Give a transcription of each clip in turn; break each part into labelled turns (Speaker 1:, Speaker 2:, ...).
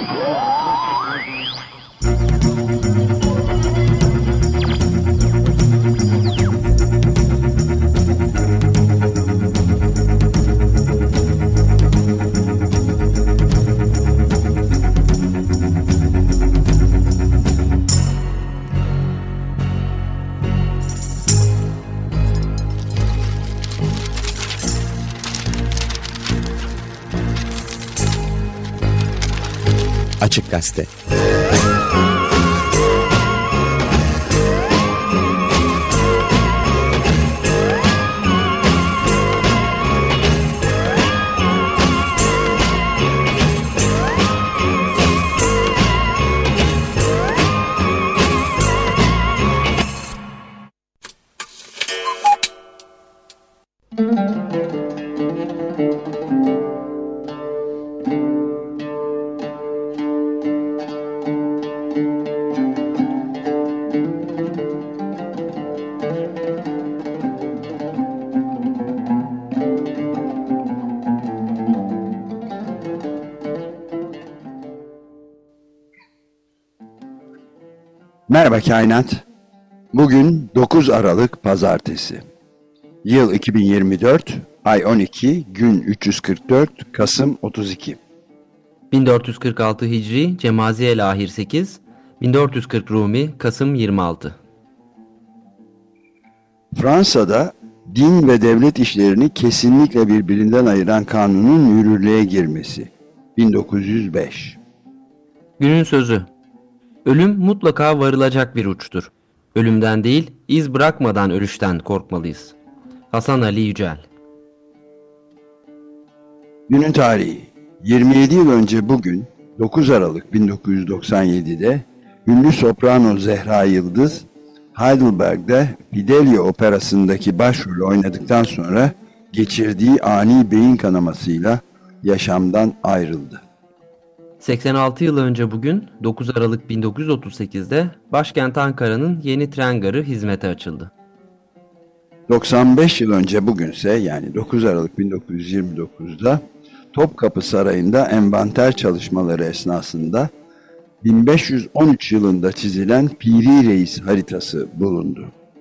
Speaker 1: Açık Gazete.
Speaker 2: Merhaba Kainat. Bugün 9 Aralık Pazartesi. Yıl 2024, ay 12, gün 344, Kasım 32.
Speaker 3: 1446 Hicri, Cemaziyel Ahir 8, 1440 Rumi, Kasım 26.
Speaker 2: Fransa'da din ve devlet işlerini kesinlikle birbirinden ayıran kanunun yürürlüğe girmesi. 1905.
Speaker 3: Günün sözü: ölüm mutlaka varılacak bir uçtur. Ölümden değil, iz bırakmadan ölüşten korkmalıyız. Hasan Ali Yücel.
Speaker 2: Günün tarihi: 27 yıl önce bugün 9 Aralık 1997'de ünlü soprano Zehra Yıldız, Heidelberg'de Fidelio operasındaki başrolü oynadıktan sonra geçirdiği ani beyin kanamasıyla yaşamdan ayrıldı.
Speaker 3: 86 yıl önce bugün 9 Aralık 1938'de başkent Ankara'nın yeni tren garı hizmete açıldı.
Speaker 2: 95 yıl önce bugünse, yani 9 Aralık 1929'da Topkapı Sarayı'nda envanter çalışmaları esnasında 1513 yılında çizilen Piri Reis haritası bulundu.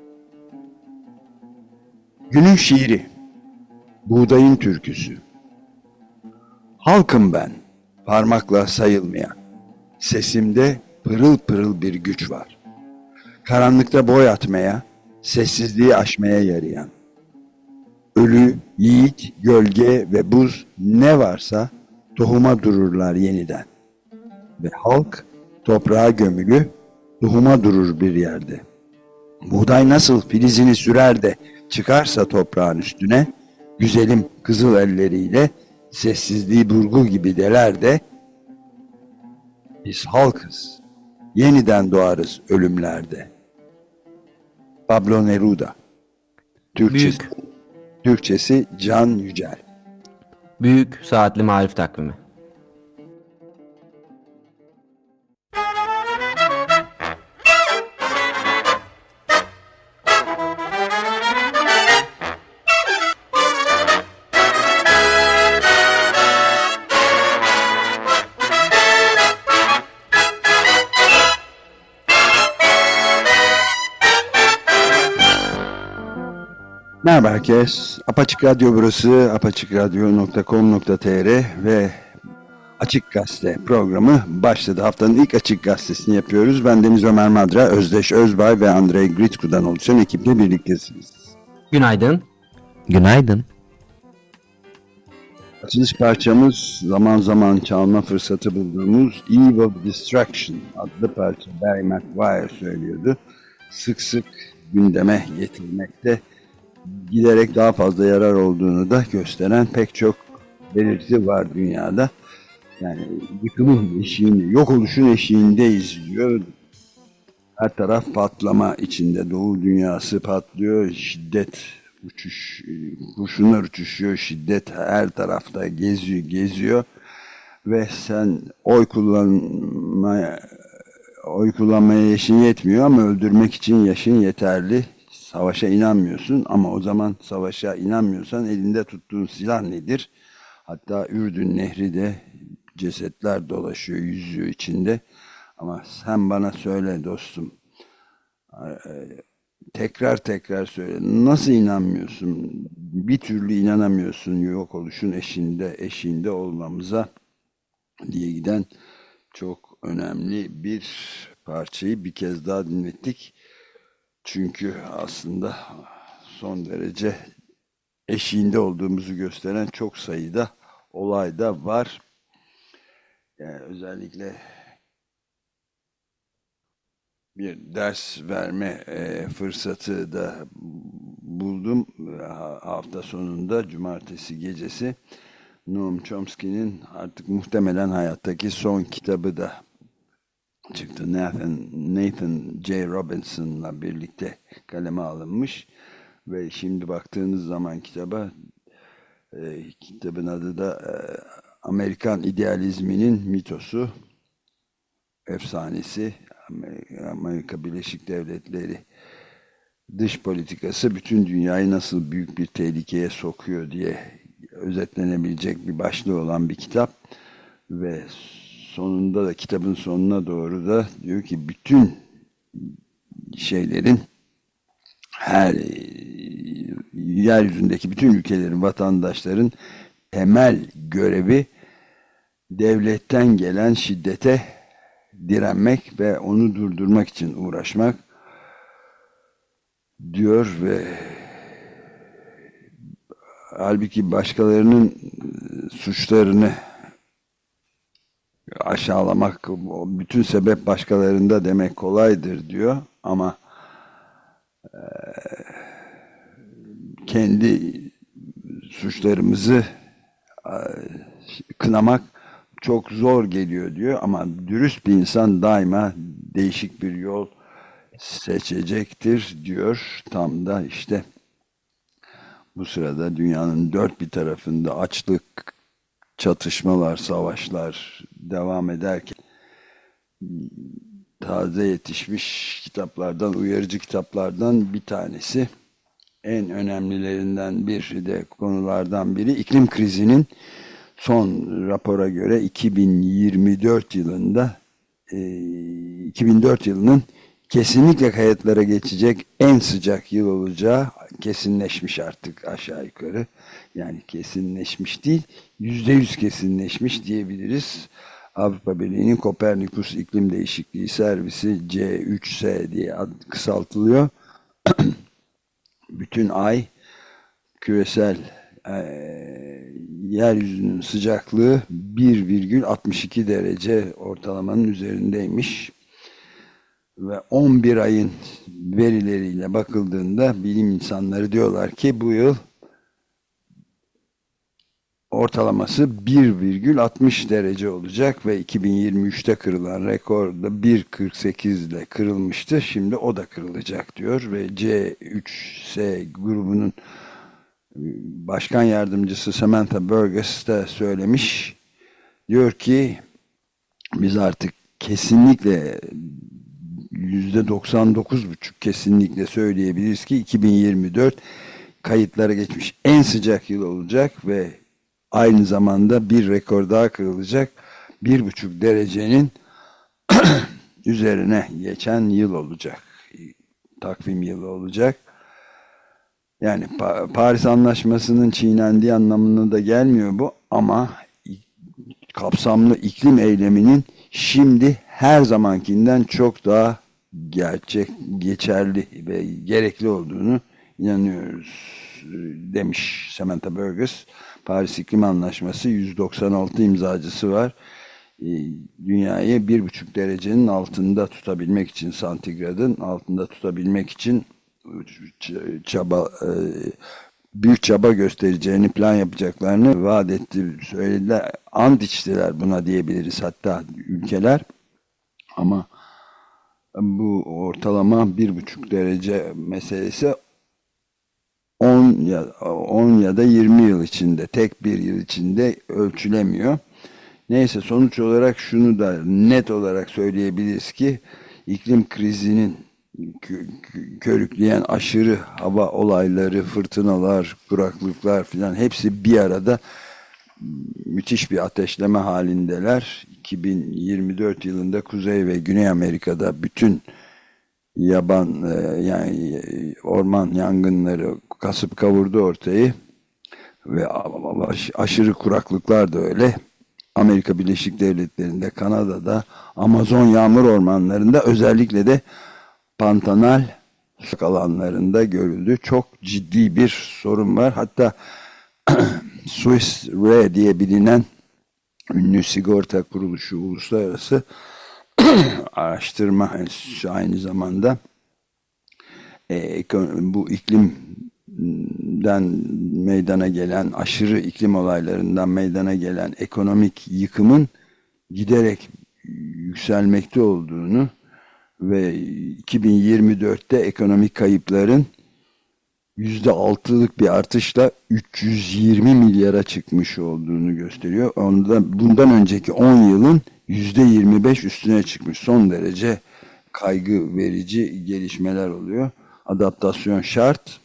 Speaker 2: Günün şiiri: Buğdayın Türküsü. Halkım ben, parmakla sayılmayan, sesimde pırıl pırıl bir güç var. Karanlıkta boy atmaya, sessizliği aşmaya yarayan. Ölü, yiğit, gölge ve buz ne varsa tohuma dururlar yeniden. Ve halk toprağa gömülü, tohuma durur bir yerde. Buğday nasıl filizini sürer de çıkarsa toprağın üstüne, güzelim kızıl elleriyle sessizliği burgu gibi deler de, biz halkız, yeniden doğarız ölümlerde. Pablo Neruda. Türkçesi Can Yücel.
Speaker 3: Büyük Saatli Marif Takvimi.
Speaker 2: Merhaba herkes. Apaçık Radyo burası. apaçıkradyo.com.tr ve Açık Gazete programı başladı. Haftanın ilk Açık Gazetesini yapıyoruz. Ben Deniz Ömer Madra, Özdeş Özbay ve Andrei Gritku'dan oluşan ekiple birliktesiniz.
Speaker 3: Günaydın.
Speaker 1: Günaydın.
Speaker 2: Açılış parçamız, zaman zaman çalma fırsatı bulduğumuz Eve of Destruction adlı parça. Barry McGuire söylüyordu. Sık sık gündeme getirmekte, giderek daha fazla yarar olduğunu da gösteren pek çok belirti var dünyada. Yani yıkımın eşiğinde, yok oluşun eşiğindeyiz diyor. Her taraf patlama içinde. Doğu dünyası patlıyor. Şiddet, kurşunlar uçuşuyor. Şiddet her tarafta geziyor. Ve sen oy kullanmaya yaşın yetmiyor ama öldürmek için yaşın yeterli. Savaşa inanmıyorsun ama o zaman savaşa inanmıyorsan elinde tuttuğun silah nedir? Hatta Ürdün Nehri de cesetler dolaşıyor, yüzüyor içinde. Ama sen bana söyle dostum, tekrar tekrar söyle, nasıl inanmıyorsun? Bir türlü inanamıyorsun yok oluşun eşiğinde olmamıza diye giden çok önemli bir parçayı bir kez daha dinlettik. Çünkü aslında son derece eşiğinde olduğumuzu gösteren çok sayıda olay da var. Yani özellikle bir ders verme fırsatı da buldum hafta sonunda, cumartesi gecesi. Noam Chomsky'nin artık muhtemelen hayattaki son kitabı da çıktı. Nathan J. Robinson'la birlikte kaleme alınmış ve şimdi baktığınız zaman kitabın adı da Amerikan İdealizminin Mitosu, Efsanesi, Amerika Birleşik Devletleri dış politikası bütün dünyayı nasıl büyük bir tehlikeye sokuyor diye özetlenebilecek bir başlığı olan bir kitap. Ve sonunda da, kitabın sonuna doğru da diyor ki bütün şeylerin, her yeryüzündeki bütün ülkelerin, vatandaşların temel görevi devletten gelen şiddete direnmek ve onu durdurmak için uğraşmak diyor ve halbuki başkalarının suçlarını aşağılamak, bütün sebep başkalarında demek kolaydır diyor ama kendi suçlarımızı kınamak çok zor geliyor diyor ama dürüst bir insan daima değişik bir yol seçecektir diyor. Tam da işte bu sırada dünyanın dört bir tarafında açlık, çatışmalar, savaşlar devam ederken taze yetişmiş kitaplardan, uyarıcı kitaplardan bir tanesi, en önemlilerinden bir de konulardan biri, iklim krizinin son rapora göre 2024 yılının kesinlikle kayıtlara geçecek en sıcak yıl olacağı kesinleşmiş artık aşağı yukarı. Yani kesinleşmiş değil, %100 kesinleşmiş diyebiliriz. Avrupa Birliği'nin Kopernikus İklim Değişikliği Servisi, C3S diye kısaltılıyor. Bütün ay küresel yeryüzünün sıcaklığı 1,62 derece ortalamanın üzerindeymiş. Ve 11 ayın verileriyle bakıldığında bilim insanları diyorlar ki bu yıl ortalaması 1,60 derece olacak ve 2023'te kırılan rekor da 1,48 ile kırılmıştı. Şimdi o da kırılacak diyor ve C3S grubunun başkan yardımcısı Samantha Burgess de söylemiş. Diyor ki biz artık kesinlikle %99,5 kesinlikle söyleyebiliriz ki 2024 kayıtlara geçmiş en sıcak yıl olacak ve aynı zamanda bir rekor daha kırılacak. 1,5 derecenin üzerine geçen yıl olacak. Takvim yılı olacak. Yani Paris Anlaşması'nın çiğnendiği anlamına da gelmiyor bu ama kapsamlı iklim eyleminin şimdi her zamankinden çok daha geçerli ve gerekli olduğunu inanıyoruz demiş Samantha Burgess. Paris İklim Anlaşması 196 imzacısı var. Dünyayı 1,5 derecenin altında tutabilmek için, santigradın altında tutabilmek için büyük çaba göstereceğini, plan yapacaklarını vaat etti, söylediler. Ant içtiler buna diyebiliriz hatta ülkeler. Ama bu ortalama 1,5 derece meselesi 10 ya da 20 yıl içinde, tek bir yıl içinde ölçülemiyor. Neyse, sonuç olarak şunu da net olarak söyleyebiliriz ki iklim krizinin körükleyen aşırı hava olayları, fırtınalar, kuraklıklar filan hepsi bir arada müthiş bir ateşleme halindeler. 2024 yılında Kuzey ve Güney Amerika'da bütün yaban yani orman yangınları kasıp kavurdu ortayı ve aşırı kuraklıklar da öyle. Amerika Birleşik Devletleri'nde, Kanada'da, Amazon yağmur ormanlarında, özellikle de Pantanal alanlarında görüldü. Çok ciddi bir sorun var. Hatta Swiss Re diye bilinen ünlü sigorta kuruluşu, uluslararası araştırma enstitüsü aynı zamanda bu iklimden meydana gelen, aşırı iklim olaylarından meydana gelen ekonomik yıkımın giderek yükselmekte olduğunu ve 2024'te ekonomik kayıpların %6'lık bir artışla 320 milyara çıkmış olduğunu gösteriyor. Bundan önceki 10 yılın %25 üstüne çıkmış. Son derece kaygı verici gelişmeler oluyor. Adaptasyon şart.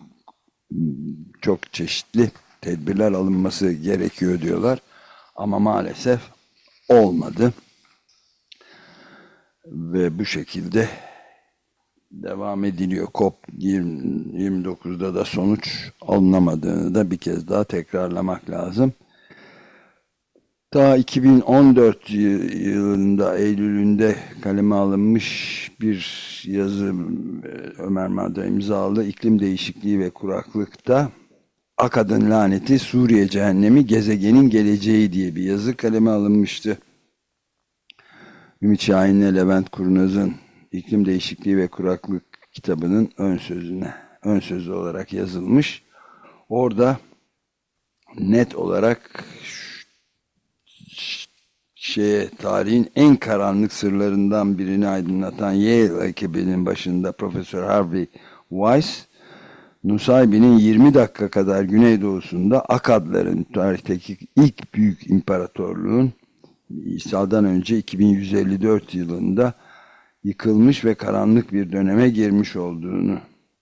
Speaker 2: Çok çeşitli tedbirler alınması gerekiyor diyorlar. Ama maalesef olmadı. Ve bu şekilde devam ediliyor. COP29'da da sonuç alınamadığını da bir kez daha tekrarlamak lazım. Ta 2014 yılında Eylül'ünde kaleme alınmış bir yazı, Ömer Madra imzalı, iklim değişikliği ve kuraklıkta Akad'ın laneti, Suriye cehennemi, gezegenin geleceği diye bir yazı kaleme alınmıştı. Ümit Şahin'le Levent Kurnaz'ın İklim Değişikliği ve Kuraklık kitabının ön sözü olarak yazılmış. Orada net olarak tarihin en karanlık sırlarından birini aydınlatan Yale ekibinin başında Profesör Harvey Weiss, Nusaybin'in 20 dakika kadar güneydoğusunda Akadların, tarihteki ilk büyük imparatorluğun, İsa'dan önce 2154 yılında yıkılmış ve karanlık bir döneme girmiş olduğunu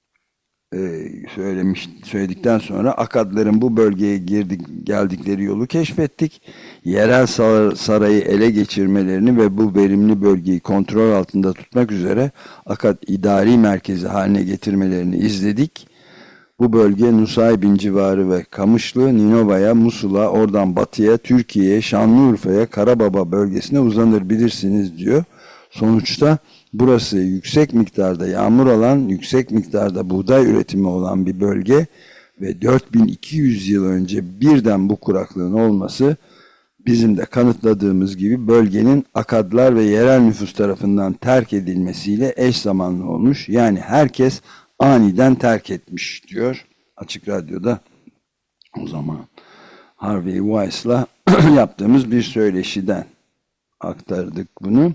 Speaker 2: söyledikten sonra, Akadların bu bölgeye geldikleri yolu keşfettik. Yerel sarayı ele geçirmelerini ve bu verimli bölgeyi kontrol altında tutmak üzere Akad idari merkezi haline getirmelerini izledik. Bu bölge Nusaybin civarı ve Kamışlı, Ninova'ya, Musul'a, oradan batıya, Türkiye'ye, Şanlıurfa'ya, Karababa bölgesine uzanır bilirsiniz diyor. Sonuçta burası yüksek miktarda yağmur alan, yüksek miktarda buğday üretimi olan bir bölge ve 4200 yıl önce birden bu kuraklığın olması, bizim de kanıtladığımız gibi bölgenin Akadlar ve yerel nüfus tarafından terk edilmesiyle eş zamanlı olmuş. Yani herkes aniden terk etmiş diyor. Açık Radyo'da o zaman Harvey Weiss'la yaptığımız bir söyleşiden aktardık bunu.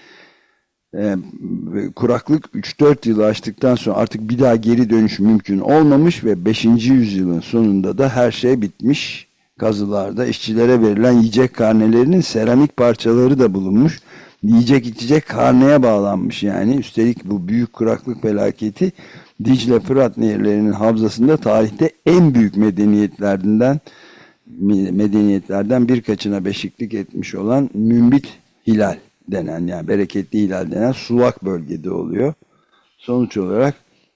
Speaker 2: Kuraklık 3-4 yılı aştıktan sonra artık bir daha geri dönüş mümkün olmamış ve 5. yüzyılın sonunda da her şey bitmiş. Kazılarda işçilere verilen yiyecek karnelerinin seramik parçaları da bulunmuş. Yiyecek içecek karneye bağlanmış yani. Üstelik bu büyük kuraklık felaketi Dicle Fırat nehirlerinin havzasında tarihte en büyük medeniyetlerden birkaçına beşiklik etmiş olan Mümbit Hilal denen, yani bereketli hilal denen sulak bölgede oluyor. Sonuç olarak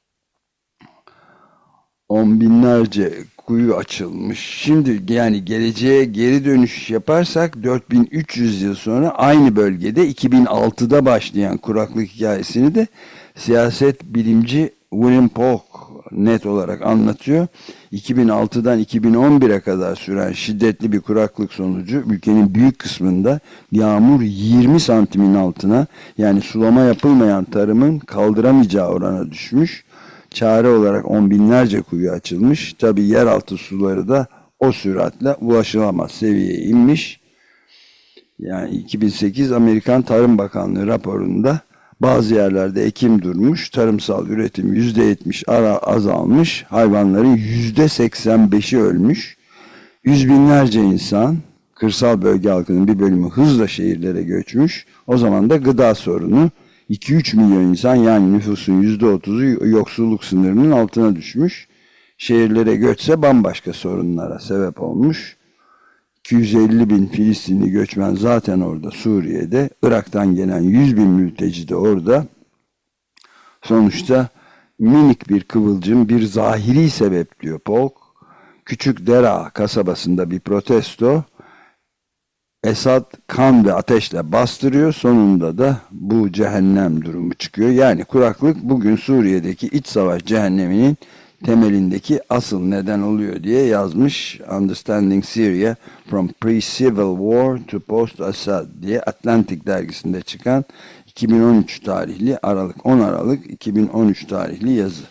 Speaker 2: on binlerce kuyu açılmış. Şimdi yani geleceğe geri dönüş yaparsak 4300 yıl sonra aynı bölgede 2006'da başlayan kuraklık hikayesini de siyaset bilimci William Polk net olarak anlatıyor. 2006'dan 2011'e kadar süren şiddetli bir kuraklık sonucu ülkenin büyük kısmında yağmur 20 santimin altına, yani sulama yapılmayan tarımın kaldıramayacağı orana düşmüş. Çare olarak on binlerce kuyu açılmış. Tabi yeraltı suları da o süratle ulaşılamaz seviyeye inmiş. Yani 2008 Amerikan Tarım Bakanlığı raporunda bazı yerlerde ekim durmuş, tarımsal üretim %70 azalmış, hayvanların %85'i ölmüş, yüz binlerce insan, kırsal bölge halkının bir bölümü hızla şehirlere göçmüş. O zaman da gıda sorunu, 2-3 milyon insan, yani nüfusun %30'u yoksulluk sınırının altına düşmüş. Şehirlere göçse bambaşka sorunlara sebep olmuş. 250 bin Filistinli göçmen zaten orada, Suriye'de. Irak'tan gelen 100 bin mülteci de orada. Sonuçta minik bir kıvılcım, bir zahiri sebep diyor Polk. Küçük Dera kasabasında bir protesto. Esad kan ve ateşle bastırıyor. Sonunda da bu cehennem durumu çıkıyor. Yani kuraklık bugün Suriye'deki iç savaş cehenneminin temelindeki asıl neden oluyor diye yazmış Understanding Syria from Pre-Civil War to Post-Assad diye Atlantic dergisinde çıkan 2013 tarihli 10 Aralık 2013 tarihli yazı.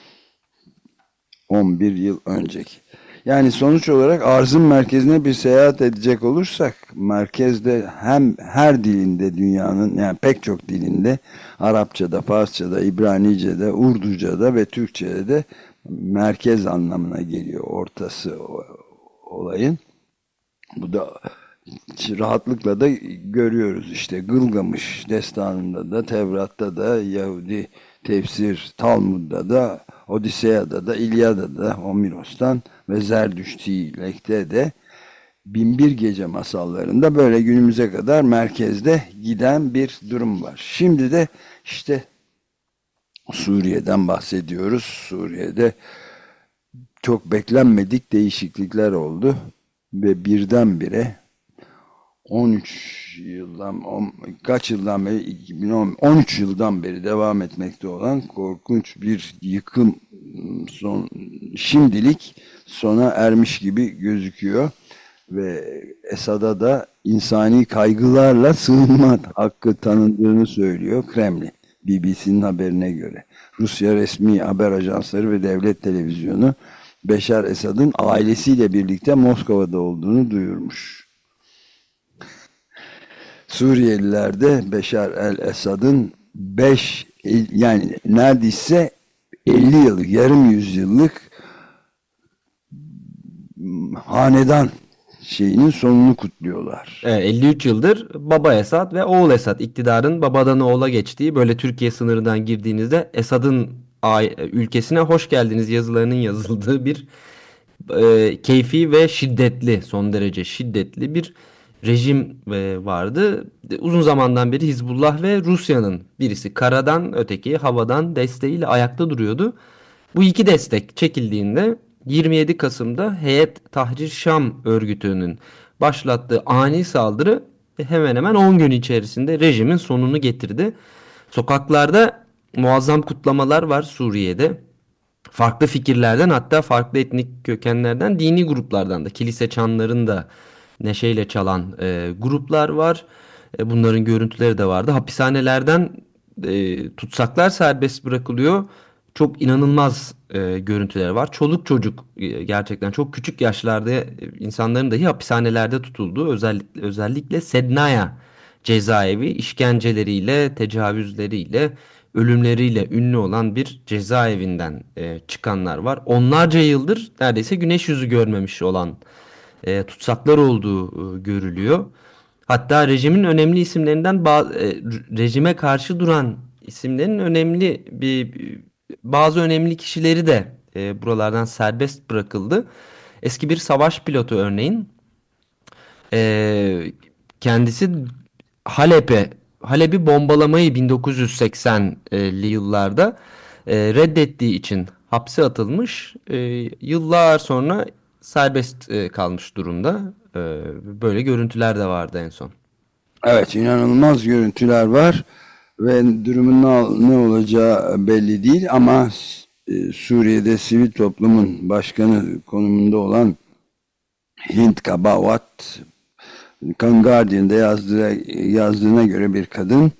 Speaker 2: 11 yıl önceki. Yani sonuç olarak arzın merkezine bir seyahat edecek olursak, merkezde hem her dilinde dünyanın, yani pek çok dilinde, Arapçada, Farsçada, İbranice'de, Urduca'da ve Türkçe'de de merkez anlamına geliyor ortası olayın. Bu da rahatlıkla da görüyoruz işte Gılgamış destanında da, Tevrat'ta da, Yahudi tefsir Talmud'da da, Odiseya'da da, İlyada'da da, Homiros'tan ve Zerdüştilek'te de Binbir Gece masallarında böyle günümüze kadar merkezde giden bir durum var. Şimdi de işte Suriye'den bahsediyoruz. Suriye'de çok beklenmedik değişiklikler oldu ve birdenbire 13 yıldan beri 13 yıldan beri devam etmekte olan korkunç bir yıkım şimdilik sona ermiş gibi gözüküyor ve Esad'a da insani kaygılarla sığınma hakkı tanındığını söylüyor Kremlin. BBC'nin haberine göre. Rusya resmi haber ajansları ve devlet televizyonu Beşar Esad'ın ailesiyle birlikte Moskova'da olduğunu duyurmuş. Suriyeliler de Beşar el-Esad'ın yani neredeyse 50 yıllık, yarım yüzyıllık hanedan şeyinin sonunu kutluyorlar.
Speaker 3: 53 yıldır baba Esad ve oğul Esad iktidarın babadan oğula geçtiği, böyle Türkiye sınırından girdiğinizde Esad'ın ülkesine hoş geldiniz yazılarının yazıldığı bir keyfi ve şiddetli, son derece şiddetli bir rejim vardı. Uzun zamandan beri Hizbullah ve Rusya'nın, birisi karadan öteki havadan desteğiyle ayakta duruyordu. Bu iki destek çekildiğinde 27 Kasım'da Heyet Tahrir Şam örgütünün başlattığı ani saldırı hemen hemen 10 gün içerisinde rejimin sonunu getirdi. Sokaklarda muazzam kutlamalar var Suriye'de. Farklı fikirlerden, hatta farklı etnik kökenlerden, dini gruplardan da, kilise çanlarında neşeyle çalan gruplar var. Bunların görüntüleri de vardı. Hapishanelerden tutsaklar serbest bırakılıyor. Çok inanılmaz görüntüler var. Çoluk çocuk, gerçekten çok küçük yaşlarda insanların dahi hapishanelerde tutulduğu, özellikle Sednaya cezaevi işkenceleriyle, tecavüzleriyle, ölümleriyle ünlü olan bir cezaevinden çıkanlar var. Onlarca yıldır neredeyse güneş yüzü görmemiş olan tutsaklar olduğu görülüyor. Hatta rejimin önemli isimlerinden, rejime karşı duran isimlerin bazı önemli kişileri de buralardan serbest bırakıldı. Eski bir savaş pilotu örneğin, kendisi Halep'i bombalamayı 1980'li yıllarda reddettiği için hapse atılmış. Yıllar sonra serbest kalmış durumda. Böyle görüntüler de vardı en son.
Speaker 2: Evet, inanılmaz görüntüler var ve durumun ne olacağı belli değil ama Suriye'de sivil toplumun başkanı konumunda olan Hind Kabawat, Guardian'da yazdığına göre bir kadın,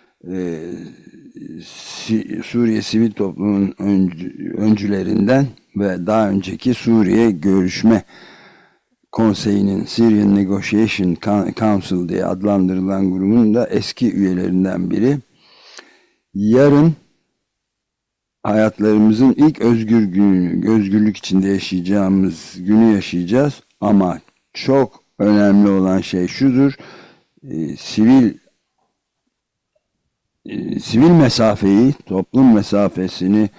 Speaker 2: Suriye sivil toplumun öncülerinden ve daha önceki Suriye Görüşme Konseyi'nin, Syrian Negotiation Council diye adlandırılan grubun da eski üyelerinden biri. Yarın hayatlarımızın ilk özgürlük içinde yaşayacağımız günü yaşayacağız ama çok önemli olan şey şudur: sivil mesafeyi, toplum mesafesini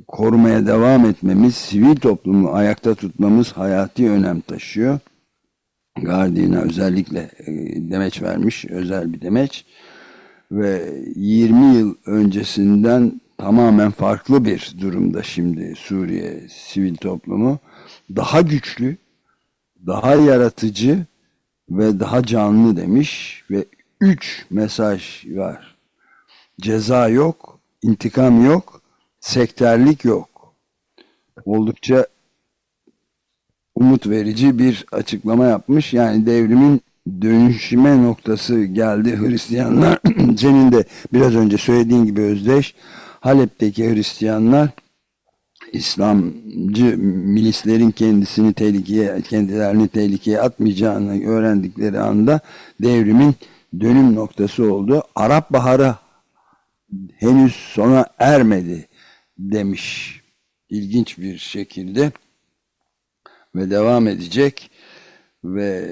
Speaker 2: korumaya devam etmemiz, sivil toplumu ayakta tutmamız hayati önem taşıyor. Guardian'a özellikle demeç vermiş, özel bir demeç ve 20 yıl öncesinden tamamen farklı bir durumda şimdi Suriye sivil toplumu. Daha güçlü, daha yaratıcı ve daha canlı demiş ve 3 mesaj var. Ceza yok, intikam yok, sektörlük yok. Oldukça umut verici bir açıklama yapmış. Yani devrimin dönüşme noktası geldi. Hristiyanlar, senin de biraz önce söylediğin gibi Özdeş, Halep'teki Hristiyanlar İslamcı milislerin kendilerini tehlikeye atmayacağını öğrendikleri anda devrimin dönüm noktası oldu. Arap Baharı henüz sona ermedi demiş. İlginç bir şekilde ve devam edecek ve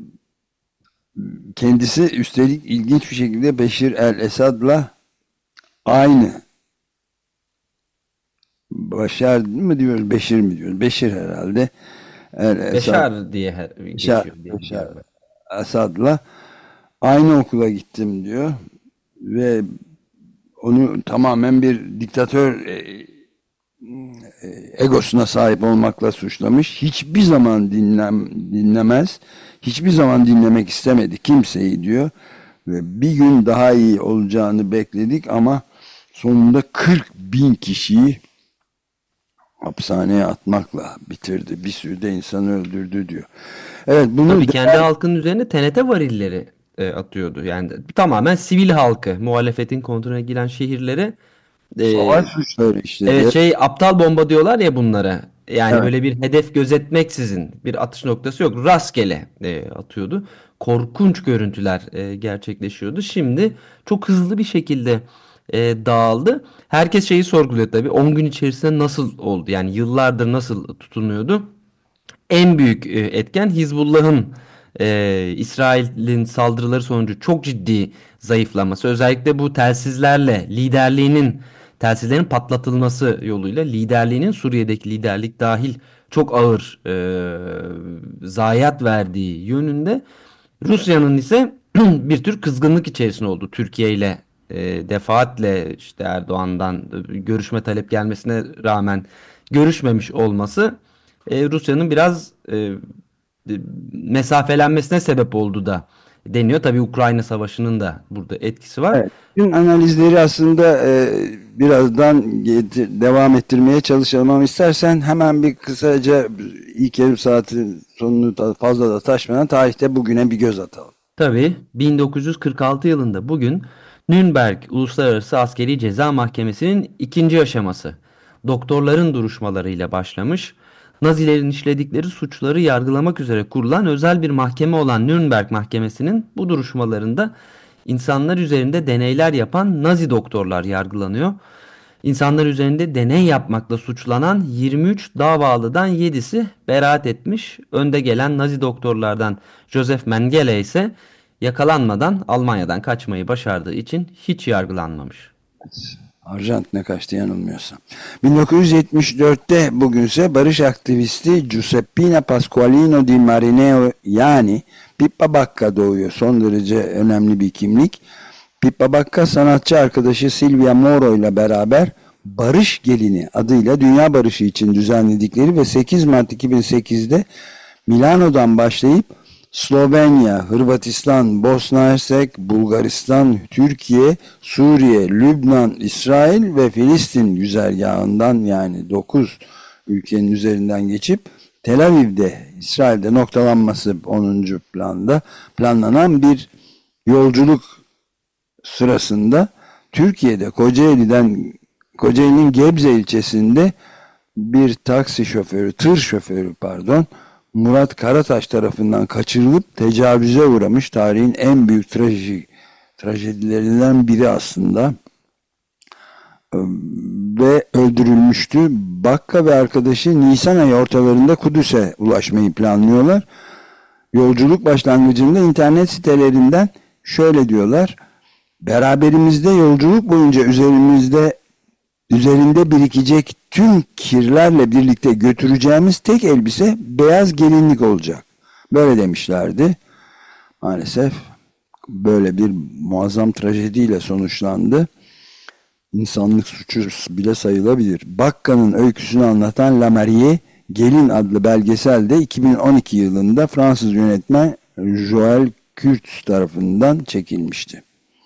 Speaker 2: kendisi üstelik ilginç bir şekilde Beşir el-Esad'la aynı. Başar mı diyoruz, Beşir mi diyoruz? Beşir herhalde.
Speaker 3: Beşar diye geçiyor diye
Speaker 2: Beşar
Speaker 3: biliyorum.
Speaker 2: Esad'la aynı okula gittim diyor ve onu tamamen bir diktatör egosuna sahip olmakla suçlamış. Hiçbir zaman dinlemez. Hiçbir zaman dinlemek istemedi kimseyi diyor. Ve bir gün daha iyi olacağını bekledik ama sonunda 40.000 kişiyi hapishaneye atmakla bitirdi. Bir sürü de insanı öldürdü diyor. Evet, bunu
Speaker 3: Tabii kendi halkının üzerine TNT varilleri atıyordu. Yani tamamen sivil halkı, muhalefetin kontrolüne giren şehirlere
Speaker 2: savaş suçları işte.
Speaker 3: evet, aptal bomba diyorlar ya bunlara. Yani
Speaker 2: Evet.
Speaker 3: böyle bir hedef gözetmeksizin bir atış noktası yok. Rastgele atıyordu. Korkunç görüntüler gerçekleşiyordu. Şimdi çok hızlı bir şekilde dağıldı. Herkes şeyi sorguluyor tabii. 10 gün içerisinde nasıl oldu? Yani yıllardır nasıl tutunuyordu? En büyük etken Hizbullah'ın İsrail'in saldırıları sonucu çok ciddi zayıflaması. Özellikle bu telsizlerin patlatılması yoluyla liderliğinin Suriye'deki liderlik dahil çok ağır zayiat verdiği yönünde. Rusya'nın ise bir tür kızgınlık içerisinde oldu. Türkiye ile defaatle işte Erdoğan'dan görüşme talep gelmesine rağmen görüşmemiş olması Rusya'nın biraz mesafelenmesine sebep oldu da deniyor. Tabii Ukrayna Savaşı'nın da burada etkisi var.
Speaker 2: Evet. Tüm analizleri aslında birazdan devam ettirmeye çalışalım ama istersen hemen bir kısaca ilk yarım saatin sonunu da fazla da taşmadan tarihte bugüne bir göz atalım.
Speaker 3: Tabii 1946 yılında bugün Nürnberg Uluslararası Askeri Ceza Mahkemesi'nin ikinci aşaması doktorların duruşmalarıyla başlamış. Nazilerin işledikleri suçları yargılamak üzere kurulan özel bir mahkeme olan Nürnberg Mahkemesi'nin bu duruşmalarında insanlar üzerinde deneyler yapan Nazi doktorlar yargılanıyor. İnsanlar üzerinde deney yapmakla suçlanan 23 davalıdan 7'si beraat etmiş. Önde gelen Nazi doktorlardan Josef Mengele ise yakalanmadan Almanya'dan kaçmayı başardığı için hiç yargılanmamış.
Speaker 2: Arjantin'e kaçtı yanılmıyorsam. 1974'te bugünse barış aktivisti Giuseppina Pasqualino di Marineo yani Pippa Bacca doğuyor. Son derece önemli bir kimlik. Pippa Bacca sanatçı arkadaşı Silvia Moro ile beraber Barış Gelini adıyla dünya barışı için düzenledikleri ve 8 Mart 2008'de Milano'dan başlayıp Slovenya, Hırvatistan, Bosna Hersek, Bulgaristan, Türkiye, Suriye, Lübnan, İsrail ve Filistin güzergahından yani 9 ülkenin üzerinden geçip Tel Aviv'de, İsrail'de noktalanması 10. planda planlanan bir yolculuk sırasında Türkiye'de Kocaeli'nin Gebze ilçesinde bir tır şoförü Murat Karataş tarafından kaçırılıp tecavüze uğramış, tarihin en büyük trajedilerinden biri aslında ve öldürülmüştü. Bakka ve arkadaşı Nisan ayı ortalarında Kudüs'e ulaşmayı planlıyorlar. Yolculuk başlangıcında internet sitelerinden şöyle diyorlar: beraberimizde yolculuk boyunca üzerinde birikecek tüm kirlerle birlikte götüreceğimiz tek elbise beyaz gelinlik olacak. Böyle demişlerdi. Maalesef böyle bir muazzam trajediyle sonuçlandı. İnsanlık suçu bile sayılabilir. Bakka'nın öyküsünü anlatan La Mariée, Gelin adlı belgesel de 2012 yılında Fransız yönetmen Joël Curtis tarafından çekilmişti.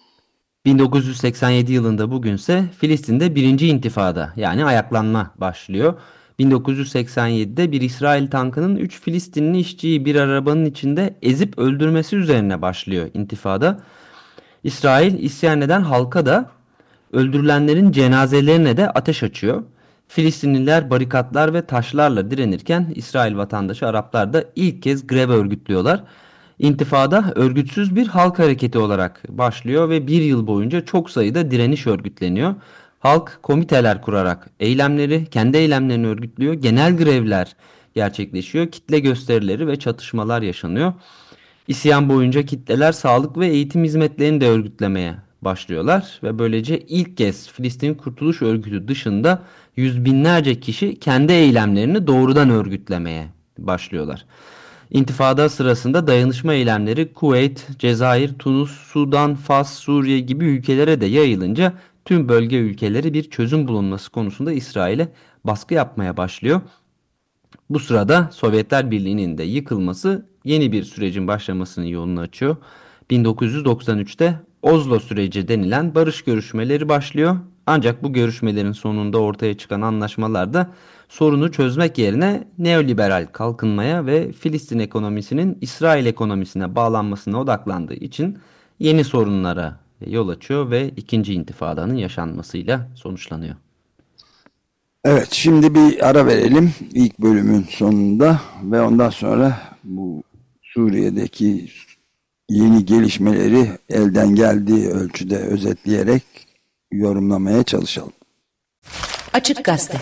Speaker 3: 1987 yılında bugünse Filistin'de birinci intifada yani ayaklanma başlıyor. 1987'de bir İsrail tankının 3 Filistinli işçiyi bir arabanın içinde ezip öldürmesi üzerine başlıyor intifada. İsrail isyan eden halka da öldürülenlerin cenazelerine de ateş açıyor. Filistinliler barikatlar ve taşlarla direnirken İsrail vatandaşı Araplar da ilk kez grev örgütlüyorlar. İntifada örgütsüz bir halk hareketi olarak başlıyor ve bir yıl boyunca çok sayıda direniş örgütleniyor. Halk komiteler kurarak kendi eylemlerini örgütlüyor. Genel grevler gerçekleşiyor. Kitle gösterileri ve çatışmalar yaşanıyor. İsyan boyunca kitleler sağlık ve eğitim hizmetlerini de örgütlemeye başlıyorlar ve böylece ilk kez Filistin Kurtuluş Örgütü dışında yüz binlerce kişi kendi eylemlerini doğrudan örgütlemeye başlıyorlar. İntifada sırasında dayanışma eylemleri Kuveyt, Cezayir, Tunus, Sudan, Fas, Suriye gibi ülkelere de yayılınca tüm bölge ülkeleri bir çözüm bulunması konusunda İsrail'e baskı yapmaya başlıyor. Bu sırada Sovyetler Birliği'nin de yıkılması yeni bir sürecin başlamasının yolunu açıyor. 1993'te Oslo süreci denilen barış görüşmeleri başlıyor. Ancak bu görüşmelerin sonunda ortaya çıkan anlaşmalarda sorunu çözmek yerine neoliberal kalkınmaya ve Filistin ekonomisinin İsrail ekonomisine bağlanmasına odaklandığı için yeni sorunlara yol açıyor ve ikinci intifadanın yaşanmasıyla sonuçlanıyor.
Speaker 2: Evet, şimdi bir ara verelim ilk bölümün sonunda ve ondan sonra bu Suriye'deki yeni gelişmeleri elden geldiği ölçüde özetleyerek yorumlamaya çalışalım.
Speaker 4: Açık Gazete.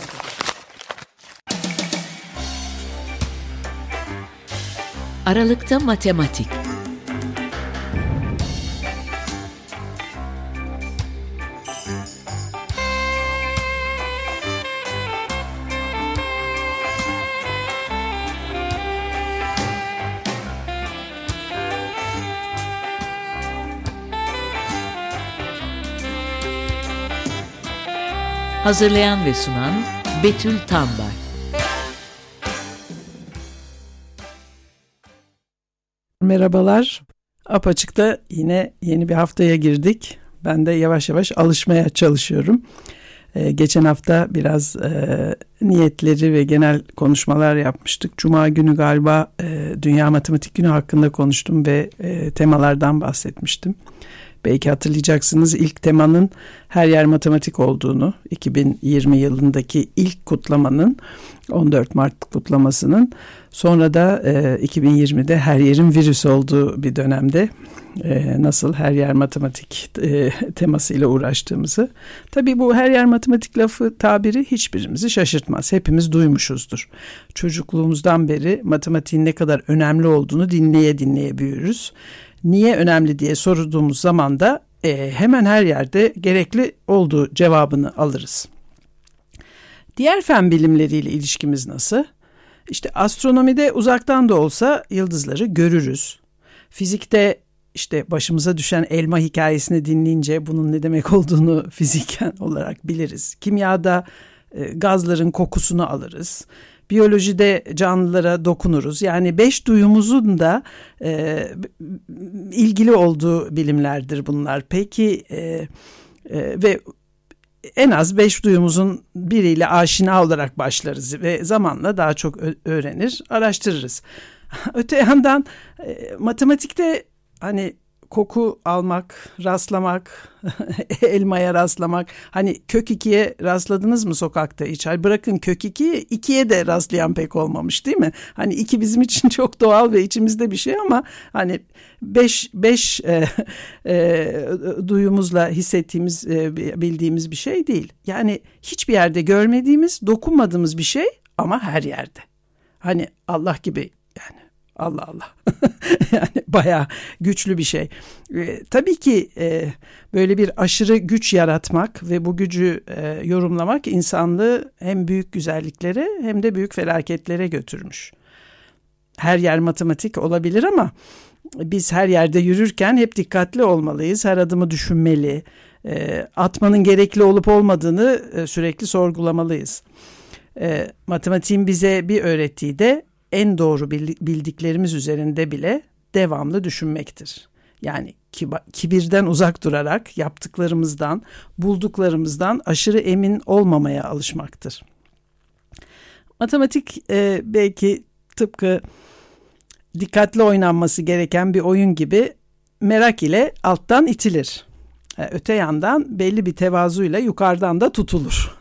Speaker 4: Aralıkta matematik. Hazırlayan ve sunan Betül Tambay.
Speaker 5: Merhabalar. Apaçık'ta yine yeni bir haftaya girdik. Ben de yavaş yavaş alışmaya çalışıyorum. Geçen hafta biraz niyetleri ve genel konuşmalar yapmıştık. Cuma günü galiba Dünya Matematik Günü hakkında konuştum ve temalardan bahsetmiştim. Belki hatırlayacaksınız, ilk temanın her yer matematik olduğunu, 2020 yılındaki ilk kutlamanın, 14 Mart kutlamasının, sonra da 2020'de her yerin virüs olduğu bir dönemde nasıl her yer matematik temasıyla uğraştığımızı. Tabii bu her yer matematik lafı, tabiri hiçbirimizi şaşırtmaz. Hepimiz duymuşuzdur. Çocukluğumuzdan beri matematiğin ne kadar önemli olduğunu dinleye dinleye büyürüz. Niye önemli diye sorduğumuz zaman da hemen her yerde gerekli olduğu cevabını alırız. Diğer fen bilimleriyle ilişkimiz nasıl? İşte astronomide uzaktan da olsa yıldızları görürüz. Fizikte işte başımıza düşen elma hikayesini dinleyince bunun ne demek olduğunu fiziken olarak biliriz. Kimyada gazların kokusunu alırız. Biyolojide canlılara dokunuruz. Yani 5 duyumuzun da ilgili olduğu bilimlerdir bunlar. Peki ve en az 5 duyumuzun biriyle aşina olarak başlarız ve zamanla daha çok öğrenir, araştırırız. Öte yandan matematikte hani koku almak, rastlamak, elmaya rastlamak. Hani kök 2'ye rastladınız mı sokakta hiç? Bırakın kök 2'ye de rastlayan pek olmamış, değil mi? Hani 2 bizim için çok doğal ve içimizde bir şey ama hani 5 duyumuzla hissettiğimiz, bildiğimiz bir şey değil. Yani hiçbir yerde görmediğimiz, dokunmadığımız bir şey ama her yerde. Hani Allah gibi yani. Allah Allah. Yani bayağı güçlü bir şey. Tabii ki böyle bir aşırı güç yaratmak ve bu gücü yorumlamak insanlığı hem büyük güzelliklere hem de büyük felaketlere götürmüş. her yer matematik olabilir ama biz her yerde yürürken hep dikkatli olmalıyız. Her adımı düşünmeli. Atmanın gerekli olup olmadığını sürekli sorgulamalıyız. Matematiğin bize bir öğrettiği de en doğru bildiklerimiz üzerinde bile devamlı düşünmektir. Yani kibirden uzak durarak yaptıklarımızdan, bulduklarımızdan aşırı emin olmamaya alışmaktır. Matematik belki tıpkı dikkatli oynanması gereken bir oyun gibi merak ile alttan itilir. Öte yandan belli bir tevazuyla yukarıdan da tutulur.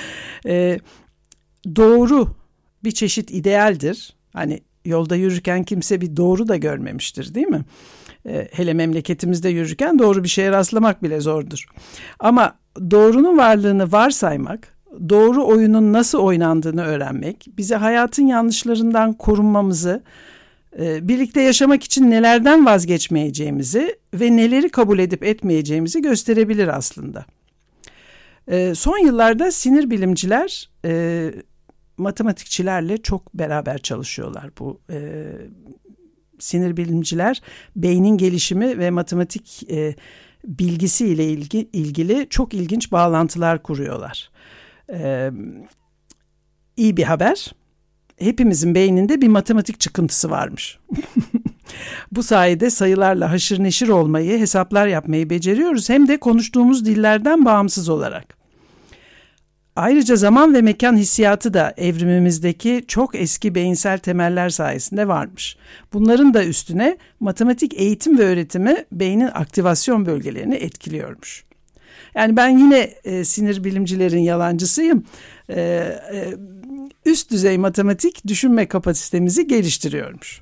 Speaker 5: Doğru bir çeşit idealdir. Hani yolda yürürken kimse bir doğru da görmemiştir, değil mi? Hele memleketimizde yürürken doğru bir şeye rastlamak bile zordur. Ama doğrunun varlığını varsaymak, doğru oyunun nasıl oynandığını öğrenmek, bize hayatın yanlışlarından korunmamızı, birlikte yaşamak için nelerden vazgeçmeyeceğimizi ve neleri kabul edip etmeyeceğimizi gösterebilir aslında. Son yıllarda sinir bilimciler matematikçilerle çok beraber çalışıyorlar. Bu sinir bilimciler beynin gelişimi ve matematik bilgisi ile ilgili çok ilginç bağlantılar kuruyorlar. İyi bir haber. Hepimizin beyninde bir matematik çıkıntısı varmış. Bu sayede sayılarla haşır neşir olmayı, hesaplar yapmayı beceriyoruz. Hem de konuştuğumuz dillerden bağımsız olarak. Ayrıca zaman ve mekan hissiyatı da evrimimizdeki çok eski beyinsel temeller sayesinde varmış. Bunların da üstüne matematik eğitim ve öğretimi beynin aktivasyon bölgelerini etkiliyormuş. Yani ben yine sinir bilimcilerin yalancısıyım. Üst düzey matematik düşünme kapasitemizi geliştiriyormuş.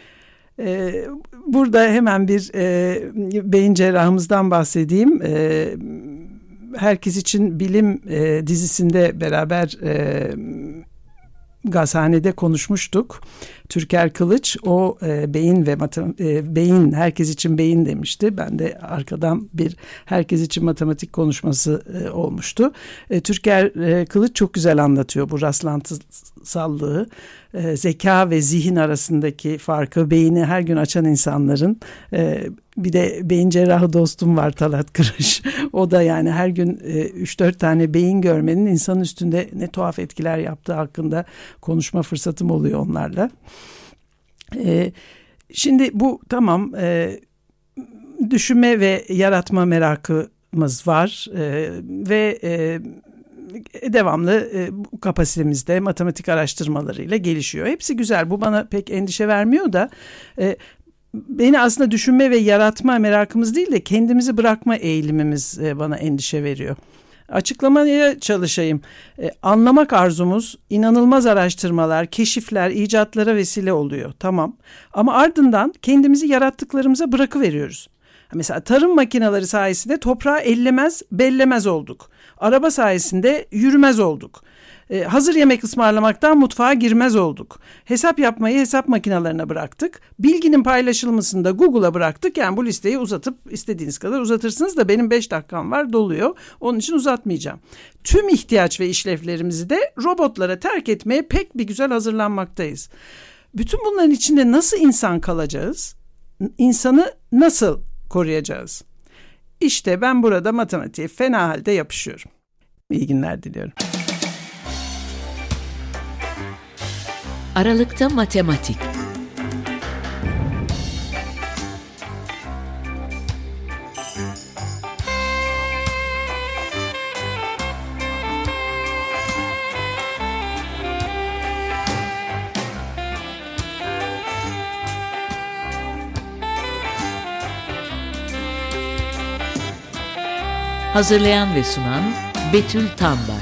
Speaker 5: Burada hemen bir beyin cerrahımızdan bahsedeyim. Herkes için Bilim dizisinde beraber Gazhane'de konuşmuştuk. Türker Kılıç o beyin ve beyin herkes için beyin demişti. Ben de arkadan bir herkes için matematik konuşması olmuştu. Türker Kılıç çok güzel anlatıyor bu rastlantısallığı. Zeka ve zihin arasındaki farkı, beyni her gün açan insanların. Bir de beyin cerrahı dostum var, Talat Kırış. O da yani her gün 3-4 tane beyin görmenin insanın üstünde ne tuhaf etkiler yaptığı hakkında konuşma fırsatım oluyor onlarla. Şimdi bu tamam, düşünme ve yaratma merakımız var ve devamlı bu kapasitemizde matematik araştırmalarıyla gelişiyor. Hepsi güzel, bu bana pek endişe vermiyor da beni aslında düşünme ve yaratma merakımız değil de kendimizi bırakma eğilimimiz bana endişe veriyor. Açıklamaya çalışayım. Anlamak arzumuz inanılmaz araştırmalar, keşifler, icatlara vesile oluyor. Tamam. Ama ardından kendimizi yarattıklarımıza bırakıveriyoruz. Mesela tarım makineleri sayesinde toprağı ellemez, bellemez olduk. Araba sayesinde yürümez olduk. Hazır yemek ısmarlamaktan mutfağa girmez olduk. Hesap yapmayı hesap makinelerine bıraktık. Bilginin paylaşılmasını da Google'a bıraktık. Yani bu listeyi uzatıp istediğiniz kadar uzatırsınız da benim 5 dakikam var, doluyor. Onun için uzatmayacağım. Tüm ihtiyaç ve işlevlerimizi de robotlara terk etmeye pek bir güzel hazırlanmaktayız. Bütün bunların içinde nasıl insan kalacağız? İnsanı nasıl koruyacağız? İşte ben burada matematiğe fena halde yapışıyorum. İyi günler diliyorum.
Speaker 4: Aralıkta Matematik. Hazırlayan ve sunan Betül Tambar.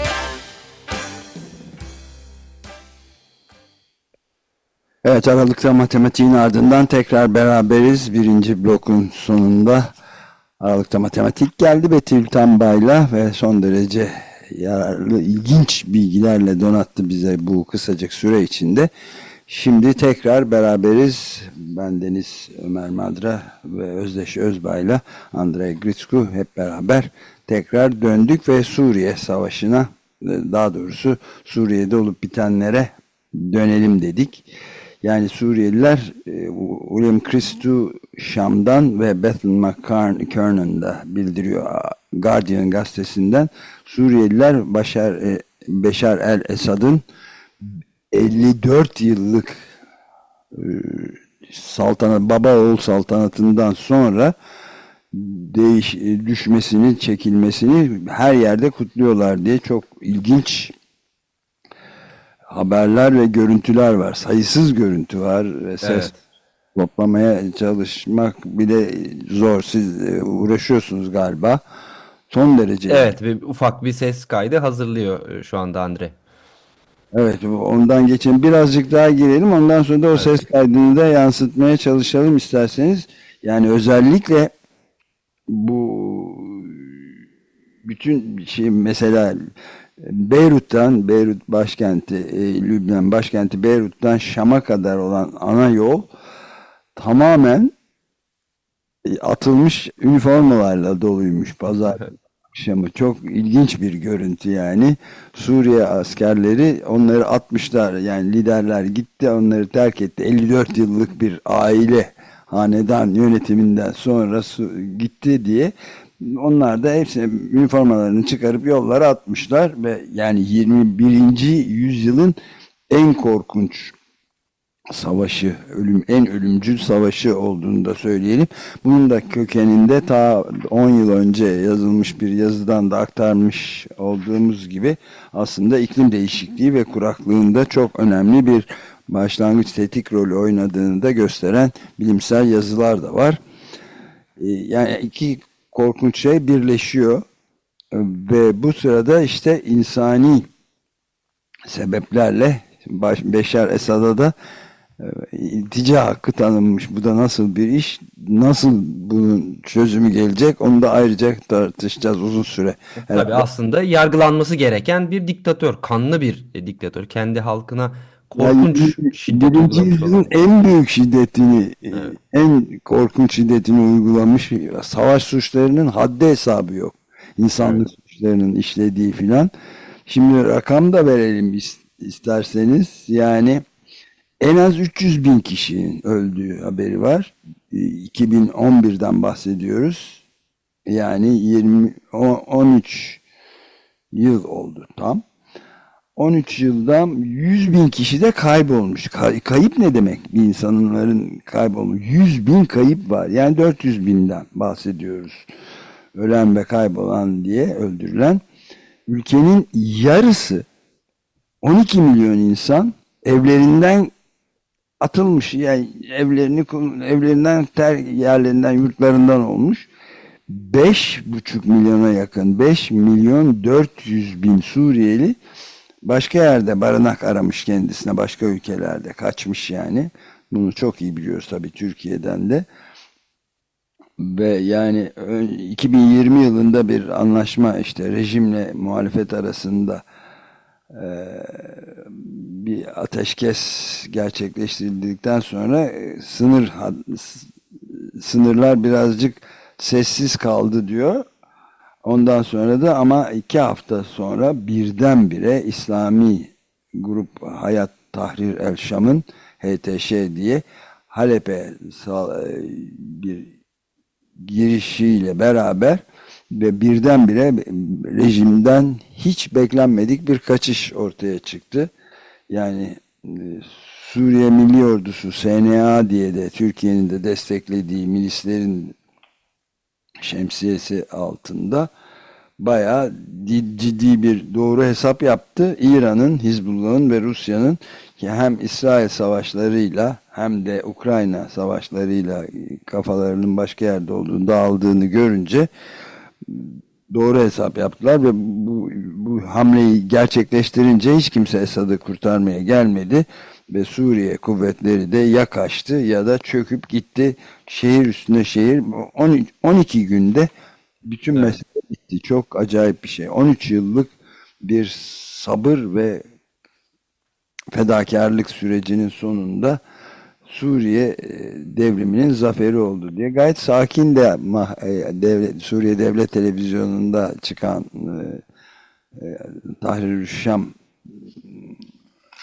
Speaker 2: Evet, Aralık'ta matematiğin ardından tekrar beraberiz. Birinci blokun sonunda Aralık'ta matematik geldi Betül Tambay'la ve son derece yararlı, ilginç bilgilerle donattı bize bu kısacık süre içinde. Şimdi tekrar beraberiz. Ben Deniz Ömer Madra ve Özdeş Özbay'la Andrei Gritsku hep beraber tekrar döndük ve Suriye Savaşı'na, daha doğrusu Suriye'de olup bitenlere dönelim dedik. Yani Suriyeliler William Christou Şam'dan ve Bethel McKernan da bildiriyor Guardian gazetesinden. Suriyeliler Beşar el-Esad'ın 54 yıllık baba oğul saltanatından sonra düşmesini, çekilmesini her yerde kutluyorlar diye çok ilginç haberler ve görüntüler var. Sayısız görüntü var ve ses toplamaya çalışmak bile zor. Siz uğraşıyorsunuz galiba. Son derece.
Speaker 3: Evet, ufak bir ses kaydı hazırlıyor şu anda Andre.
Speaker 2: Evet, ondan geçen birazcık daha girelim. Ondan sonra da o ses kaydını da yansıtmaya çalışalım isterseniz. Yani özellikle bu bütün şey mesela Beyrut başkenti, Lübnan başkenti Beyrut'tan Şam'a kadar olan ana yol tamamen atılmış üniformalarla doluymuş pazar akşamı. Çok ilginç bir görüntü yani. Suriye askerleri onları atmışlar. Yani liderler gitti, onları terk etti. 54 yıllık bir aile hanedan yönetiminden sonra gitti diye. Onlar da hepsine üniformalarını çıkarıp yollara atmışlar ve yani 21. yüzyılın en korkunç savaşı, en ölümcül savaşı olduğunu da söyleyelim. Bunun da kökeninde ta 10 yıl önce yazılmış bir yazıdan da aktarmış olduğumuz gibi aslında iklim değişikliği ve kuraklığında çok önemli bir başlangıç tetik rolü oynadığını da gösteren bilimsel yazılar da var. Yani iki korkunç şey birleşiyor ve bu sırada işte insani sebeplerle Beşar Esad'a da iltica hakkı tanınmış. Bu da nasıl bir iş? Nasıl bunun çözümü gelecek? Onu da ayrıca tartışacağız uzun süre.
Speaker 3: Tabii aslında yargılanması gereken bir diktatör. Kanlı bir diktatör. Kendi halkına korkunç şiddet
Speaker 2: Birinci
Speaker 3: uygulamış
Speaker 2: yüzyılın
Speaker 3: olan.
Speaker 2: en büyük şiddetini, en korkunç şiddetini uygulamış. Savaş suçlarının haddi hesabı yok. İnsanlık suçlarının işlediği filan. Şimdi rakam da verelim isterseniz. Yani en az 300 bin kişinin öldüğü haberi var. 2011'den bahsediyoruz. Yani 13 yıl oldu tam. 13 yıldan 100 bin kişi de kaybolmuş. Kayıp ne demek? Bir insanların kaybolmuş. 100 bin kayıp var. Yani 400 binden bahsediyoruz. Ölen ve kaybolan diye öldürülen. Ülkenin yarısı 12 milyon insan evlerinden atılmış. Yani evlerinden yerlerinden yurtlarından olmuş. 5,5 milyona yakın 5 milyon 400 bin Suriyeli başka yerde barınak aramış kendisine, başka ülkelerde kaçmış yani. Bunu çok iyi biliyoruz tabii Türkiye'den de. Ve yani 2020 yılında bir anlaşma işte rejimle muhalefet arasında bir ateşkes gerçekleştirildikten sonra sınırlar birazcık sessiz kaldı diyor. Ondan sonra da ama 2 hafta sonra birdenbire İslami grup Hayat Tahrir El Şam'ın HTŞ diye Halep'e bir girişiyle beraber ve birdenbire rejimden hiç beklenmedik bir kaçış ortaya çıktı. Yani Suriye Milli Ordusu SNA diye de Türkiye'nin de desteklediği milislerin şemsiyesi altında bayağı ciddi bir doğru hesap yaptı. İran'ın, Hizbullah'ın ve Rusya'nın hem İsrail savaşlarıyla hem de Ukrayna savaşlarıyla kafalarının başka yerde olduğunu, dağıldığını görünce doğru hesap yaptılar ve bu hamleyi gerçekleştirince hiç kimse Esad'ı kurtarmaya gelmedi ve Suriye kuvvetleri de ya kaçtı ya da çöküp gitti. Şehir üstüne şehir 12 günde bütün mesele bitti. Çok acayip bir şey. 13 yıllık bir sabır ve fedakarlık sürecinin sonunda Suriye devriminin zaferi oldu diye. Gayet sakin de Suriye Devlet Televizyonu'nda çıkan Tahrir-ül Şam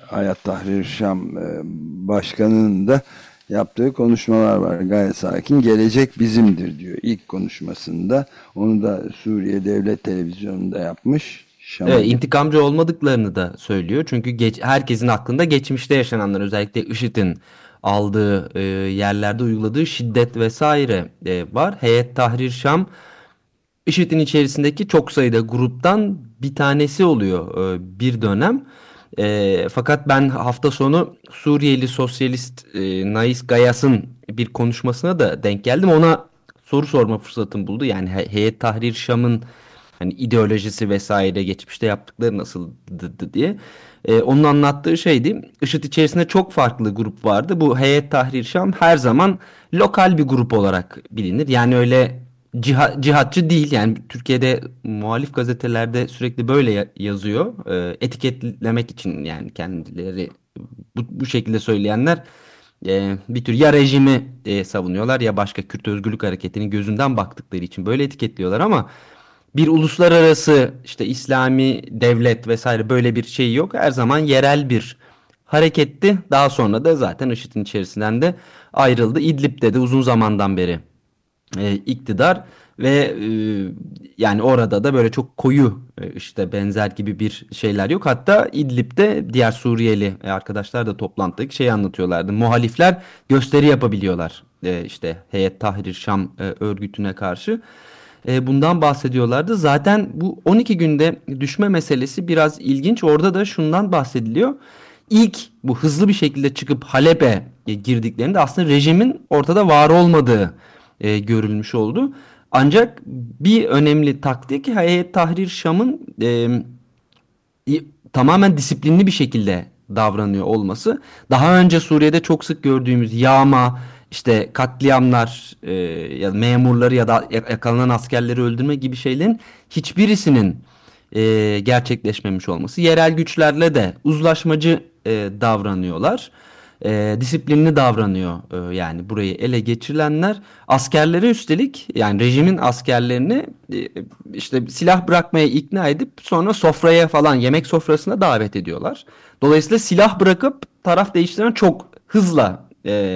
Speaker 2: Hayat Tahrir Şam Başkanı'nın da yaptığı konuşmalar var. Gayet sakin. Gelecek bizimdir diyor ilk konuşmasında. Onu da Suriye Devlet Televizyonu'nda yapmış.
Speaker 3: Evet, intikamcı olmadıklarını da söylüyor. Çünkü herkesin aklında geçmişte yaşananlar, özellikle IŞİD'in aldığı yerlerde uyguladığı şiddet vesaire var. Heyet Tahrir Şam IŞİD'in içerisindeki çok sayıda gruptan bir tanesi oluyor bir dönem. Fakat ben hafta sonu Suriyeli sosyalist Nais Gayas'ın bir konuşmasına da denk geldim. Ona soru sorma fırsatım buldu. Yani Heyet Tahrir Şam'ın hani ideolojisi vesaire, geçmişte yaptıkları nasıldı diye. Onun anlattığı şeydi. IŞİD içerisinde çok farklı grup vardı. Bu Heyet Tahrir Şam her zaman lokal bir grup olarak bilinir. Yani öyle cihatçı değil. Yani Türkiye'de muhalif gazetelerde sürekli böyle yazıyor. Etiketlemek için, yani kendileri bu şekilde söyleyenler bir tür ya rejimi savunuyorlar ya başka Kürt Özgürlük Hareketi'nin gözünden baktıkları için böyle etiketliyorlar, ama bir uluslararası işte İslami devlet vesaire böyle bir şey yok. Her zaman yerel bir hareketti. Daha sonra da zaten IŞİD'in içerisinden de ayrıldı. İdlib'de de uzun zamandan beri iktidar ve yani orada da böyle çok koyu işte benzer gibi bir şeyler yok. Hatta İdlib'de diğer Suriyeli arkadaşlar da toplantıda şey anlatıyorlardı. Muhalifler gösteri yapabiliyorlar işte Heyet Tahrir Şam örgütüne karşı. Bundan bahsediyorlardı. Zaten bu 12 günde düşme meselesi biraz ilginç. Orada da şundan bahsediliyor. İlk bu hızlı bir şekilde çıkıp Halep'e girdiklerinde aslında rejimin ortada var olmadığı görülmüş oldu. Ancak bir önemli taktik Heyet Tahrir Şam'ın tamamen disiplinli bir şekilde davranıyor olması. Daha önce Suriye'de çok sık gördüğümüz yağma, işte katliamlar ya da memurları ya da yakalanan askerleri öldürme gibi şeylerin hiçbirisinin gerçekleşmemiş olması. Yerel güçlerle de uzlaşmacı davranıyorlar. Disiplinli davranıyor yani burayı ele geçirilenler. Askerlere üstelik, yani rejimin askerlerini işte silah bırakmaya ikna edip sonra sofraya falan, yemek sofrasına davet ediyorlar. Dolayısıyla silah bırakıp taraf değiştiren çok hızla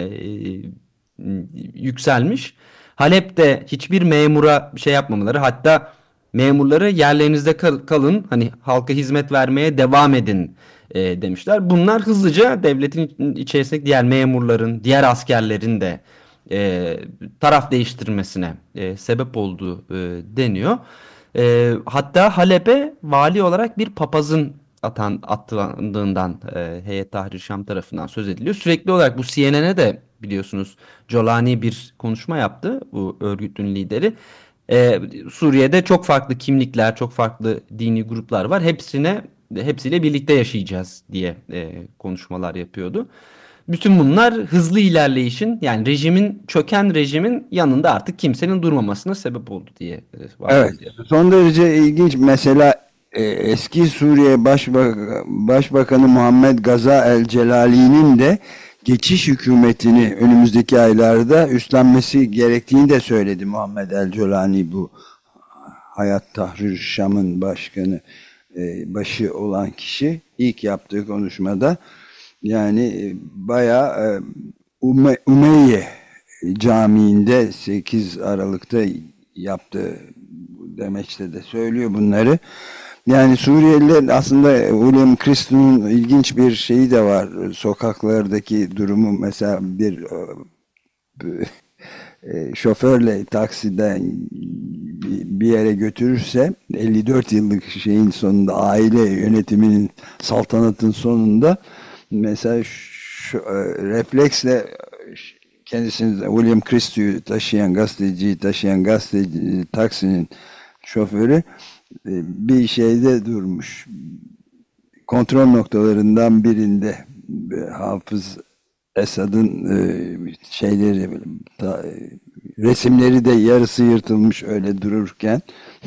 Speaker 3: yükselmiş. Halep'te hiçbir memura bir şey yapmamaları, hatta memurları yerlerinizde kalın, hani halka hizmet vermeye devam edin demişler. Bunlar hızlıca devletin içerisindeki diğer memurların, diğer askerlerin de taraf değiştirmesine sebep olduğu deniyor. Hatta Halep'e vali olarak bir papazın atandığından Heyet Tahrir Şam tarafından söz ediliyor. Sürekli olarak bu CNN'e de biliyorsunuz Jolani bir konuşma yaptı, bu örgütün lideri. Suriye'de çok farklı kimlikler, çok farklı dini gruplar var. Hepsiyle birlikte yaşayacağız diye konuşmalar yapıyordu. Bütün bunlar hızlı ilerleyişin, yani çöken rejimin yanında artık kimsenin durmamasına sebep oldu diye bahsediyor.
Speaker 2: Evet, son derece ilginç. Mesela eski Suriye Başbakanı Muhammed Gaza El Celali'nin de geçiş hükümetini önümüzdeki aylarda üstlenmesi gerektiğini de söyledi Muhammed El Celali, bu Hayat Tahrir Şam'ın başı olan kişi ilk yaptığı konuşmada. Yani bayağı Umeyye Camii'nde 8 Aralık'ta yaptığı demeçte de söylüyor bunları. Yani Suriyeliler aslında, William Christos'un ilginç bir şeyi de var. Sokaklardaki durumu mesela bir şoförle taksiden bir yere götürürse 54 yıllık şeyin sonunda, aile yönetiminin, saltanatın sonunda mesela refleksle kendisini, William Christos'u taşıyan gazeteci taksinin şoförü bir şeyde durmuş. Kontrol noktalarından birinde Hafız Esad'ın resimleri de yarısı yırtılmış öyle dururken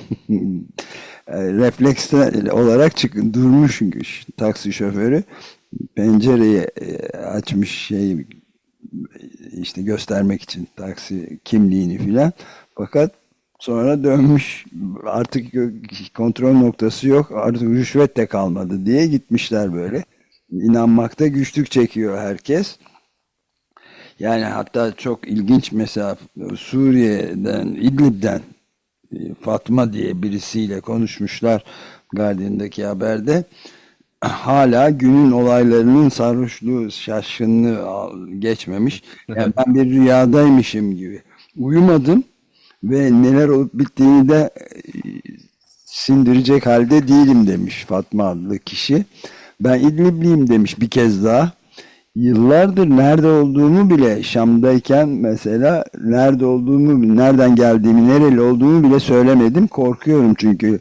Speaker 2: refleks olarak durmuş taksi şoförü, pencereyi açmış işte göstermek için taksi kimliğini filan, fakat sonra dönmüş, artık kontrol noktası yok, artık rüşvet de kalmadı diye gitmişler böyle. inanmakta güçlük çekiyor herkes. Yani hatta çok ilginç, mesela Suriye'den, İdlib'den Fatma diye birisiyle konuşmuşlar Guardian'daki haberde. Hala günün olaylarının sarhoşluğu, şaşkınlığı geçmemiş. Yani ben bir rüyadaymışım gibi. Uyumadım ve neler olup bittiğini de sindirecek halde değilim demiş Fatma adlı kişi. Ben İdlibliyim demiş bir kez daha. Yıllardır nerede olduğumu bile, Şam'dayken mesela nerede olduğumu, nereden geldiğimi, nereli olduğumu bile söylemedim. Korkuyorum çünkü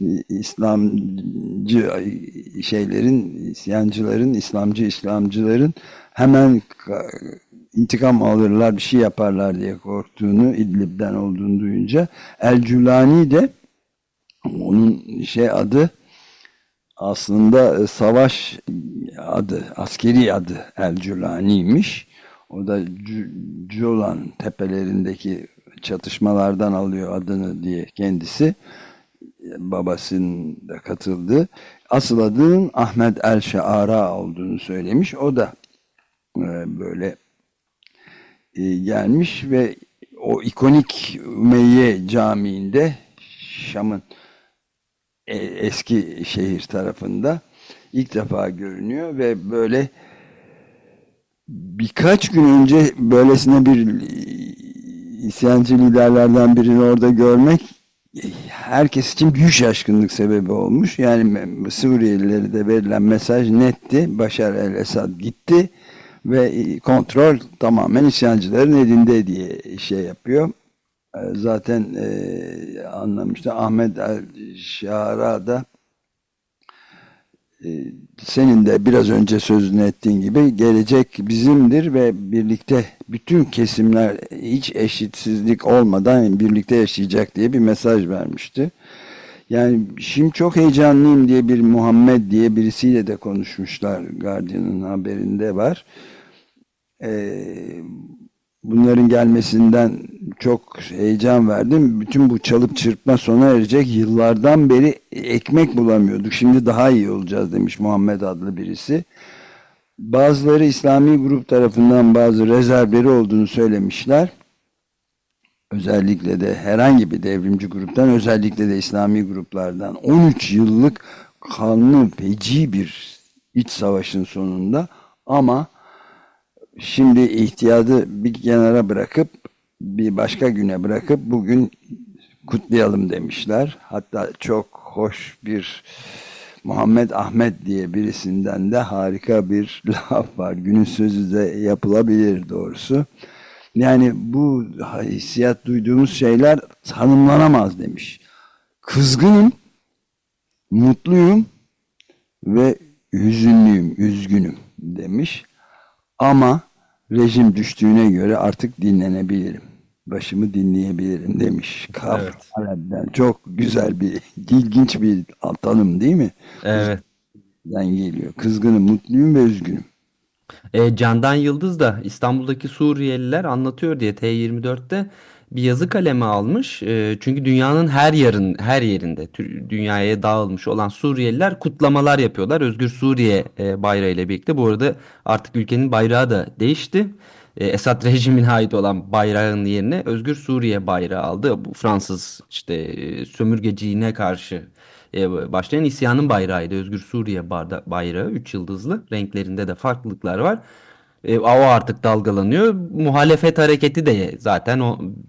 Speaker 2: İslamcı şeylerin, isyancıların, İslamcıların hemen intikam alırlar, bir şey yaparlar diye korktuğunu, İdlib'den olduğunu duyunca. El-Culani de onun adı aslında savaş adı, askeri adı El-Culani'ymiş. O da Julan tepelerindeki çatışmalardan alıyor adını diye kendisi, babasının da katıldığı. Asıl adının Ahmet el-Şaara olduğunu söylemiş. O da böyle gelmiş ve o ikonik Ümeyye Camii'nde, Şam'ın eski şehir tarafında ilk defa görünüyor ve böyle birkaç gün önce böylesine bir isyancı liderlerden birini orada görmek herkes için büyük şaşkınlık sebebi olmuş. Yani Suriyelilere de verilen mesaj netti. Başar el-Esad gitti ve kontrol tamamen isyancıların elinde diye yapıyor. Zaten anlamıştı. Ahmet el-Şara da senin de biraz önce sözünü ettiğin gibi gelecek bizimdir ve birlikte bütün kesimler hiç eşitsizlik olmadan birlikte yaşayacak diye bir mesaj vermişti. Yani şimdi çok heyecanlıyım diye bir Muhammed diye birisiyle de konuşmuşlar. Guardian'ın haberinde var. Bunların gelmesinden çok heyecan verdim. Bütün bu çalıp çırpma sona erecek. Yıllardan beri ekmek bulamıyorduk. Şimdi daha iyi olacağız demiş Muhammed adlı birisi. Bazıları İslami grup tarafından bazı rezervleri olduğunu söylemişler. Özellikle de herhangi bir devrimci gruptan, özellikle de İslami gruplardan 13 yıllık kanlı, feci bir iç savaşın sonunda, ama şimdi ihtiyadı bir kenara bırakıp bir başka güne bırakıp bugün kutlayalım demişler. Hatta çok hoş bir Muhammed Ahmet diye birisinden de harika bir laf var. Günün sözü de yapılabilir doğrusu. Yani bu hissiyat duyduğumuz şeyler tanımlanamaz demiş. Kızgınım, mutluyum ve hüzünlüyüm, üzgünüm demiş. Ama rejim düştüğüne göre artık dinlenebilirim. Başımı dinleyebilirim demiş.
Speaker 3: Evet.
Speaker 2: Çok güzel bir, ilginç bir tanım değil mi?
Speaker 3: Evet.
Speaker 2: Geliyor. Kızgınım, mutluyum ve üzgünüm.
Speaker 3: Candan Yıldız da İstanbul'daki Suriyeliler anlatıyor diye T24'te bir yazı kaleme almış. Çünkü dünyanın her yerinde dünyaya dağılmış olan Suriyeliler kutlamalar yapıyorlar. Özgür Suriye bayrağı ile birlikte. Bu arada artık ülkenin bayrağı da değişti. Esad rejimine ait olan bayrağın yerine Özgür Suriye bayrağı aldı. Bu Fransız sömürgeciliğine karşı başlayan isyanın bayrağıydı. Özgür Suriye bayrağı 3 yıldızlı, renklerinde de farklılıklar var. O artık dalgalanıyor. Muhalefet hareketi de zaten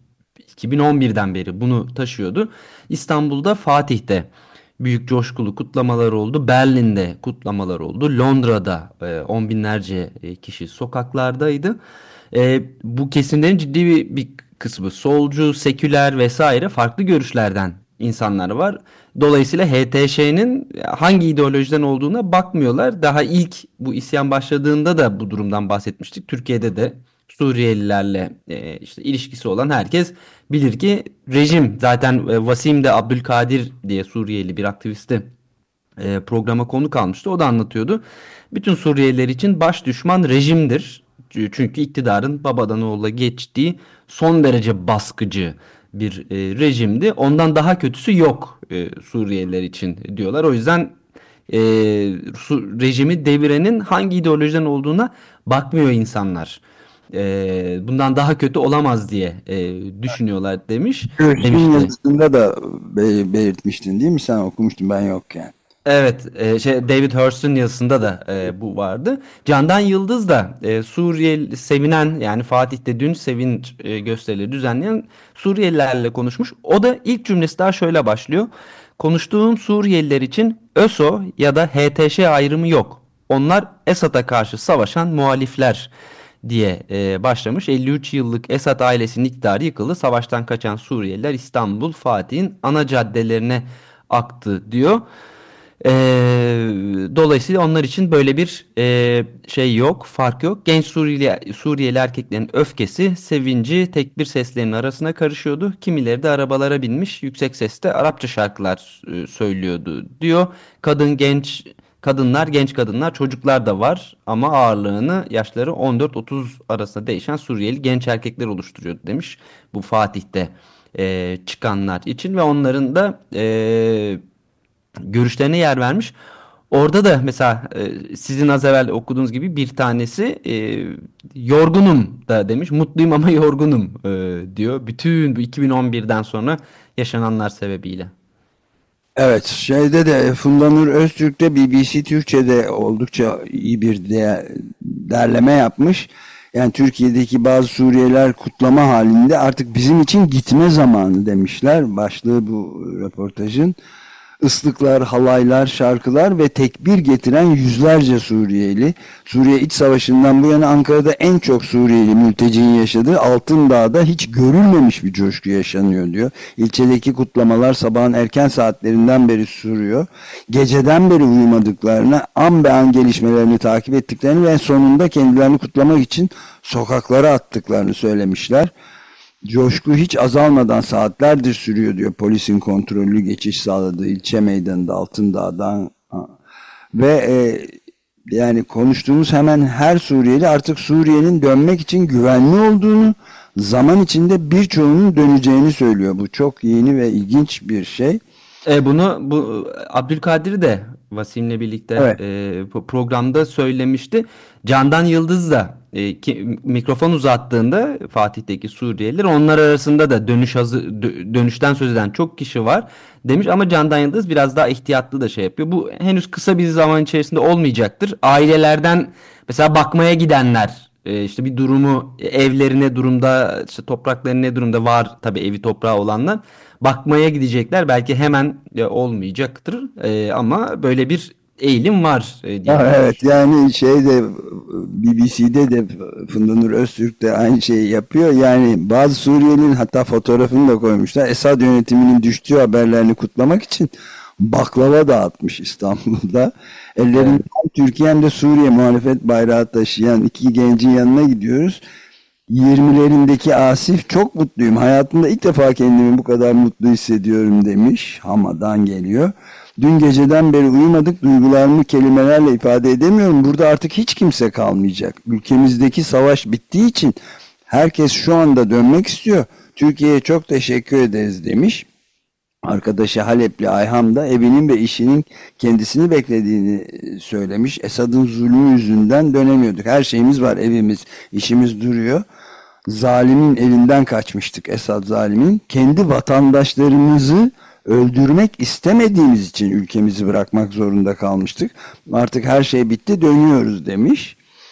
Speaker 3: 2011'den beri bunu taşıyordu. İstanbul'da, Fatih'te büyük coşkulu kutlamalar oldu. Berlin'de kutlamalar oldu. Londra'da on binlerce kişi sokaklardaydı. Bu kesimlerin ciddi bir kısmı solcu, seküler vesaire farklı görüşlerden insanlar var. Dolayısıyla HTŞ'nin hangi ideolojiden olduğuna bakmıyorlar. Daha ilk bu isyan başladığında da bu durumdan bahsetmiştik. Türkiye'de de Suriyelilerle ilişkisi olan herkes bilir ki rejim, zaten Vasim de Abdülkadir diye Suriyeli bir aktivisti programa konuk almıştı. O da anlatıyordu. Bütün Suriyeliler için baş düşman rejimdir. Çünkü iktidarın babadan oğula geçtiği son derece baskıcı bir rejimdi. Ondan daha kötüsü yok Suriyeliler için diyorlar. O yüzden rejimi devirenin hangi ideolojiden olduğuna bakmıyor insanlar. Bundan daha kötü olamaz diye düşünüyorlar demişti.
Speaker 2: Yazısında da belirtmiştin değil mi? Sen okumuştun, ben yokken.
Speaker 3: Evet, David Hurst'un yazısında da bu vardı. Candan Yıldız da Suriyeli sevinen, yani Fatih'te dün sevinç gösterileri düzenleyen Suriyelilerle konuşmuş. O da ilk cümlesi daha şöyle başlıyor. Konuştuğum Suriyeliler için ÖSO ya da HTŞ ayrımı yok. Onlar Esad'a karşı savaşan muhalifler diye başlamış. 53 yıllık Esad ailesinin iktidarı yıkıldı. Savaştan kaçan Suriyeliler İstanbul, Fatih'in ana caddelerine aktı diyor. Dolayısıyla onlar için böyle bir şey yok, fark yok. Genç Suriyeli erkeklerin öfkesi, sevinci tek bir seslerin arasına karışıyordu. Kimileri de arabalara binmiş, yüksek sesle Arapça şarkılar söylüyordu diyor. Genç kadınlar, çocuklar da var ama ağırlığını yaşları 14-30 arasında değişen Suriyeli genç erkekler oluşturuyordu demiş. Bu Fatih'te çıkanlar için ve onların da görüşlerine yer vermiş. Orada da mesela sizin az evvel okuduğunuz gibi bir tanesi yorgunum da demiş. Mutluyum ama yorgunum diyor. Bütün bu 2011'den sonra yaşananlar sebebiyle.
Speaker 2: Evet, şeyde de Funda Nur Öztürk de BBC Türkçe'de oldukça iyi bir derleme yapmış. Yani Türkiye'deki bazı Suriyeliler kutlama halinde artık bizim için gitme zamanı demişler. Başlığı bu röportajın. Islıklar, halaylar, şarkılar ve tekbir getiren yüzlerce Suriyeli. Suriye İç Savaşı'ndan bu yana Ankara'da en çok Suriyeli mültecinin yaşadığı Altındağ'da hiç görülmemiş bir coşku yaşanıyor diyor. İlçedeki kutlamalar sabahın erken saatlerinden beri sürüyor. Geceden beri uyumadıklarını, an be an gelişmelerini takip ettiklerini ve sonunda kendilerini kutlamak için sokaklara attıklarını söylemişler. Coşku hiç azalmadan saatlerdir sürüyor diyor. Polisin kontrollü geçiş sağladığı ilçe meydanında Altındağ'dan ve yani konuştuğumuz hemen her Suriyeli artık Suriye'nin dönmek için güvenli olduğunu, zaman içinde birçoğunun döneceğini söylüyor. Bu çok yeni ve ilginç bir şey.
Speaker 3: Bu Abdülkadir de Vasim'le birlikte
Speaker 2: evet,
Speaker 3: programda söylemişti. Candan Yıldız da mikrofon uzattığında Fatih'teki Suriyeliler, onlar arasında da dönüşten söz eden çok kişi var demiş ama Candan Yıldız biraz daha ihtiyatlı da şey yapıyor. Bu henüz kısa bir zaman içerisinde olmayacaktır. Ailelerden mesela bakmaya gidenler, işte bir durumu, evleri ne durumda, işte toprakları ne durumda, var tabii evi toprağı olanlar, bakmaya gidecekler. Belki hemen olmayacaktır ama böyle bir eğilim var
Speaker 2: evet, yani BBC'de de Funda Nur Öztürk de aynı şeyi yapıyor. Yani bazı Suriyelilerin hatta fotoğrafını da koymuşlar. Esad yönetiminin düştüğü haberlerini kutlamak için baklava dağıtmış İstanbul'da. Ellerinde hem Türkiye hem de Suriye muhalefet bayrağı taşıyan iki gencin yanına gidiyoruz. 20'lerindeki Asif, çok mutluyum. Hayatımda ilk defa kendimi bu kadar mutlu hissediyorum demiş. Hama'dan geliyor. Dün geceden beri uyumadık, duygularımı kelimelerle ifade edemiyorum. Burada artık hiç kimse kalmayacak. Ülkemizdeki savaş bittiği için herkes şu anda dönmek istiyor. Türkiye'ye çok teşekkür ederiz demiş. Arkadaşı Halepli Ayham da evinin ve işinin kendisini beklediğini söylemiş. Esad'ın zulmü yüzünden dönemiyorduk. Her şeyimiz var, evimiz, işimiz duruyor. Zalimin elinden kaçmıştık, Esad zalimin. Kendi vatandaşlarımızı öldürmek istemediğimiz için ülkemizi bırakmak zorunda kalmıştık. Artık her şey bitti, dönüyoruz demiş.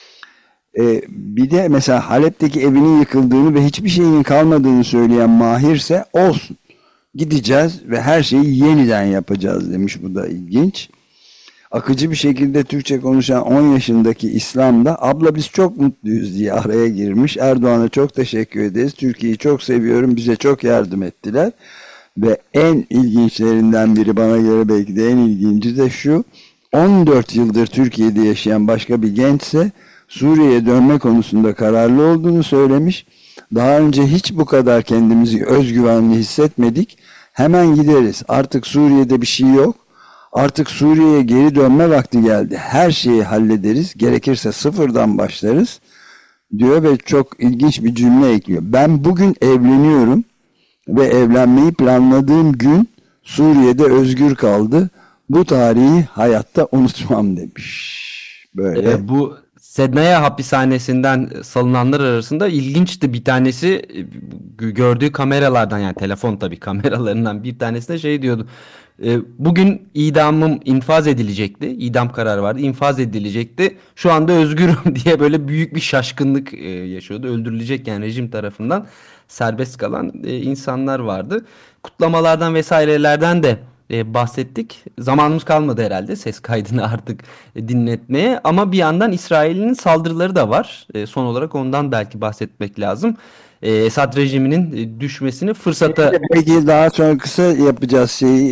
Speaker 2: Bir de mesela Halep'teki evinin yıkıldığını ve hiçbir şeyin kalmadığını söyleyen Mahir ise olsun, gideceğiz ve her şeyi yeniden yapacağız demiş. Bu da ilginç. Akıcı bir şekilde Türkçe konuşan 10 yaşındaki İslam da abla biz çok mutluyuz diye araya girmiş. Erdoğan'a çok teşekkür ederiz. Türkiye'yi çok seviyorum. Bize çok yardım ettiler. Ve en ilginçlerinden biri, bana göre belki de en ilginci de şu: 14 yıldır Türkiye'de yaşayan başka bir gençse Suriye'ye dönme konusunda kararlı olduğunu söylemiş. Daha önce hiç bu kadar kendimizi özgüvenli hissetmedik. Hemen gideriz. Artık Suriye'de bir şey yok. Artık Suriye'ye geri dönme vakti geldi. Her şeyi hallederiz. Gerekirse sıfırdan başlarız diyor ve çok ilginç bir cümle ekliyor. Ben bugün evleniyorum ve evlenmeyi planladığım gün Suriye'de özgür kaldı. Bu tarihi hayatta unutmam demiş. Böyle.
Speaker 3: Bu Sednaya hapishanesinden salınanlar arasında ilginçti bir tanesi, gördüğü kameralardan, yani telefon tabii kameralarından bir tanesinde şey diyordu. Bugün idamım infaz edilecekti. İdam kararı vardı. İnfaz edilecekti. Şu anda özgürüm diye böyle büyük bir şaşkınlık yaşıyordu. Öldürülecek yani rejim tarafından serbest kalan insanlar vardı. Kutlamalardan vesairelerden de bahsettik. Zamanımız kalmadı herhalde ses kaydını artık dinletmeye. Ama bir yandan İsrail'in saldırıları da var. Son olarak ondan belki bahsetmek lazım. Esad rejiminin düşmesini fırsata...
Speaker 2: Peki daha sonra kısa yapacağız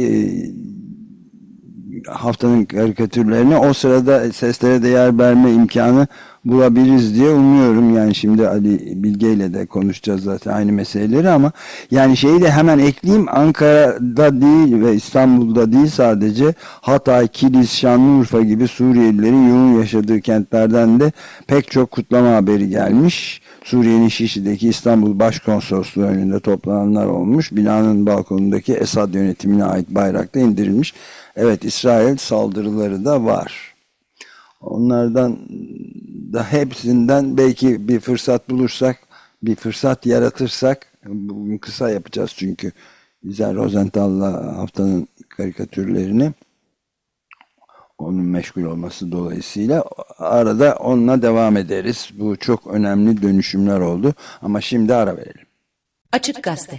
Speaker 2: haftanın karikatürlerini. O sırada seslere de yer verme imkanı bulabiliriz diye umuyorum. Yani şimdi Ali Bilge ile de konuşacağız zaten aynı meseleleri, ama yani şeyi de hemen ekleyeyim. Ankara'da değil ve İstanbul'da değil sadece, Hatay, Kilis, Şanlıurfa gibi Suriyelilerin yoğun yaşadığı kentlerden de pek çok kutlama haberi gelmiş. Suriye'nin Şişli'deki İstanbul Başkonsolosluğu önünde toplananlar olmuş. Binanın balkonundaki Esad yönetimine ait bayrak da indirilmiş. Evet, İsrail saldırıları da var. Onlardan da hepsinden belki bir fırsat bulursak, bir fırsat yaratırsak, bugün kısa yapacağız çünkü İzel Rosenthal'la haftanın karikatürlerini, onun meşgul olması dolayısıyla arada onunla devam ederiz. Bu çok önemli dönüşümler oldu ama şimdi ara verelim.
Speaker 4: Açık Gazete.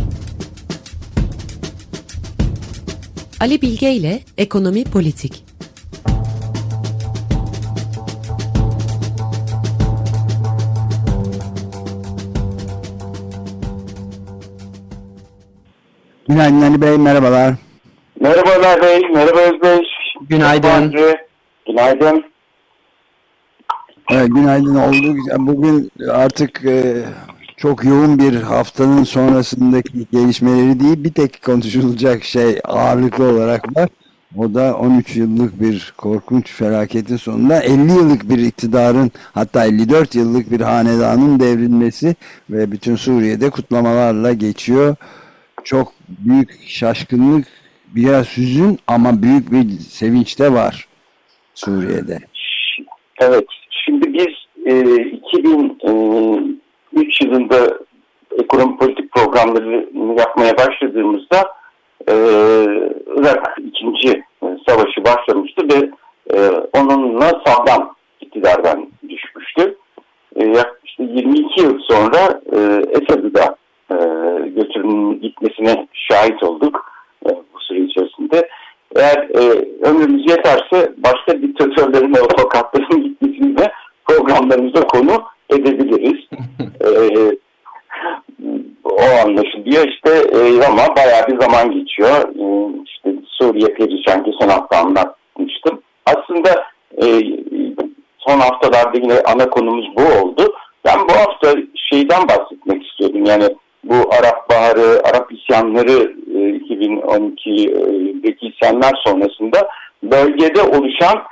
Speaker 4: Ali Bilge ile Ekonomi Politik.
Speaker 2: Günaydın Ali Bey, merhabalar.
Speaker 6: Merhabalar Bey, merhaba Özbey.
Speaker 3: Günaydın.
Speaker 6: Günaydın.
Speaker 2: Evet, günaydın oldu. Bugün artık çok yoğun bir haftanın sonrasındaki gelişmeleri değil, bir tek konuşulacak şey ağırlıklı olarak var. O da 13 yıllık bir korkunç felaketin sonunda 50 yıllık bir iktidarın, hatta 54 yıllık bir hanedanın devrilmesi ve bütün Suriye'de kutlamalarla geçiyor. Çok büyük şaşkınlık, biraz hüzün ama büyük bir sevinç de var Suriye'de.
Speaker 6: Evet, şimdi biz 2003 yılında ekonomi politik programlarını yapmaya başladığımızda Irak 2. Savaşı başlamıştı ve onunla Saddam iktidardan düşmüştü. İşte 22 yıl sonra Esad'ı da gitmesine şahit olduk bu süre içerisinde. Eğer ömrümüz yeterse başka diktatörlerin ve otokratların gitmesini de programlarımıza konu edebiliriz. O anlaşılıyor işte, ama bayağı bir zaman geçiyor. İşte Suriye perişan, geçen hafta anlatmıştım. Aslında son haftalarda yine ana konumuz bu oldu. Ben bu hafta şeyden bahsetmek istiyordum. Yani bu Arap Baharı, Arap isyanları, 2012'deki isyanlar sonrasında bölgede oluşan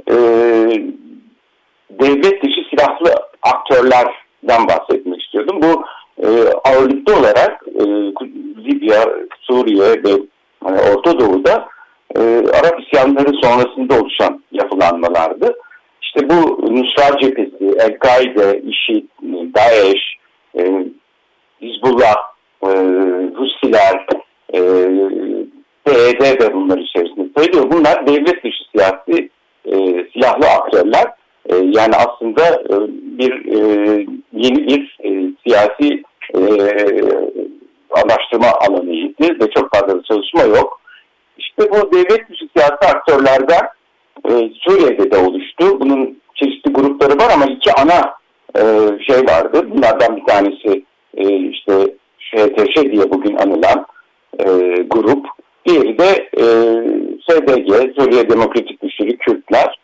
Speaker 6: devlet dışı silahlı aktörlerden bahsetmek istiyordum. Bu ağırlıklı olarak Libya, Suriye ve Orta Doğu'da Arap isyanları sonrasında oluşan yapılanmalardı. İşte bu Nusra Cephesi, El-Kaide, IŞİD, DAEŞ, Hizbullah, Husiler, PYD de bunlar içerisinde sayılıyor. Bunlar devlet dışı siyasi silahlı aktörler. Yani aslında yeni bir siyasi araştırma alanıydı ve çok fazla çalışma yok. İşte bu devlet dışı siyasi aktörlerden Suriye'de de oluştu. Bunun çeşitli grupları var ama iki ana şey vardı. Bunlardan bir tanesi işte HTŞ diye bugün anılan grup. Diğeri de SDG, Suriye Demokratik Güçleri, Kürtler.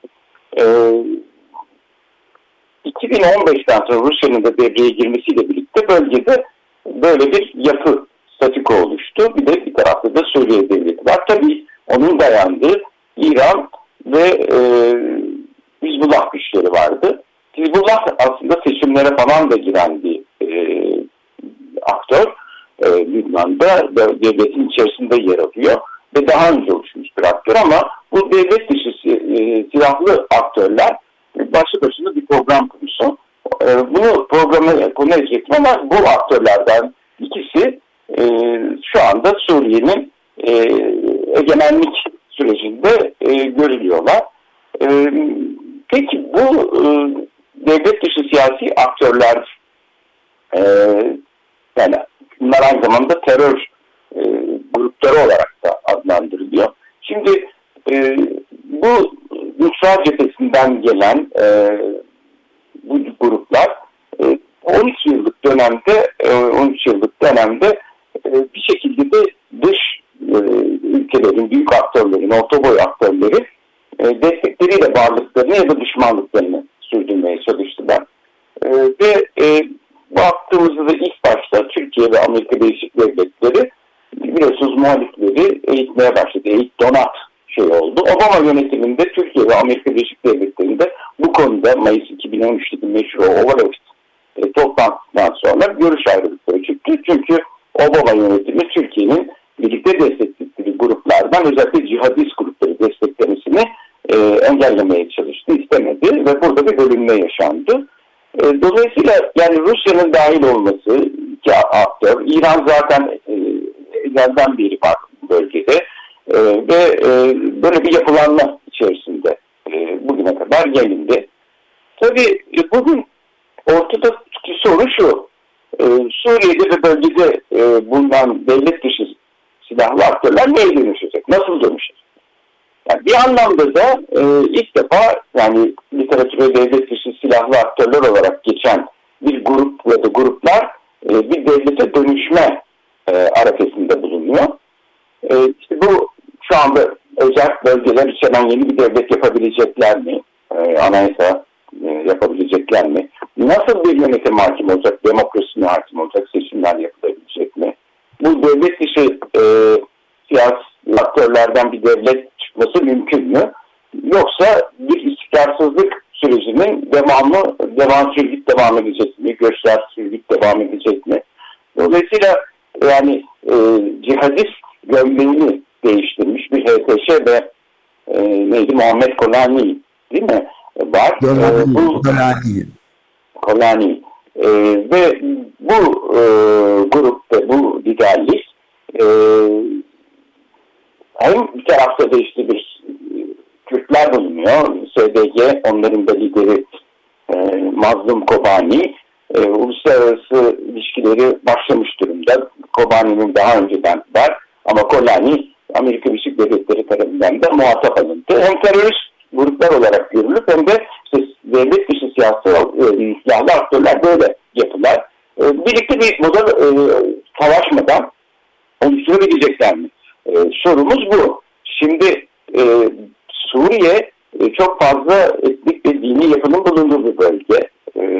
Speaker 6: 2015'ten sonra Rusya'nın da devreye girmesiyle birlikte bölgede böyle bir yapı, statiko oluştu. Bir de bir tarafta da Suriye devleti var. Tabii onun dayandığı İran ve Hizbullah güçleri vardı. Hizbullah aslında seçimlere falan da giren bir aktör. Lübnan'da devletin içerisinde yer alıyor. ve daha önce oluşmuş bir aktör ama bu devlet dışı silahlı aktörler başlı başına bir program konusu. Bunu programa konu edecektim ama bu aktörlerden ikisi şu anda Suriye'nin egemenlik sürecinde görülüyorlar. Peki bu devlet dışı siyasi aktörler yani bunlar aynı zamanda terör grupları olarak da adlandırılıyor. Şimdi bu Nusra cephesinden gelen bu gruplar 13 yıllık dönemde bir şekilde de dış ülkelerin, büyük aktörlerin, orta boy aktörleri destekleriyle varlıklarını ya da düşmanlıklarını sürdürmeye çalıştılar. Ve baktığımızda da ilk başta Türkiye ve Amerika Birleşik Devletleri biliyorsunuz muhalifleri eğitmeye başladı. Donat oldu. Obama yönetiminde Türkiye ve Amerika Birleşik Devletleri'nde bu konuda Mayıs 2013'teki meşhur Oval Office toplantısından sonra görüş ayrılıkları çıktı. Çünkü Obama yönetimi Türkiye'nin birlikte destekledikleri gruplardan özellikle cihadist grupları desteklemesini engellemeye çalıştı, istemedi ve burada bir bölünme yaşandı. Dolayısıyla yani Rusya'nın dahil olması, iki aktör, İran zaten ezelden beri var bu bölgede ve böyle bir yapılanma içerisinde bugüne kadar gelindi. Tabii bugün ortadaki soru şu, Suriye'de ve bölgede bulunan devlet dışı silahlı aktörler neye dönüşecek, nasıl dönüşecek? Yani bir anlamda da ilk defa yani literatüre devlet dışı silahlı aktörler olarak geçen bir grup ya da gruplar bir devlete dönüşme arifesinde bulunuyor. İşte bu şu anda özel bölgeler içeren yeni bir devlet yapabilecekler mi? Anayasa yapabilecekler mi? Nasıl bir yönetim hakim olacak? Demokrasi mi hakim olacak? Seçimler yapılabilecek mi? Bu devlet dışı siyasi aktörlerden bir devlet çıkması mümkün mü? Yoksa bir istikrarsızlık sürecinin devam edecek mi? Göçler sürgüt devam edecek mi? Dolayısıyla yani cihadist gömleğini değiştirmiş bir HTŞ ve Muhammed Kolani değil mi? Var. Kolani. Ve bu grupta bu liderlik hem bir tarafta da işte bir Kürtler bulunuyor. SDG, onların da lideri Mazlum Kobani. Uluslararası ilişkileri başlamış durumda. Kobani'nin daha önceden var. Ama Kolani Amerika Birleşik Devletleri tarafından da muhatap alındı. Hem terörist gruplar olarak görülüp hem de işte devlet dışı silahlı aktörler böyle yapılar. Birlikte bir model savaşmadan oluşturabilecekler mi? Sorumuz bu. Şimdi Suriye çok fazla etnik ve dini yapının bulunduğu bir bölge.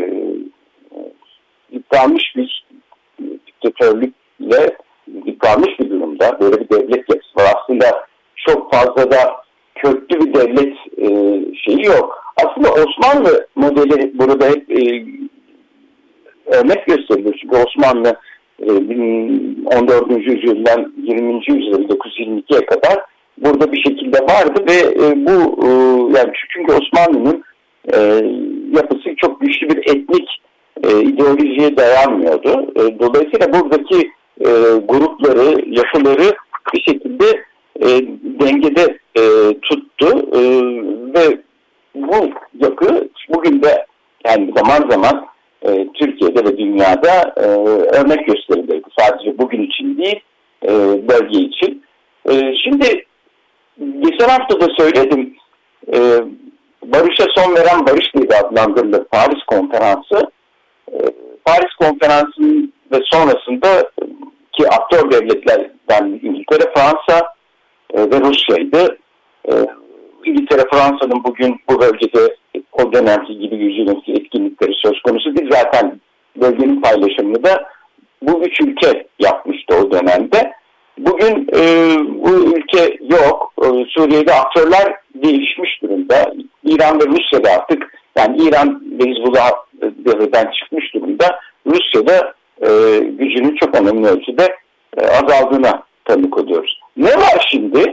Speaker 6: Yıpranmış bir diktatörlükle yıpranmış bir durumda. Böyle bir devlet yapısı var. Aslında çok fazla da köklü bir devlet şeyi yok. Aslında Osmanlı modeli burada hep örnek gösterilir. Çünkü Osmanlı 14. yüzyıldan 20. yüzyıl 1922'ye kadar burada bir şekilde vardı ve bu yani çünkü Osmanlı'nın yapısı çok güçlü bir etnik ideolojiye dayanmıyordu. Dolayısıyla buradaki grupları, yapıları bir şekilde dengede tuttu ve bu yapı bugün de yani zaman zaman Türkiye'de ve dünyada örnek gösterildi. Sadece bugün için değil, bölge için. Şimdi geçen hafta da söyledim, barışa son veren barış diye adlandırılır Paris Konferansı. Paris Konferansı'nın ve sonrasında ki aktör devletlerden İngiltere, Fransa ve Rusya'ydı. İngiltere, Fransa'nın bugün bu bölgede o dönemki gibi yüzyılınki etkinlikleri söz konusu değil. Zaten bölgenin paylaşımını da bu üç ülke yapmıştı o dönemde. Bugün bu ülke yok. Suriye'de aktörler değişmiş durumda. İran ve Rusya'da artık yani İran ve Hizbullah devreden çıkmış durumda. Rusya'da gücünün çok önemli ölçüde azaldığına tanık oluyoruz. Ne var şimdi?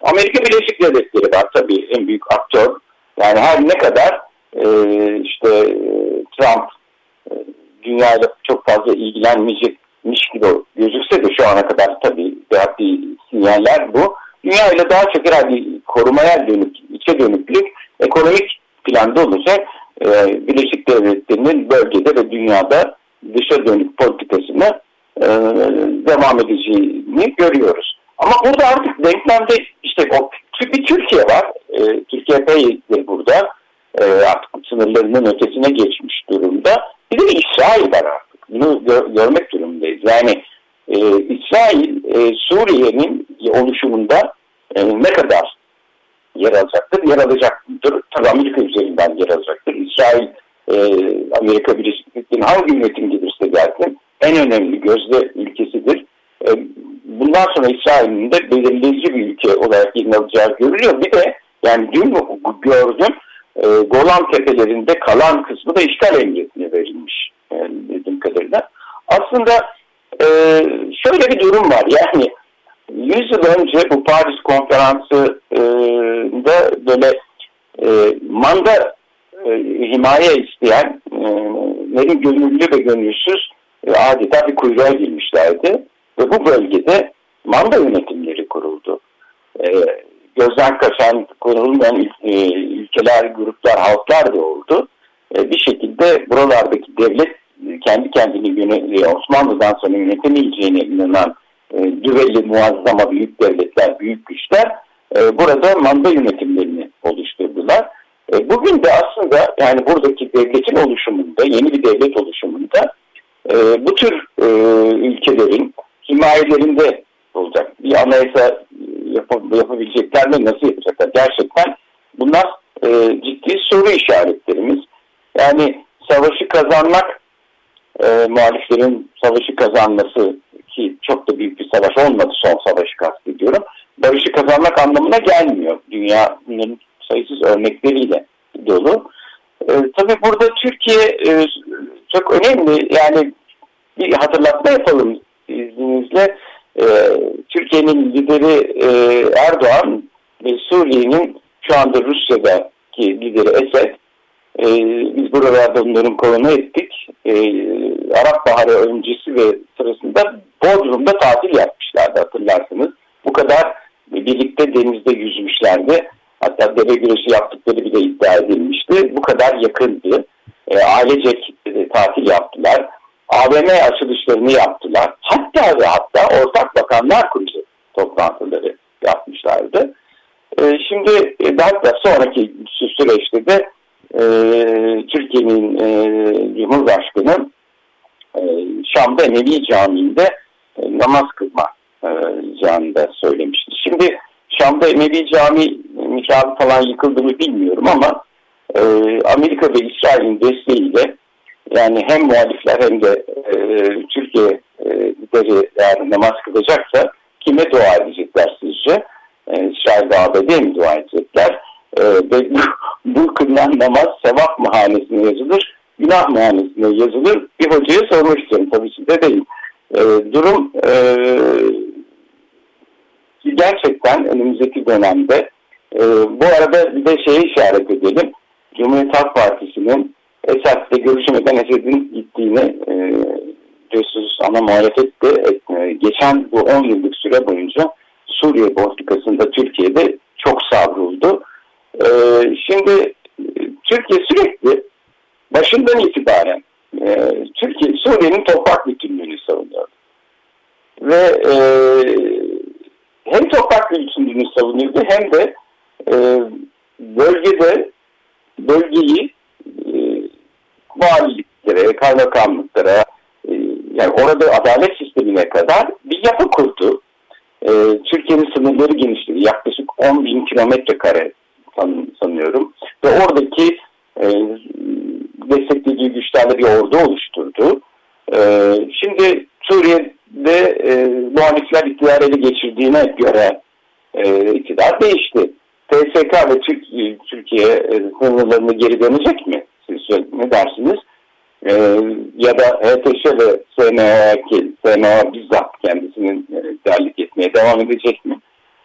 Speaker 6: Amerika Birleşik Devletleri var tabii, en büyük aktör. Yani her ne kadar Trump dünyayla çok fazla ilgilenmeyecekmiş gibi gözükse de şu ana kadar tabii verdiği sinyaller bu. Dünyayla daha çok herhalde korumaya dönük, içe dönüklük ekonomik planda olacak. Birleşik Devletleri'nin bölgede ve dünyada dışa dönük politikasını devam edeceğini görüyoruz. Ama burada artık denklemde bir Türkiye var. Türkiye epeydir burada. Artık sınırlarının ötesine geçmiş durumda. Bir de İsrail var artık. Bunu görmek durumundayız. Yani İsrail Suriye'nin oluşumunda ne kadar yer alacaktır? Yer alacaktır. Tabii Amerika üzerinden yer alacaktır. İsrail, Amerika Birleşik Devletleri'nin hangi yönetim gelirse gelsin en önemli gözde ülkesidir. Bundan sonra İsrail'in de belirleyici bir ülke olarak yerini alacağı görülüyor. Bir de yani dün gördüm, Golan Tepelerinde kalan kısmı da işgal emniyetine verilmiş bildiğim kadarıyla. Aslında şöyle bir durum var. Yani 100 yıl önce bu Paris Konferansı'nda böyle manda himaye isteyenlerin gönüllü ve gönülsüz adeta bir kuyruğa girmişlerdi. Ve bu bölgede manda yönetimleri kuruldu. Gözden kaçan, kurulmayan ülkeler, gruplar, halklar da oldu. Bir şekilde buralardaki devlet kendi kendini Osmanlı'dan sonra yönetemeyeceğine inanan düvelli muazzama büyük devletler, büyük güçler burada manda yönetimlerini oluşturdular. Bugün de aslında yani buradaki devletin oluşumunda, yeni bir devlet oluşumunda bu tür ülkelerin himayelerinde olacak. Bir anayasa yapabilecekler mi? Nasıl yapacaklar? Gerçekten bunlar ciddi soru işaretlerimiz. Yani savaşı kazanmak, muhaliflerin savaşı kazanması, ki çok da büyük bir savaş olmadı, son savaşı kastediyorum, barışı kazanmak anlamına gelmiyor. Dünyanın sayısız örnekleriyle dolu. Tabii burada Türkiye çok önemli. Yani bir hatırlatma yapalım izninizle. Türkiye'nin lideri Erdoğan ve Suriye'nin şu anda Rusya'daki lideri Esed, biz buralarda onların konu ettik. Arap Baharı öncesi ve sırasında Bodrum'da tatil yapmışlardı, hatırlarsınız. Bu kadar birlikte denizde yüzmüşlerdi. Hatta deve güreşi yaptıkları bile iddia edilmişti. Bu kadar yakındı. Ailecek tatil yaptılar. AVM açılışlarını yaptılar. Hatta ortak bakanlar kurulu toplantıları yapmışlardı. Şimdi hatta sonraki süreçte de Türkiye'nin Cumhurbaşkanı Şam'da Emevi Camii'nde namaz kılmayacağını da söylemişti. Şimdi Şam'da Emevi Camii mihrabı falan yıkıldı mı bilmiyorum ama Amerika ve İsrail'in desteğiyle yani hem muhalifler hem de Türkiye lideri eğer namaz kılacaksa kime dua edecekler sizce? İsrail'de ABD'ye mi dua edecekler? Ve bu kılınan namaz sevap mı hanesine yazılır, günah mı hanesine yazılır? Bir hocaya sormak istiyorum, tabii ki de değil. Durum gerçekten önümüzdeki dönemde bu arada bir de işaret edelim. Cumhuriyet Halk Partisi'nin Esad'la görüşmeden Esad'ın gittiğini diyorsunuz ama muhalefet de geçen bu 10 yıllık süre boyunca Suriye politikasında Türkiye'de çok savruldu. Şimdi Türkiye sürekli başından itibaren Türkiye Suriye'nin toprak bütünlüğünü savunuyor. Ve hem toprak bütünlüğünü savunuyordu hem de bölgeyi valiliklere, kaymakamlıklara, yani orada adalet sistemine kadar bir yapı kurdu. Türkiye'nin sınırları genişledi. Yaklaşık 10.000 kilometre kare sanıyorum. Ve oradaki desteklediği güçlerle bir ordu oluşturdu. Şimdi Suriye'de muhalifler iktidar ele geçirdiğine göre iktidar değişti. TSK ve Türkiye sınırlarını geri dönecek mi? Siz ne dersiniz? Ya da HTŞ ve SMA bizzat kendisinin liderlik etmeye devam edecek mi?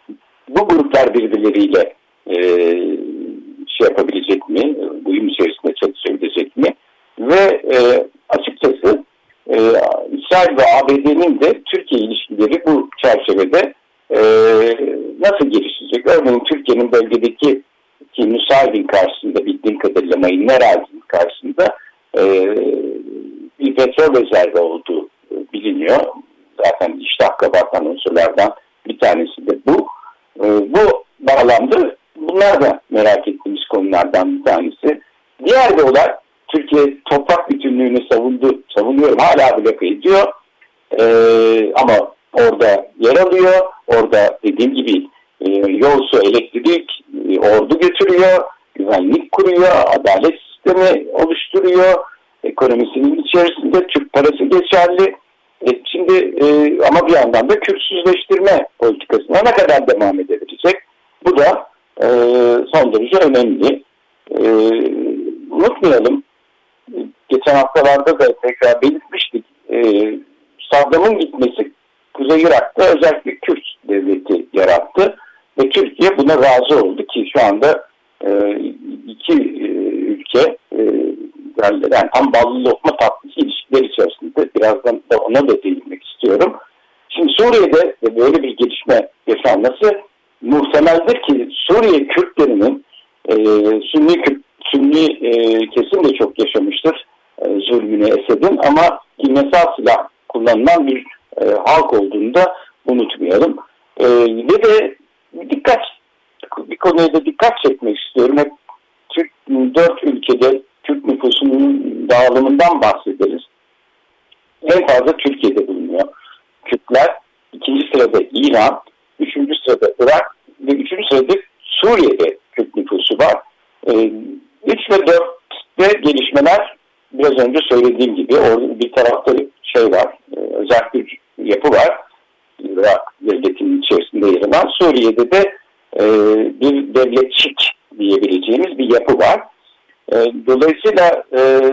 Speaker 6: bu gruplar birbirleriyle şey yapabilecek mi? Uyum içerisinde çalışabilecek mi? Ve açıkçası İsrail ve ABD'nin de Türkiye ilişkileri bu çerçevede nasıl gelişecek? Örneğin Türkiye'nin bölgedeki Nusaybin karşısında, bildiğim kadarıyla Mayınlar Ağacı'nın karşısında bir petrol rezervi olduğu biliniyor. Zaten iştah kabartan unsurlardan bir tanesi de bu. Bu bağlamda bunlar da merak ettiğimiz konulardan bir tanesi. Diğer bir olay, Türkiye toprak bütünlüğünü savunuyorum, hala bloke ediyor. Ama orada yer alıyor. Orada dediğim gibi yol, su, elektrik, ordu götürüyor, güvenlik kuruyor, adalet sistemi oluşturuyor, ekonomisinin içerisinde Türk parası geçerli. Şimdi ama bir yandan da Kürtsüzleştirme politikasına ne kadar devam edebilecek? Bu da son derece önemli. Unutmayalım, geçen haftalarda da tekrar belirtmiştik. Saddam'ın gitmesi Kuzey Irak'ta özellikle Kürt devleti yarattı ve Türkiye buna razı oldu ki şu anda iki ülke yani tam ballı lokma tatlısı ilişkiler içerisinde, birazdan da ona da değinmek istiyorum. Şimdi Suriye'de böyle bir gelişme yaşanması muhtemeldir ki Suriye Kürtlerinin Sünni kesim de çok yaşamıştır zulmünü Esed'in, ama kimyasal silah kullanılan bir halk olduğunu da unutmayalım. Ve de bir konuya da dikkat çekmek istiyorum. Hep dört ülkede Türk nüfusunun dağılımından bahsederiz. En fazla Türkiye'de bulunuyor Kürtler. İkinci sırada İran, üçüncü sırada Irak ve üçüncü sırada Suriye'de Kürt nüfusu var. 3 ve 4'te gelişmeler biraz önce söylediğim gibi, orada bir tarafta var, özel bir yapı var. Irak devletinin içerisinde yer alan, Suriye'de de bir devletçik diyebileceğimiz bir yapı var. Dolayısıyla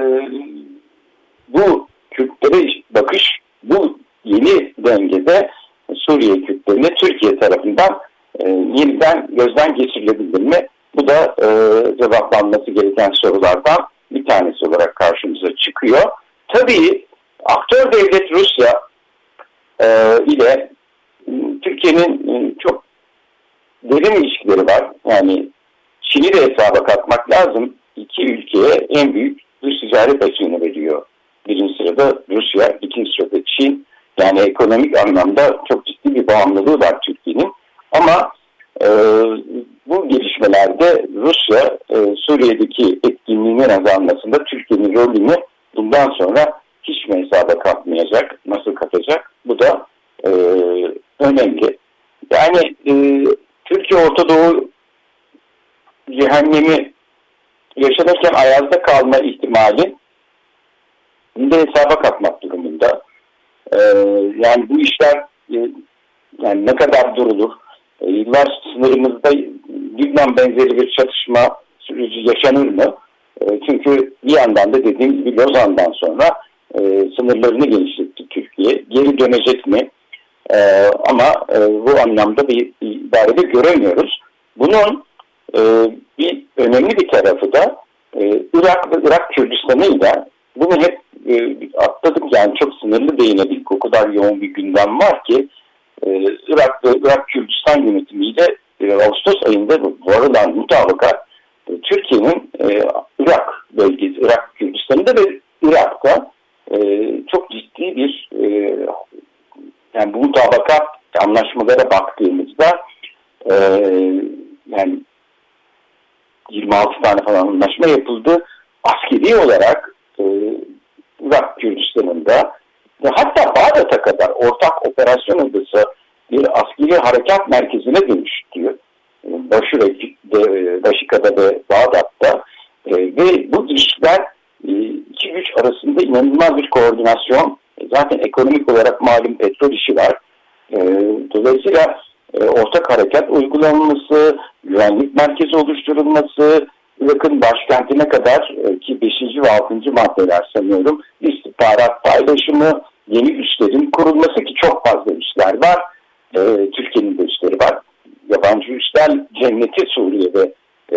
Speaker 6: bu Kürtlere bakış, bu yeni dengede Suriye Kürtlerine Türkiye tarafından yeniden gözden geçirilebilir mi? Bu da cevaplanması gereken sorulardan bir tanesi olarak karşımıza çıkıyor. Tabii aktör devlet Rusya ile Türkiye'nin çok derin ilişkileri var. Yani Çin'i de hesaba katmak lazım. İki ülkeye en büyük dış ticaret açığını veriyor. Birinci sırada Rusya, ikinci sırada Çin. Yani ekonomik anlamda çok ciddi bir bağımlılığı var Türkiye'nin. Ama bu gelişmelerde Rusya Suriye'deki etkinliğinin azalmasında Türkiye'nin rolünü bundan sonra hiç mi hesaba katmayacak, nasıl katacak? Bu da önemli. Yani Türkiye Orta Doğu cehennemi yaşanırken ayazda kalma ihtimali bunu da hesaba katmak durumunda. Yani bu işler yani ne kadar durulur? Yıllar sınırımızda Lübnan benzeri bir çatışma süreci yaşanır mı? Çünkü bir yandan da dediğim gibi Lozan'dan sonra sınırlarını genişletti Türkiye. Geri dönecek mi? Ama bu anlamda bir idarede göremiyoruz. Bunun bir önemli bir tarafı da Irak ve Irak Kürdistan'ıyla, bunu hep atladık, yani çok sınırlı değinebildik. O kadar yoğun bir gündem var ki Irak ve Irak Kürdistan yönetimiyle Ağustos ayında varılan mutabakat Türkiye'nin Irak bölgesi, Irak Kürdistan'da ve Irak'ta çok ciddi bir yani bu mutabakat anlaşmalara baktığımızda yani 26 tane falan anlaşma yapıldı. Askeri olarak Irak Kürdistan'ında ve hatta Bağdat'a kadar ortak operasyon odası bir askeri harekat merkezine dönüştü. Başika'da ve Bağdat'ta ve bu işler iki güç arasında inanılmaz bir koordinasyon. Zaten ekonomik olarak malum petrol işi var. Dolayısıyla ortak harekat uygulanması, güvenlik merkezi oluşturulması, Irak'ın başkentine kadar ki 5. ve 6. maddeler sanıyorum, istihbarat paylaşımı, yeni üslerin kurulması ki çok fazla üsler var. Türkiye'nin de üsleri var. Yabancı cenneti Suriye ve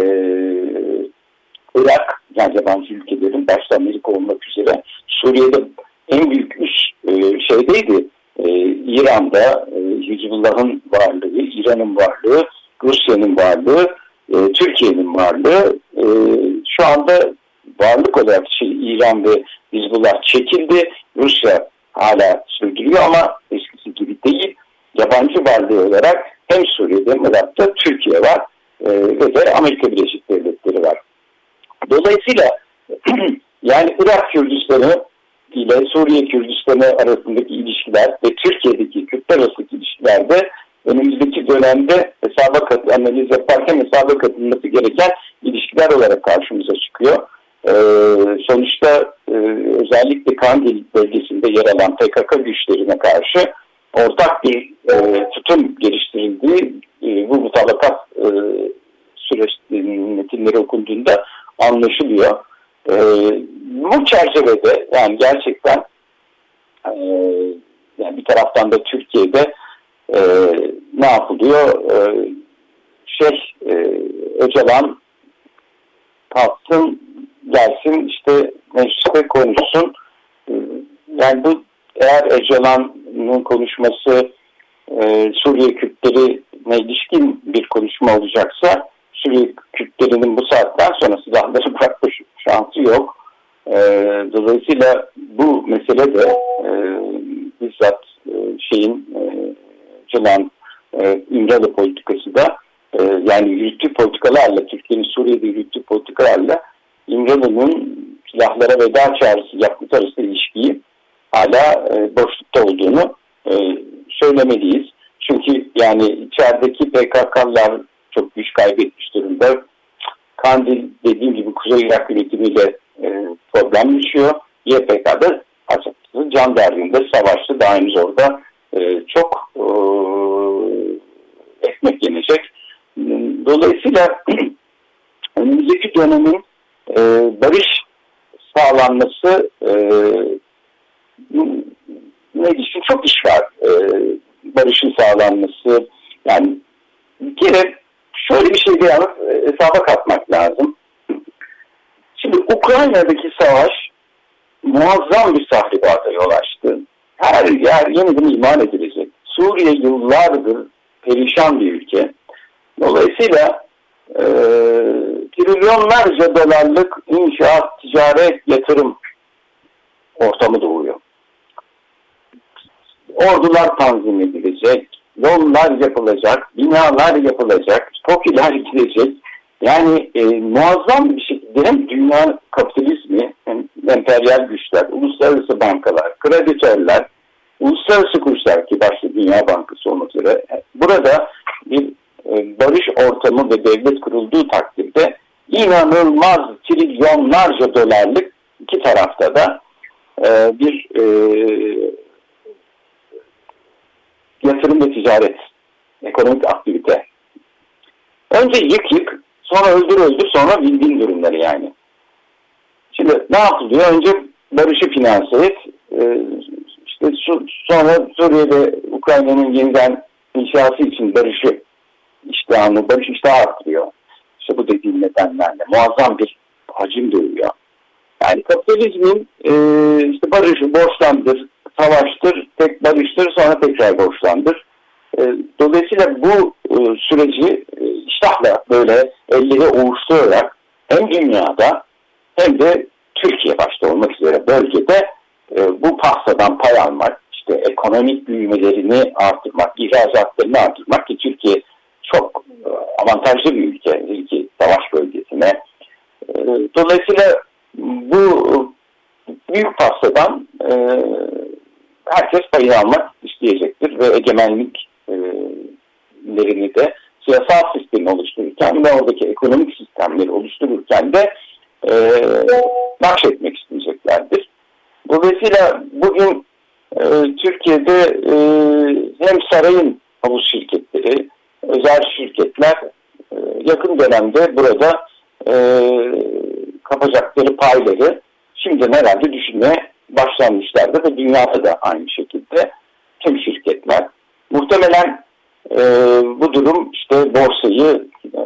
Speaker 6: Irak, yani yabancı ülkelerin başta Amerika olmak üzere. Suriye'de en büyük üç şeydeydi. İran'da Hizbullah'ın varlığı, İran'ın varlığı, Rusya'nın varlığı, Türkiye'nin varlığı. Şu anda varlık olarak İran ve Hizbullah çekildi. Rusya hala sürdürüyor ama eskisi gibi değil. Yabancı varlığı olarak hem Suriye'de hem Irak'ta Türkiye var ve de Amerika Birleşik Devletleri var. Dolayısıyla yani Irak Kürdistanı ile Suriye Kürdistanı arasındaki ilişkiler ve Türkiye'deki Kürtler arasındaki ilişkilerde önümüzdeki dönemde analiz yaparken hesaba katılması gereken ilişkiler olarak karşımıza çıkıyor. Sonuçta özellikle Kandil bölgesinde yer alan PKK güçlerine karşı ortak bir tutum geliştirildiği bu mutabakat süreç metinleri okunduğunda anlaşılıyor. Bu çerçevede yani gerçekten yani bir taraftan da Türkiye'de ne yapılıyor? Öcalan kalksın, gelsin işte mecliste konuşsun. Yani bu eğer Öcalan'ın konuşması Suriye Kürtlerine ilişkin bir konuşma olacaksa Suriye Kürtlerinin bu saatten sonra silahları bırakma şansı yok. Dolayısıyla bu mesele de bizzat Öcalan İmralı politikası da yani yürüttüğü politikalarla, Türkiye'nin Suriye'de yürüttüğü politikalarla İmralı'nın silahlara veda çağrısı yapması arasında ilişkiyi hala boşlukta olduğunu söylemeliyiz. Çünkü yani içerideki PKK'lar çok güç kaybetmiş durumda. Kandil dediğim gibi Kuzey Irak yönetimiyle problem yaşıyor. YPK'da açıkçası can derdinde savaştı. Daha henüz orada çok ekmek yenecek. Dolayısıyla önümüzdeki dönemin barış sağlanması çok iş var. Barışın sağlanması yani bir kere şöyle bir şey de hesaba katmak lazım. Şimdi Ukrayna'daki savaş muazzam bir tahribata yol açtı. Her yer yeniden iman edilecek. Suriye yıllardır perişan bir ülke. Dolayısıyla trilyonlarca dolarlık inşaat, ticaret, yatırım ortamı doğuyor. Ordular tanzim edilecek, yollar yapılacak, binalar yapılacak, TOKİ'ler gidecek. Yani muazzam bir şekilde hem dünya kapitalizmi, hem emperyal güçler, uluslararası bankalar, kreditörler, uluslararası kuruluşlar ki başta Dünya Bankası olmak üzere burada bir barış ortamı ve devlet kurulduğu takdirde inanılmaz trilyonlarca dolarlık iki tarafta da bir yatırım ve ticaret, ekonomik aktivite. Önce yık, sonra öldür, sonra win-win durumları yani. Şimdi ne yapılıyor? Önce barışı finanse et, sonra Suriye'de Ukrayna'nın yeniden inşası için barış iştahı arttırıyor. İşte bu dediğim nedenlerle muazzam bir hacim doğuyor. Yani kapitalizmin barışı borçlandır, savaştır, tek barıştır, sonra tekrar borçlandır. Dolayısıyla bu süreci iştahla böyle elleri ovuşturarak hem dünyada hem de Türkiye başta olmak üzere bölgede bu pastadan pay almak, işte ekonomik büyümelerini artırmak, ihracatlarını artırmak ki Türkiye çok avantajlı bir ülke ki savaş bölgesine. Dolayısıyla bu büyük pastadan herkes payını almak isteyecektir ve egemenliklerini de siyasal sistemi oluştururken ve oradaki ekonomik sistemleri oluştururken de nakşetmek isteyeceklerdir. Dolayısıyla bugün Türkiye'de hem sarayın havuz şirketleri, özel şirketler yakın dönemde burada kapacakları payları şimdiden herhalde düşünmeye başlanmışlardı ve dünyada da aynı şekilde tüm şirketler. Muhtemelen bu durum işte borsayı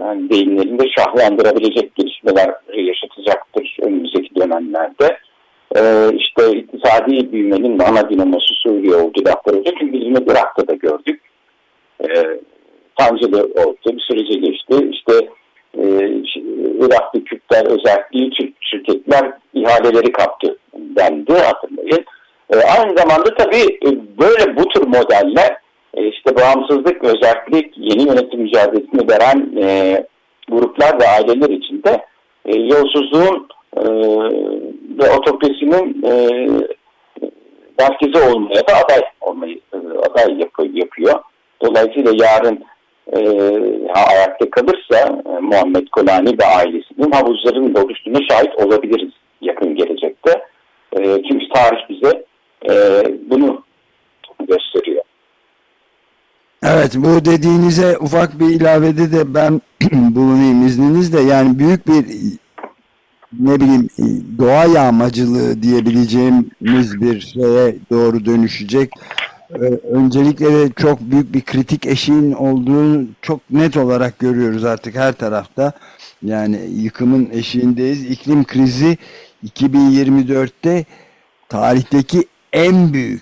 Speaker 6: hani beyinlerinde şahlandırabilecek gelişmeler yaşatacaktır önümüzdeki dönemlerde. İşte iktisadi büyümenin ana dinamosu Suriye oldu laflar olacak. Çünkü biz bunu Irak'ta da gördük. Sancılı oldu, bir sürece geçti. İşte Iraklı Kürtler, özellikle Türk şirketler ihaleleri kaptı dendi, hatırlayın. Aynı zamanda tabii böyle bu tür modeller işte bağımsızlık, özellik, yeni yönetim mücadelesini veren gruplar ve aileler içinde yolsuzluğun ve otokrasinin merkezi olmaya da aday yapıyor. Dolayısıyla yarın ayakta kalırsa Muhammed Golani ve ailesinin havuzların da oluştuğuna şahit olabiliriz yakın gelecekte. Çünkü tarih bize bunu gösteriyor.
Speaker 2: Evet, bu dediğinize ufak bir ilavede de ben bulunayım izninizle. Yani büyük bir, ne bileyim, doğa yağmacılığı diyebileceğimiz bir şeye doğru dönüşecek. Öncelikle de çok büyük bir kritik eşiğin olduğunu çok net olarak görüyoruz artık her tarafta. Yani yıkımın eşiğindeyiz. İklim krizi 2024'te tarihteki en büyük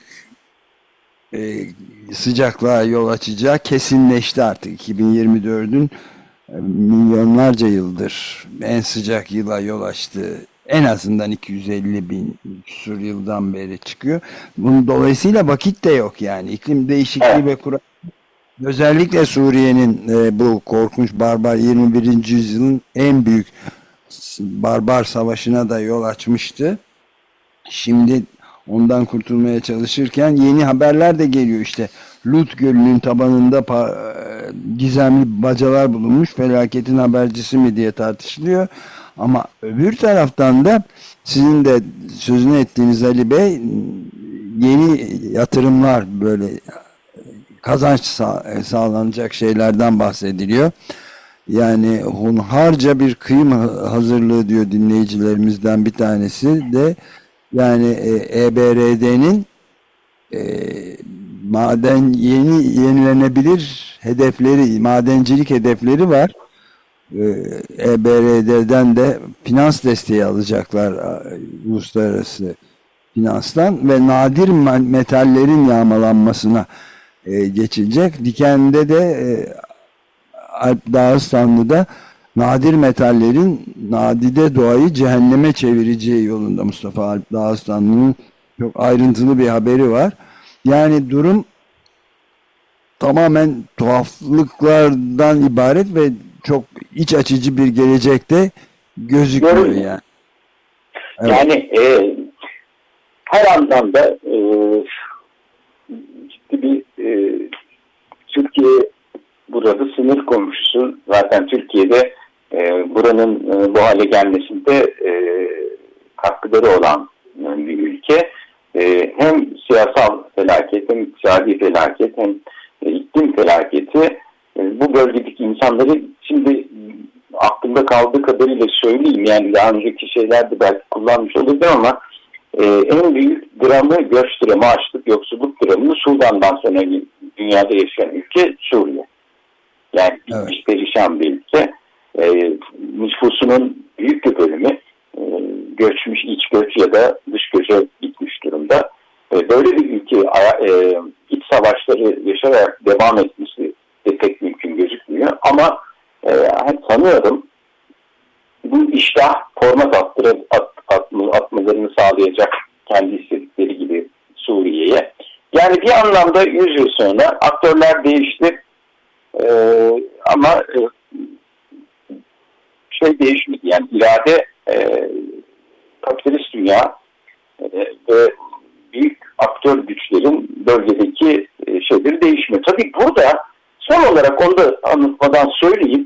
Speaker 2: sıcaklığa yol açacağı kesinleşti artık. 2024'ün milyonlarca yıldır en sıcak yıla yol açtığı, en azından 250 bin küsur yıldan beri çıkıyor. Bunun dolayısıyla vakit de yok yani. İklim değişikliği ve kurak, özellikle Suriye'nin bu korkunç barbar 21. yüzyılın en büyük barbar savaşına da yol açmıştı. Şimdi ondan kurtulmaya çalışırken yeni haberler de geliyor işte. Lut Gölü'nün tabanında gizemli bacalar bulunmuş. Felaketin habercisi mi diye tartışılıyor. Ama öbür taraftan da sizin de sözünü ettiğiniz Ali Bey, yeni yatırımlar, böyle kazanç sağlanacak şeylerden bahsediliyor. Yani hunharca bir kıyım hazırlığı diyor dinleyicilerimizden bir tanesi de. Yani EBRD'nin yenilenebilir hedefleri, madencilik hedefleri var. EBRD'den de finans desteği alacaklar, uluslararası finanstan, ve nadir metallerin yağmalanmasına geçilecek. Diken'de de Alp Dağıstanlı'da nadir metallerin nadide doğayı cehenneme çevireceği yolunda Mustafa Alp Dağıstanlı'nın çok ayrıntılı bir haberi var. Yani durum tamamen tuhaflıklardan ibaret ve çok iç açıcı bir gelecekte gözüküyor yani. Evet.
Speaker 6: Yani her anlamda ciddi bir Türkiye burada sınır komşusu. Zaten Türkiye'de buranın bu hale gelmesinde katkıları olan bir ülke. Hem siyasal felaket, hem iktisadi felaket, hem iklim felaketi bu bölgedeki insanları, şimdi aklımda kaldığı kadarıyla söyleyeyim, yani daha önceki şeylerde belki kullanmış olabilir ama en büyük dramı, göç dramı, açlık, yoksulluk dramını Sudan'dan sonra dünyada yaşayan ülke Suriye. Yani bitmiş, perişan bir ülke. Nüfusunun büyük bir bölümü göçmüş, iç göç ya da dış göçe gitmiş durumda. Böyle bir ülke iç savaşları yaşayarak devam etmesi de pek mümkün gözükmüyor. Ama sanıyorum bu iştah format atmalarını sağlayacak, kendi istedikleri gibi Suriye'ye. Yani bir anlamda 100 yıl sonra aktörler değişti. Ama şey değişmedi, yani irade kapitalist dünya ve büyük aktör güçlerin bölgedeki şeyleri değişmiyor. Tabii burada son olarak onu da anlatmadan söyleyeyim.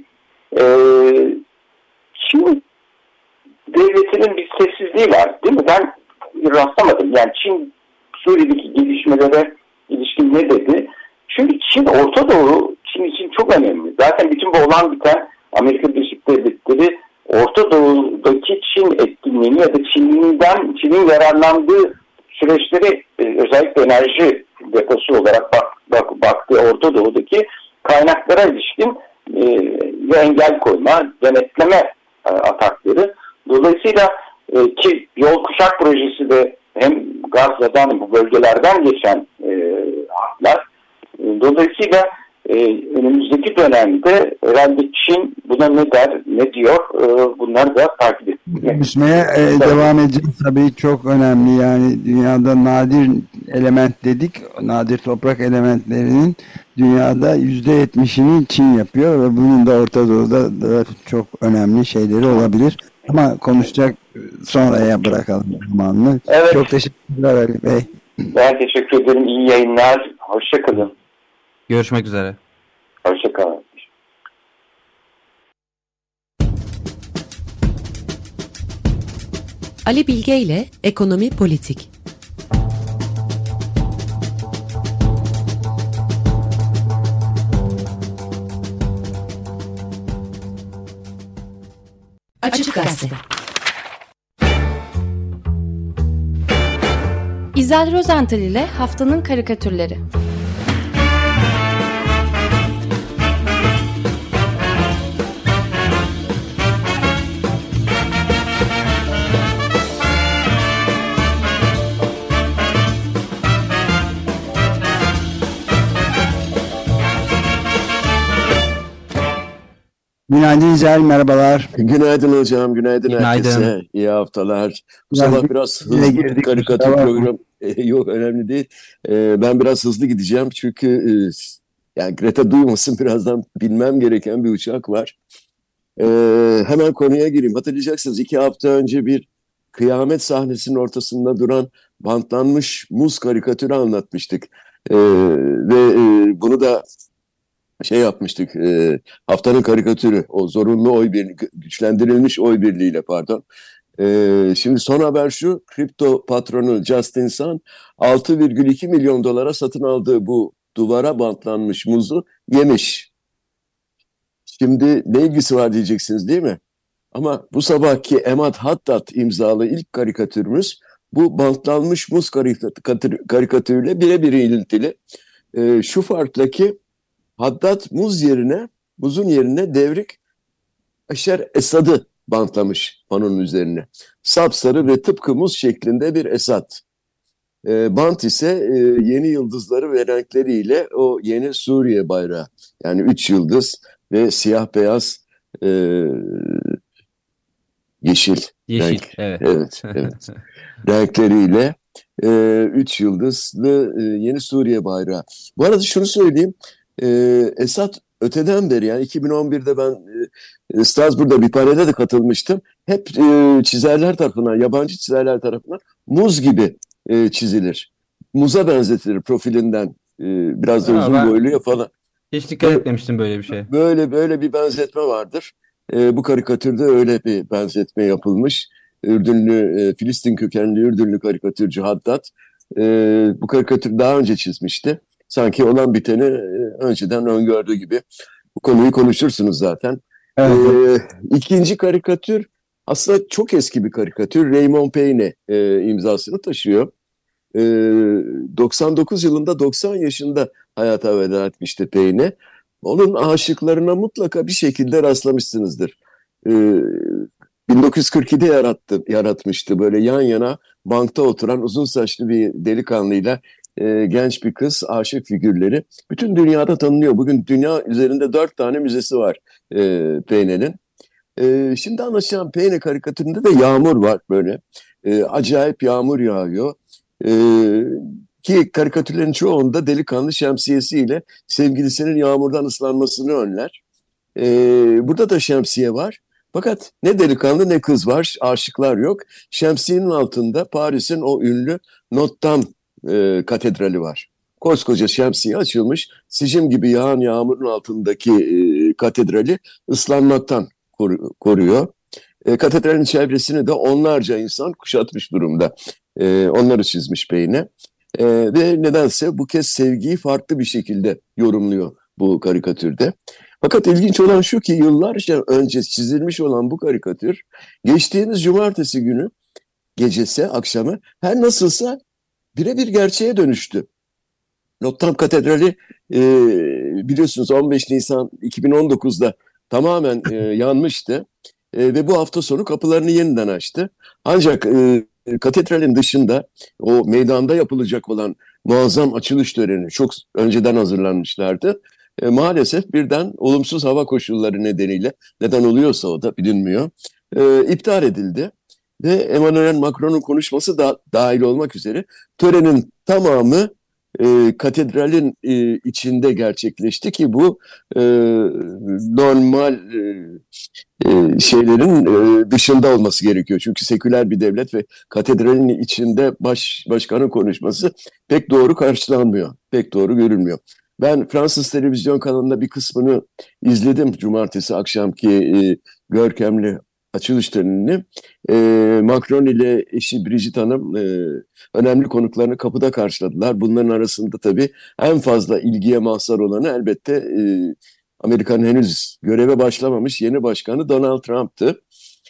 Speaker 6: Çin devletinin bir sessizliği var, değil mi? Ben rastlamadım. Yani Çin Suriye'deki gelişmelere ilişkin ne dedi? Çünkü Çin, Orta Doğu Çin için çok önemli. Zaten bütün bu olan biten Amerika Birleşik Devletleri Orta Doğu'daki Çin etkinliğini ya da Çin'in yararlandığı süreçleri özellikle enerji deposu olarak baktığı Orta Doğu'daki kaynaklara ilişkin ve engel koyma, denetleme atakları. Dolayısıyla ki yol kuşak projesi de hem Gazze'den, bu bölgelerden geçen hatlar. Dolayısıyla önümüzdeki dönemde herhalde Çin buna ne der, ne diyor, bunları da takip etmek.
Speaker 2: Konuşmaya devam edeceğiz tabii, çok önemli. Yani dünyada nadir element dedik, nadir toprak elementlerinin dünyada %70'ini Çin yapıyor ve bunun da Orta Doğu'da da çok önemli şeyleri olabilir. Ama konuşacak, sonraya bırakalım zamanını.
Speaker 6: Evet.
Speaker 2: Çok teşekkürler Ali Bey.
Speaker 6: Ben teşekkür ederim. İyi yayınlar. Hoşça kalın.
Speaker 3: Görüşmek üzere.
Speaker 6: Hoşça kalın.
Speaker 4: Ali Bilge ile Ekonomi Politik. Açık Gazete.
Speaker 7: İzel Rozental ile Haftanın Karikatürleri.
Speaker 2: Günaydın İzel, merhabalar.
Speaker 8: Günaydın hocam, günaydın
Speaker 3: Günaydın.
Speaker 8: herkese. İyi haftalar. Bu
Speaker 2: Günaydın.
Speaker 8: sabah biraz
Speaker 2: Yine
Speaker 8: hızlı bir
Speaker 2: girdik,
Speaker 8: karikatür
Speaker 2: kusura bakma.
Speaker 8: programı. Yok, önemli değil. Ben biraz hızlı gideceğim çünkü yani Greta duymasın, birazdan binmem gereken bir uçak var. Hemen konuya gireyim. Hatırlayacaksınız, 2 hafta önce bir kıyamet sahnesinin ortasında duran bantlanmış muz karikatürü anlatmıştık. Bunu da yapmıştık, haftanın karikatürü, o zorunlu oy birliği, güçlendirilmiş oy birliğiyle, pardon. Şimdi son haber şu: kripto patronu Justin Sun 6,2 milyon dolara satın aldığı bu duvara bantlanmış muzu yemiş. Şimdi ne ilgisi var diyeceksiniz, değil mi? Ama bu sabahki Emad Haddad imzalı ilk karikatürümüz bu bantlanmış muz karikatürüyle birebir ilintili. Şu farkla ki Haddad muzun yerine devrik Beşer Esad'ı bantlamış panonun üzerine. Sapsarı ve tıpkı muz şeklinde bir Esad. Bant ise yeni yıldızları ve renkleriyle o yeni Suriye bayrağı. Yani 3 yıldız ve siyah beyaz yeşil renk.
Speaker 3: Evet.
Speaker 8: Evet. Renkleriyle 3 yıldızlı yeni Suriye bayrağı. Bu arada şunu söyleyeyim. Esad öteden beri, yani 2011'de ben Strasbourg'da bir panele de katılmıştım. Hep çizerler tarafından, yabancı çizerler tarafından muz gibi çizilir. Muza benzetilir profilinden. Biraz da uzun boylu ya falan.
Speaker 3: Hiç dikkat etmemiştim böyle bir şey.
Speaker 8: Böyle bir benzetme vardır. Bu karikatürde öyle bir benzetme yapılmış. Filistin kökenli Ürdünlü karikatürcü Haddad bu karikatürü daha önce çizmişti. Sanki olan biteni önceden öngördüğü gibi. Bu konuyu konuşursunuz zaten.
Speaker 2: Evet.
Speaker 8: İkinci karikatür aslında çok eski bir karikatür. Raymond Payne imzasını taşıyor. 99 yılında 90 yaşında hayata veda etmişti Payne. Onun aşıklarına mutlaka bir şekilde rastlamışsınızdır. 1942'de yaratmıştı böyle yan yana bankta oturan uzun saçlı bir delikanlıyla genç bir kız aşık figürleri. Bütün dünyada tanınıyor. Bugün dünya üzerinde 4 tane müzesi var Payne'nin. Şimdi anlaşılan Payne karikatüründe de yağmur var böyle. Acayip yağmur yağıyor. Ki karikatürlerin çoğunda delikanlı şemsiyesiyle sevgilisinin yağmurdan ıslanmasını önler. Burada da şemsiye var. Fakat ne delikanlı ne kız var, aşıklar yok. Şemsiyenin altında Paris'in o ünlü Notre Dame katedrali var. Koskoca şemsiye açılmış, sicim gibi yağan yağmurun altındaki katedrali ıslanmaktan koruyor. Katedralin çevresini de onlarca insan kuşatmış durumda. Onları çizmiş Payne. Ve nedense bu kez sevgiyi farklı bir şekilde yorumluyor bu karikatürde. Fakat ilginç olan şu ki yıllarca önce çizilmiş olan bu karikatür geçtiğimiz cumartesi günü gecesi, akşamı her nasılsa birebir gerçeğe dönüştü. Notre Dame Katedrali biliyorsunuz 15 Nisan 2019'da tamamen yanmıştı. Ve bu hafta sonu kapılarını yeniden açtı. Ancak katedralin dışında o meydanda yapılacak olan muazzam açılış töreni çok önceden hazırlanmışlardı. Maalesef birden olumsuz hava koşulları nedeniyle, neden oluyorsa o da bilinmiyor, iptal edildi. Ve Emmanuel Macron'un konuşması da dahil olmak üzere törenin tamamı katedralin içinde gerçekleşti ki bu normal şeylerin dışında olması gerekiyor. Çünkü seküler bir devlet ve katedralin içinde başkanın konuşması pek doğru karşılanmıyor, pek doğru görülmüyor. Ben Fransız televizyon kanalında bir kısmını izledim cumartesi akşamki görkemli açılış törenini. Macron ile eşi Brigitte Hanım önemli konuklarını kapıda karşıladılar. Bunların arasında tabii en fazla ilgiye mazhar olanı elbette Amerika'nın henüz göreve başlamamış yeni başkanı Donald Trump'tı.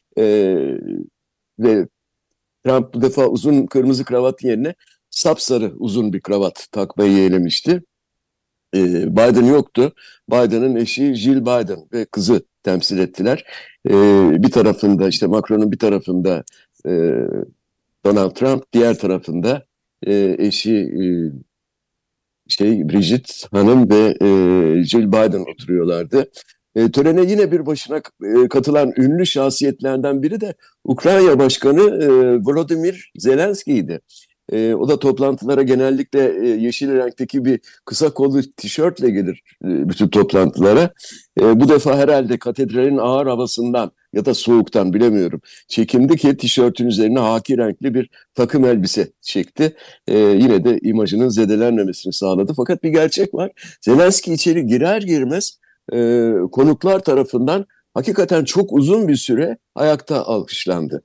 Speaker 8: Ve Trump bu defa uzun kırmızı kravatın yerine sapsarı uzun bir kravat takmayı yeğlemişti. Biden yoktu. Biden'ın eşi Jill Biden ve kızı temsil ettiler. Bir tarafında işte Macron'un bir tarafında Donald Trump, diğer tarafında eşi Brigitte Hanım ve Jill Biden oturuyorlardı. Törene yine bir başına katılan ünlü şahsiyetlerden biri de Ukrayna Başkanı Volodymyr Zelenski'ydi. O da toplantılara genellikle yeşil renkteki bir kısa kollu tişörtle gelir bütün toplantılara. Bu defa herhalde katedralin ağır havasından ya da soğuktan bilemiyorum çekindi ki tişörtün üzerine haki renkli bir takım elbise çekti. Yine de imajının zedelenmemesini sağladı. Fakat bir gerçek var. Zelenski içeri girer girmez konuklar tarafından hakikaten çok uzun bir süre ayakta alkışlandı.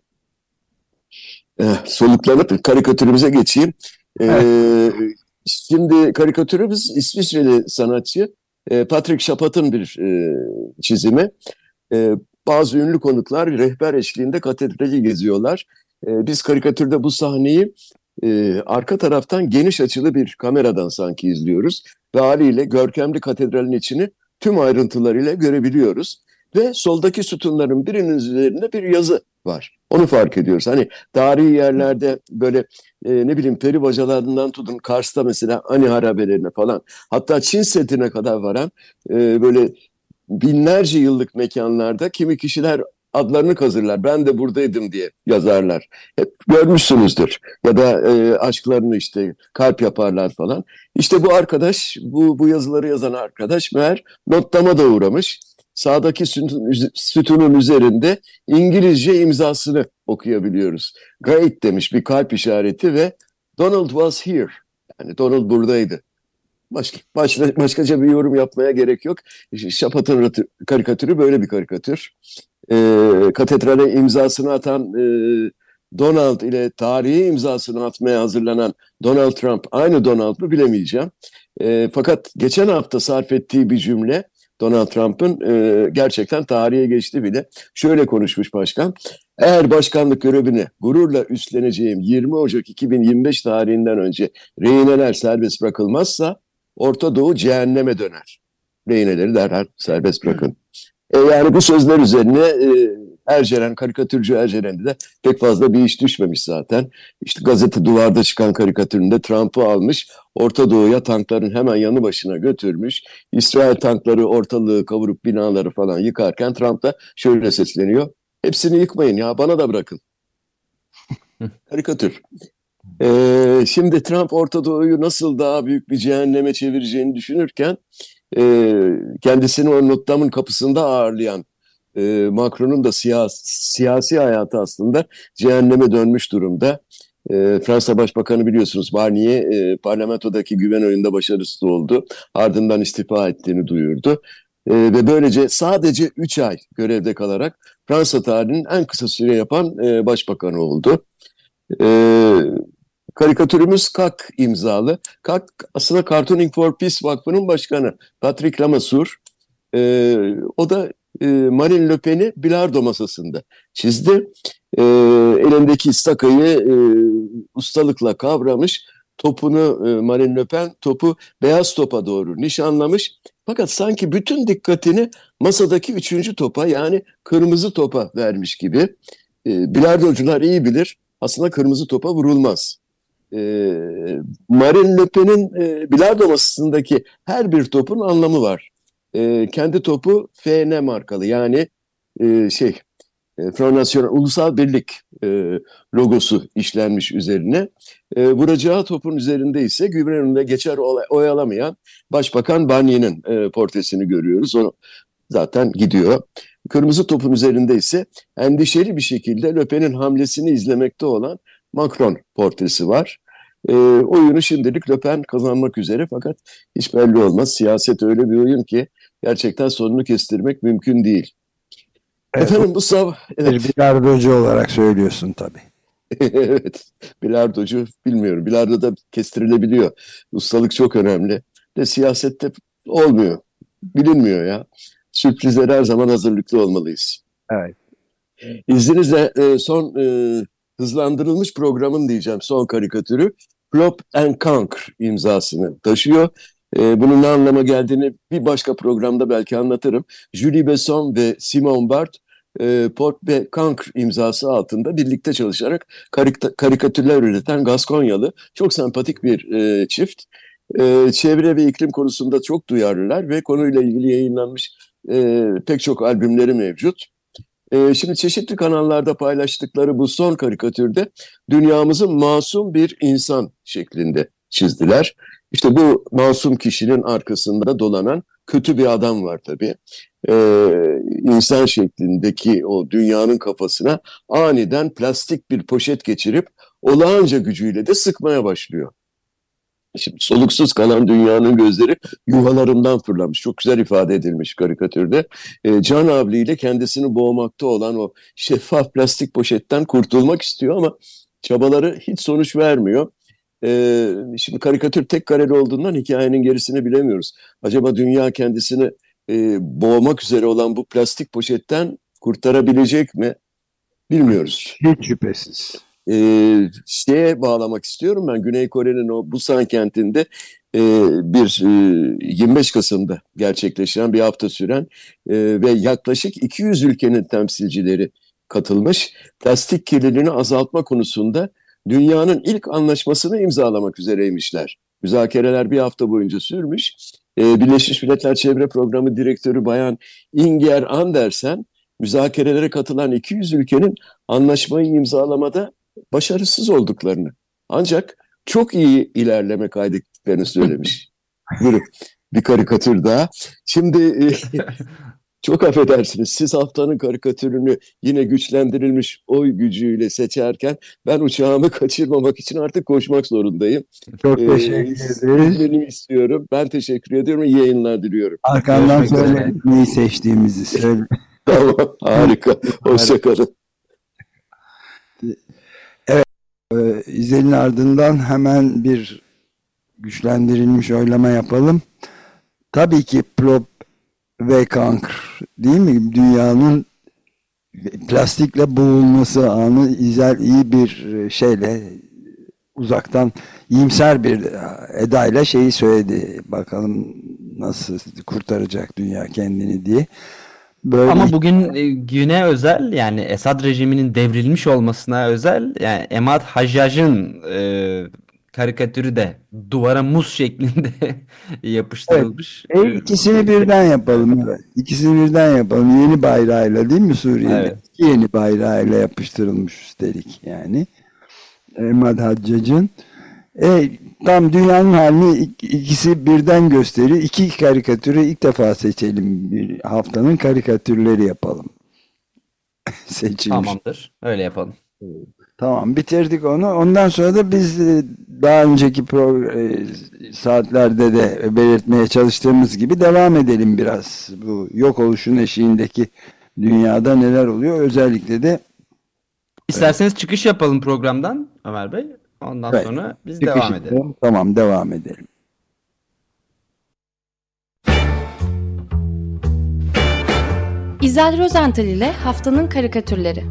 Speaker 8: Soluklanıp karikatürümüze geçeyim. Şimdi karikatürümüz İsviçreli sanatçı Patrick Chapat'ın bir çizimi. Bazı ünlü konuklar rehber eşliğinde katedrali geziyorlar. Biz karikatürde bu sahneyi arka taraftan geniş açılı bir kameradan sanki izliyoruz. Ve haliyle görkemli katedralin içini tüm ayrıntılarıyla görebiliyoruz. Ve soldaki sütunların birinin üzerinde bir yazı var. Onu fark ediyoruz. Hani tarihi yerlerde böyle ne bileyim peri bacalarından tutun Kars'ta mesela Ani harabelerine falan, hatta Çin Seddi'ne kadar varan böyle binlerce yıllık mekanlarda kimi kişiler adlarını kazırlar. Ben de buradaydım diye yazarlar. Hep görmüşsünüzdür. Ya da aşklarını işte kalp yaparlar falan. İşte bu arkadaş, bu yazıları yazan arkadaş meğer notlama da uğramış. Sağdaki sütunun üzerinde İngilizce imzasını okuyabiliyoruz. Great demiş bir kalp işareti ve Donald was here. Yani Donald buradaydı. Başkaca bir yorum yapmaya gerek yok. Chapat'ın karikatürü böyle bir karikatür. Katedrale imzasını atan Donald ile tarihi imzasını atmaya hazırlanan Donald Trump aynı Donald mı bilemeyeceğim. Fakat geçen hafta sarf ettiği bir cümle Donald Trump'ın gerçekten tarihe geçti bile. Şöyle konuşmuş başkan. Eğer başkanlık görevini gururla üstleneceğim 20 Ocak 2025 tarihinden önce rehineler serbest bırakılmazsa Orta Doğu cehenneme döner. Rehineleri derhal serbest bırakın. Yani bu sözler üzerine karikatürcü Erceren'de de pek fazla bir iş düşmemiş zaten. İşte gazete duvarda çıkan karikatüründe Trump'ı almış, Orta Doğu'ya tankların hemen yanı başına götürmüş. İsrail tankları ortalığı kavurup binaları falan yıkarken Trump da şöyle sesleniyor. Hepsini yıkmayın ya, bana da bırakın. Karikatür. Şimdi Trump Orta Doğu'yu nasıl daha büyük bir cehenneme çevireceğini düşünürken kendisini o Notre-Dame'ın kapısında ağırlayan Macron'un da siyasi hayatı aslında cehenneme dönmüş durumda. Fransa Başbakanı biliyorsunuz Barnier parlamentodaki güven oyununda başarısız oldu. Ardından istifa ettiğini duyurdu. Ve böylece sadece 3 ay görevde kalarak Fransa tarihinin en kısa süre yapan başbakanı oldu. Karikatürümüz KAK imzalı. KAK aslında Cartooning for Peace Vakfı'nın başkanı Patrick Lamassoure. O da Marine Le Pen'i bilardo masasında çizdi. Elindeki istakayı ustalıkla kavramış. Topunu Marine Le Pen topu beyaz topa doğru nişanlamış Fakat sanki bütün dikkatini masadaki 3. topa, yani kırmızı topa vermiş gibi. Bilardocular iyi bilir, aslında kırmızı topa vurulmaz. Marine Le Pen'in bilardo masasındaki her bir topun anlamı var. Kendi topu FN markalı, yani Front National, Ulusal Birlik logosu işlenmiş üzerine. Vuracağı topun üzerinde ise güven önünde geçer oyalamayan Başbakan Barnier'in portresini görüyoruz. O zaten gidiyor. Kırmızı topun üzerinde ise endişeli bir şekilde Le Pen'in hamlesini izlemekte olan Macron portresi var. Oyunu şimdilik Le Pen kazanmak üzere, fakat hiç belli olmaz. Siyaset öyle bir oyun ki gerçekten sonunu kestirmek mümkün değil.
Speaker 2: Evet,
Speaker 8: Efendim bu sabah...
Speaker 2: bir bilardocu olarak söylüyorsun tabii.
Speaker 8: Evet, bilardocu bilmiyorum. Bilardo da kestirilebiliyor. Ustalık çok önemli. De siyasette olmuyor. Bilinmiyor ya. Sürprizlere her zaman hazırlıklı olmalıyız.
Speaker 2: Evet.
Speaker 8: İzninizle son hızlandırılmış programın diyeceğim son karikatürü Plop and Conquer imzasını taşıyor. Bunun ne anlama geldiğini bir başka programda belki anlatırım. Julie Besson ve Simone Bart Plop ve Conquer imzası altında birlikte çalışarak karikatürler üreten Gaskonyalı çok sempatik bir çift. Çevre ve iklim konusunda çok duyarlılar ve konuyla ilgili yayınlanmış pek çok albümleri mevcut. Şimdi çeşitli kanallarda paylaştıkları bu son karikatürde dünyamızı masum bir insan şeklinde çizdiler. İşte bu masum kişinin arkasında dolanan kötü bir adam var tabii. İnsan şeklindeki o dünyanın kafasına aniden plastik bir poşet geçirip olağanca gücüyle de sıkmaya başlıyor. Şimdi soluksuz kalan dünyanın gözleri yuvalarından fırlamış. Çok güzel ifade edilmiş karikatürde. Can havliyle kendisini boğmakta olan o şeffaf plastik poşetten kurtulmak istiyor ama çabaları hiç sonuç vermiyor. Şimdi karikatür tek kareli olduğundan hikayenin gerisini bilemiyoruz. Acaba dünya kendisini boğmak üzere olan bu plastik poşetten kurtarabilecek mi? Bilmiyoruz.
Speaker 2: Hiç şüphesiz.
Speaker 8: Şeye bağlamak istiyorum ben. Güney Kore'nin o Busan kentinde bir 25 Kasım'da gerçekleşen bir hafta süren ve yaklaşık 200 ülkenin temsilcileri katılmış. Plastik kirliliğini azaltma konusunda dünyanın ilk anlaşmasını imzalamak üzereymişler. Müzakereler bir hafta boyunca sürmüş. Birleşmiş Milletler Çevre Programı Direktörü Bayan Inger Andersen, müzakerelere katılan 200 ülkenin anlaşmayı imzalamada başarısız olduklarını, ancak çok iyi ilerleme kaydettiklerini söylemiş. Bir karikatür daha. Şimdi çok affedersiniz, siz haftanın karikatürünü yine güçlendirilmiş oy gücüyle seçerken ben uçağımı kaçırmamak için artık koşmak zorundayım.
Speaker 2: Çok teşekkür ederiz.
Speaker 8: Benim istiyorum. Ben teşekkür ediyorum ve iyi yayınlar diliyorum.
Speaker 2: Arkandan söyle neyi seçtiğimizi söyle.
Speaker 8: Tamam, harika. Hoşçakalın.
Speaker 2: Evet, İzel'in ardından hemen bir güçlendirilmiş oylama yapalım. Tabii ki Plop ve Conquer, değil mi? Dünyanın plastikle boğulması anı. İzel iyi bir şeyle, uzaktan iyimser bir edayla şeyi söyledi. Bakalım nasıl kurtaracak dünya kendini diye. Böyle...
Speaker 3: Ama bugün güne özel, yani Esad rejiminin devrilmiş olmasına özel, yani Emad Hajjaj'ın karikatürü de duvara muz şeklinde yapıştırılmış.
Speaker 2: Evet. İkisini birden yapalım. Evet. İkisini birden yapalım. Yeni bayrağıyla, değil mi Suriye'de? Evet. Yeni bayrağıyla yapıştırılmış üstelik yani. Emad Hajjaj'ın. Tam dünyanın halini ikisi birden gösteriyor. İki karikatürü ilk defa seçelim. Bir haftanın karikatürleri yapalım. Seçilmiş.
Speaker 3: Tamamdır. Öyle yapalım.
Speaker 2: Tamam, bitirdik onu. Ondan sonra da biz daha önceki saatlerde de belirtmeye çalıştığımız gibi devam edelim biraz. Bu yok oluşun eşiğindeki dünyada neler oluyor? Özellikle de
Speaker 3: İsterseniz çıkış yapalım programdan Ömer Bey. Ondan sonra biz devam edelim.
Speaker 2: Tamam, devam edelim.
Speaker 7: İzel Rozental ile haftanın karikatürleri.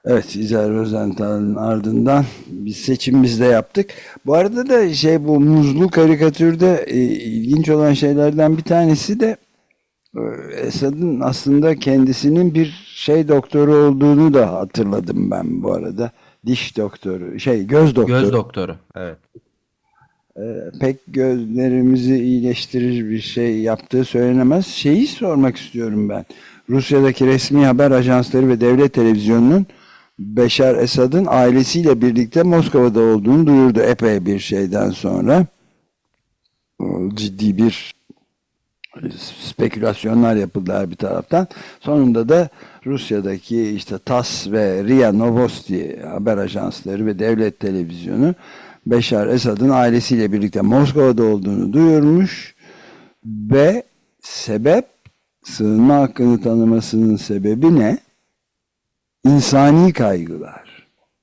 Speaker 2: Evet, İzel Rosenthal'ın ardından biz seçimimizde yaptık. Bu arada da bu muzlu karikatürde ilginç olan şeylerden bir tanesi de Esad'ın aslında kendisinin bir doktoru olduğunu da hatırladım ben bu arada. Diş doktoru, göz doktoru.
Speaker 3: Göz doktoru, evet.
Speaker 2: Pek gözlerimizi iyileştirir bir şey yaptığı söylenemez. Şeyi sormak istiyorum ben. Rusya'daki resmi haber ajansları ve devlet televizyonunun Beşar Esad'ın ailesiyle birlikte Moskova'da olduğunu duyurdu epey bir şeyden sonra. Ciddi bir spekülasyonlar yapıldılar bir taraftan. Sonunda da Rusya'daki TASS ve RIA Novosti haber ajansları ve devlet televizyonu Beşar Esad'ın ailesiyle birlikte Moskova'da olduğunu duyurmuş ve sığınma hakkını tanımasının sebebi ne? İnsani kaygılar.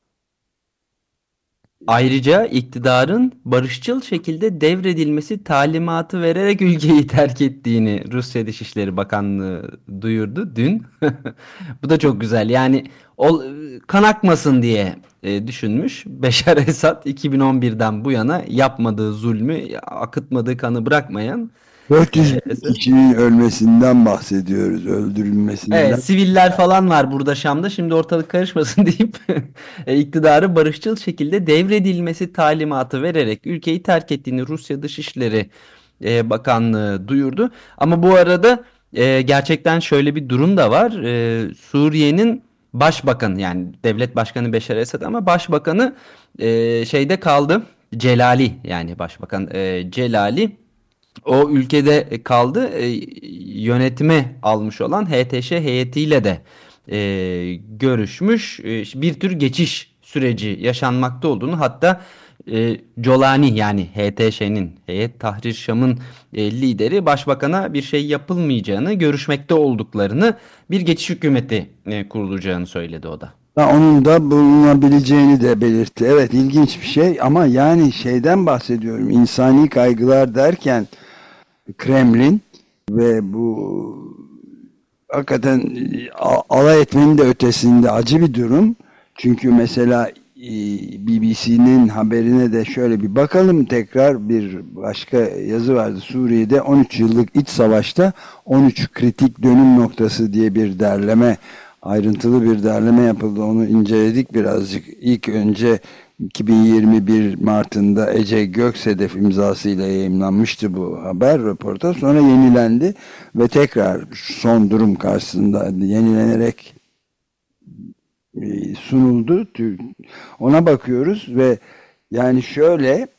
Speaker 3: Ayrıca iktidarın barışçıl şekilde devredilmesi talimatı vererek ülkeyi terk ettiğini Rusya Dışişleri Bakanlığı duyurdu dün. Bu da çok güzel. Yani kan akmasın diye düşünmüş. Beşar Esad 2011'den bu yana yapmadığı zulmü, akıtmadığı kanı bırakmayan
Speaker 2: 400 bin kişinin ölmesinden bahsediyoruz, öldürülmesinden.
Speaker 3: Evet, siviller falan var burada Şam'da. Şimdi ortalık karışmasın deyip iktidarı barışçıl şekilde devredilmesi talimatı vererek ülkeyi terk ettiğini Rusya Dışişleri Bakanlığı duyurdu. Ama bu arada gerçekten şöyle bir durum da var. Suriye'nin başbakanı, yani devlet başkanı Beşar Esad ama başbakanı şeyde kaldı. Celali, yani başbakan Celali o ülkede kaldı. Yönetime almış olan HTŞ heyetiyle de görüşmüş. Bir tür geçiş süreci yaşanmakta olduğunu, hatta Colani, yani HTŞ'nin, Heyet Tahrir Şam'ın lideri, başbakana bir şey yapılmayacağını, görüşmekte olduklarını, bir geçiş hükümeti kurulacağını söyledi o da.
Speaker 2: Onun da bulunabileceğini de belirtti. Evet, ilginç bir şey ama yani şeyden bahsediyorum. İnsani kaygılar derken Kremlin ve bu hakikaten alay etmenin de ötesinde acı bir durum. Çünkü mesela BBC'nin haberine de şöyle bir bakalım, tekrar bir başka yazı vardı. Suriye'de 13 yıllık iç savaşta 13 kritik dönüm noktası diye bir derleme, ayrıntılı bir derleme yapıldı. Onu inceledik birazcık. İlk önce 2021 Mart'ında Ece Göksedef imzasıyla yayımlanmıştı bu haber, röportaj. Sonra yenilendi ve tekrar son durum karşısında yenilenerek sunuldu. Ona bakıyoruz ve yani şöyle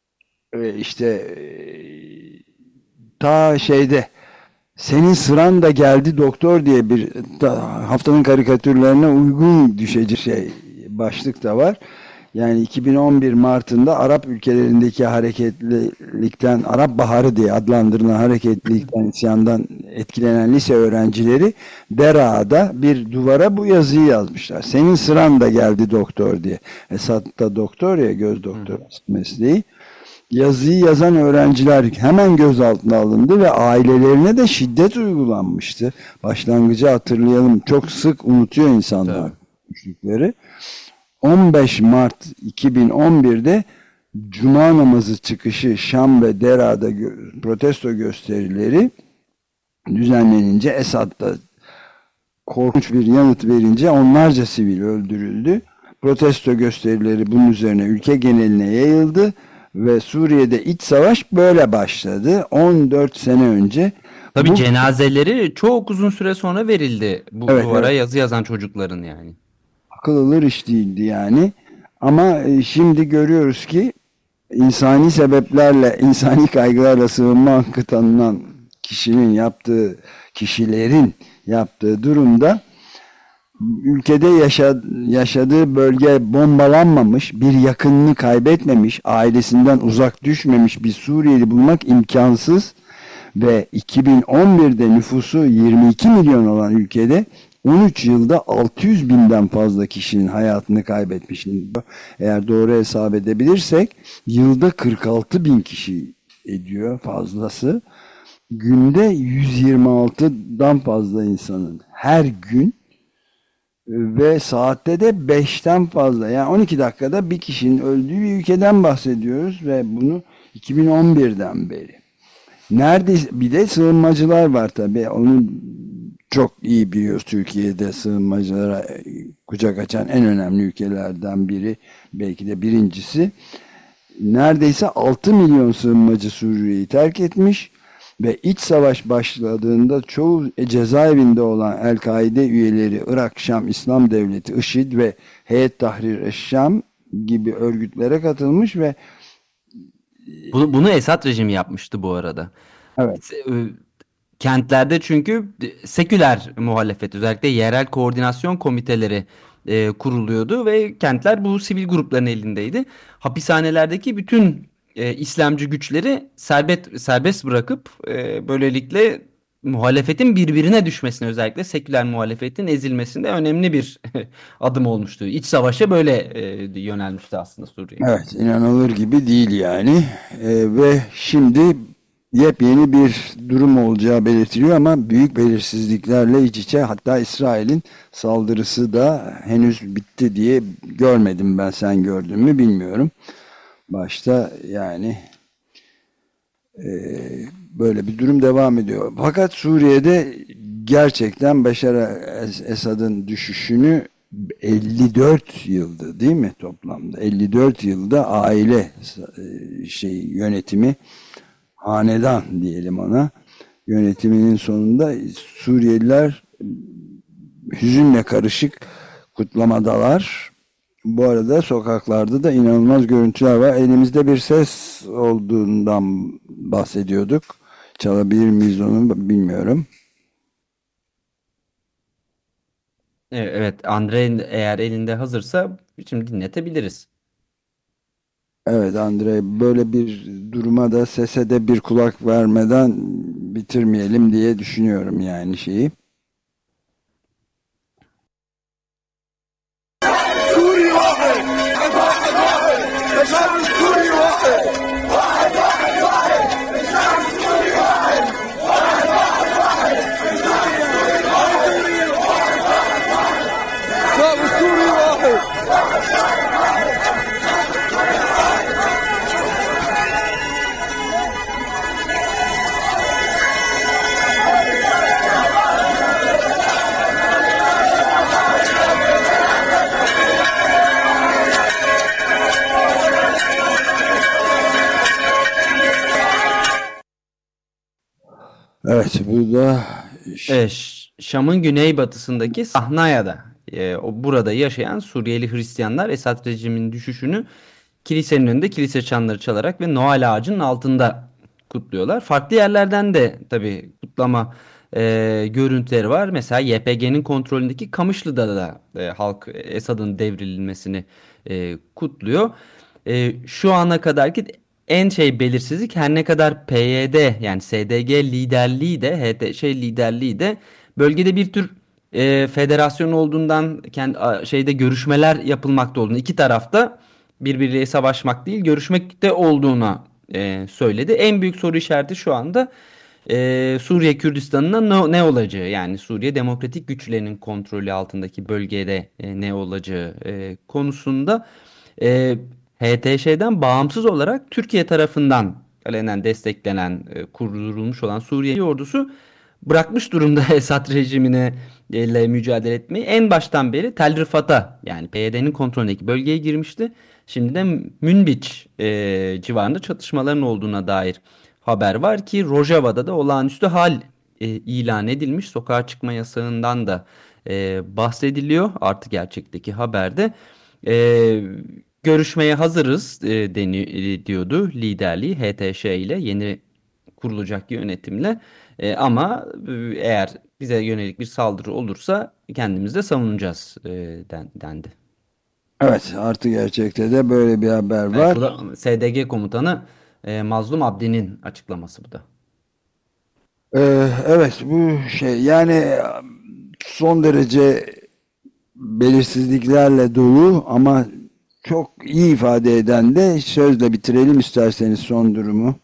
Speaker 2: ta senin sıran da geldi doktor diye bir haftanın karikatürlerine uygun düşecek başlık da var. Yani 2011 Mart'ında Arap ülkelerindeki hareketlilikten, Arap Baharı diye adlandırılan hareketlilikten, isyandan etkilenen lise öğrencileri Dera'da bir duvara bu yazıyı yazmışlar. Senin sıran da geldi doktor diye. Esad da doktor ya, göz doktoru mesleği. Yazıyı yazan öğrenciler hemen gözaltına alındı ve ailelerine de şiddet uygulanmıştı. Başlangıcı hatırlayalım. Çok sık unutuyor insanlar küçükleri. 15 Mart 2011'de Cuma namazı çıkışı Şam ve Dera'da protesto gösterileri düzenlenince, Esad da korkunç bir yanıt verince onlarca sivil öldürüldü. Protesto gösterileri bunun üzerine ülke geneline yayıldı ve Suriye'de iç savaş böyle başladı. 14 sene önce.
Speaker 3: Tabii cenazeleri çok uzun süre sonra verildi bu duvara yazı yazan çocukların yani.
Speaker 2: Akıl alır iş değildi yani. Ama şimdi görüyoruz ki insani sebeplerle, insani kaygılarla sığınma hakkı tanınan kişilerin yaptığı durumda ülkede yaşadığı bölge bombalanmamış, bir yakınını kaybetmemiş, ailesinden uzak düşmemiş bir Suriyeli bulmak imkansız ve 2011'de nüfusu 22 milyon olan ülkede 13 yılda 600 binden fazla kişinin hayatını kaybetmiş. Eğer doğru hesap edebilirsek yılda 46 bin kişi ediyor fazlası. Günde 126'dan fazla insanın her gün ve saatte de 5'ten fazla, yani 12 dakikada bir kişinin öldüğü bir ülkeden bahsediyoruz ve bunu 2011'den beri. Neredeyse bir de sığınmacılar var tabii. Onu çok iyi biliyoruz. Türkiye'de sığınmacılara kucak açan en önemli ülkelerden biri, belki de birincisi. Neredeyse 6 milyon sığınmacı Suriye'yi terk etmiş ve iç savaş başladığında çoğu cezaevinde olan El-Kaide üyeleri Irak Şam İslam Devleti, IŞİD ve Heyet Tahrir Eşşam gibi örgütlere katılmış ve
Speaker 3: Bunu Esad rejimi yapmıştı bu arada.
Speaker 2: evet.
Speaker 3: Kentlerde çünkü seküler muhalefet, özellikle yerel koordinasyon komiteleri kuruluyordu ve kentler bu sivil grupların elindeydi. Hapishanelerdeki bütün İslamcı güçleri serbest bırakıp böylelikle muhalefetin birbirine düşmesine, özellikle seküler muhalefetin ezilmesinde önemli bir adım olmuştu. İç savaşa böyle yönelmişti aslında Suriye.
Speaker 2: Evet, inanılır gibi değil yani. Ve şimdi yepyeni bir durum olacağı belirtiliyor ama büyük belirsizliklerle iç içe. Hatta İsrail'in saldırısı da henüz bitti diye görmedim ben, sen gördün mü bilmiyorum. Başta yani böyle bir durum devam ediyor. Fakat Suriye'de gerçekten Beşar Esad'ın düşüşünü 54 yılda, değil mi, toplamda 54 yılda aile yönetimi, hanedan diyelim ona, yönetiminin sonunda Suriyeliler hüzünle karışık kutlamadalar. Bu arada sokaklarda da inanılmaz görüntüler var. Elimizde bir ses olduğundan bahsediyorduk. Çalabilir miyiz onu bilmiyorum.
Speaker 3: Evet, Andre eğer elinde hazırsa şimdi dinletebiliriz.
Speaker 2: Evet Andre, böyle bir duruma da, sese de bir kulak vermeden bitirmeyelim diye düşünüyorum yani şeyi. Evet, bu da
Speaker 3: Şam'ın güneybatısındaki Sahnaya'da burada yaşayan Suriyeli Hristiyanlar Esad rejiminin düşüşünü kilisenin önünde kilise çanları çalarak ve Noel ağacının altında kutluyorlar. Farklı yerlerden de tabii kutlama görüntüleri var. Mesela YPG'nin kontrolündeki Kamışlı'da da halk Esad'ın devrilmesini kutluyor. Şu ana kadarki en belirsizlik, her ne kadar PYD yani SDG liderliği de HTŞ liderliği de bölgede bir tür federasyon olduğundan görüşmeler yapılmakta olduğunu, iki tarafta birbiriyle savaşmak değil görüşmekte olduğuna söyledi. En büyük soru işareti şu anda Suriye Kürdistan'ın ne olacağı, yani Suriye Demokratik Güçlerinin kontrolü altındaki bölgede ne olacağı konusunda. HTŞ'den bağımsız olarak Türkiye tarafından alenen desteklenen, kurdurulmuş olan Suriye ordusu bırakmış durumda Esad rejimine ile mücadele etmeyi. En baştan beri Tel Rifat'a, yani PYD'nin kontrolündeki bölgeye girmişti. Şimdi de Münbiç civarında çatışmaların olduğuna dair haber var ki Rojava'da da olağanüstü hal ilan edilmiş. Sokağa çıkma yasağından da bahsediliyor artı gerçekteki haberde. Görüşmeye hazırız diyordu liderliği HTŞ ile, yeni kurulacak yönetimle. Ama eğer bize yönelik bir saldırı olursa kendimizi de savunacağız dendi.
Speaker 2: Evet, artı gerçekte de böyle bir haber var.
Speaker 3: Evet, bu da SDG komutanı Mazlum Abdi'nin açıklaması bu da.
Speaker 2: Evet, bu yani son derece belirsizliklerle dolu ama çok iyi ifade eden de, sözle bitirelim isterseniz son durumu.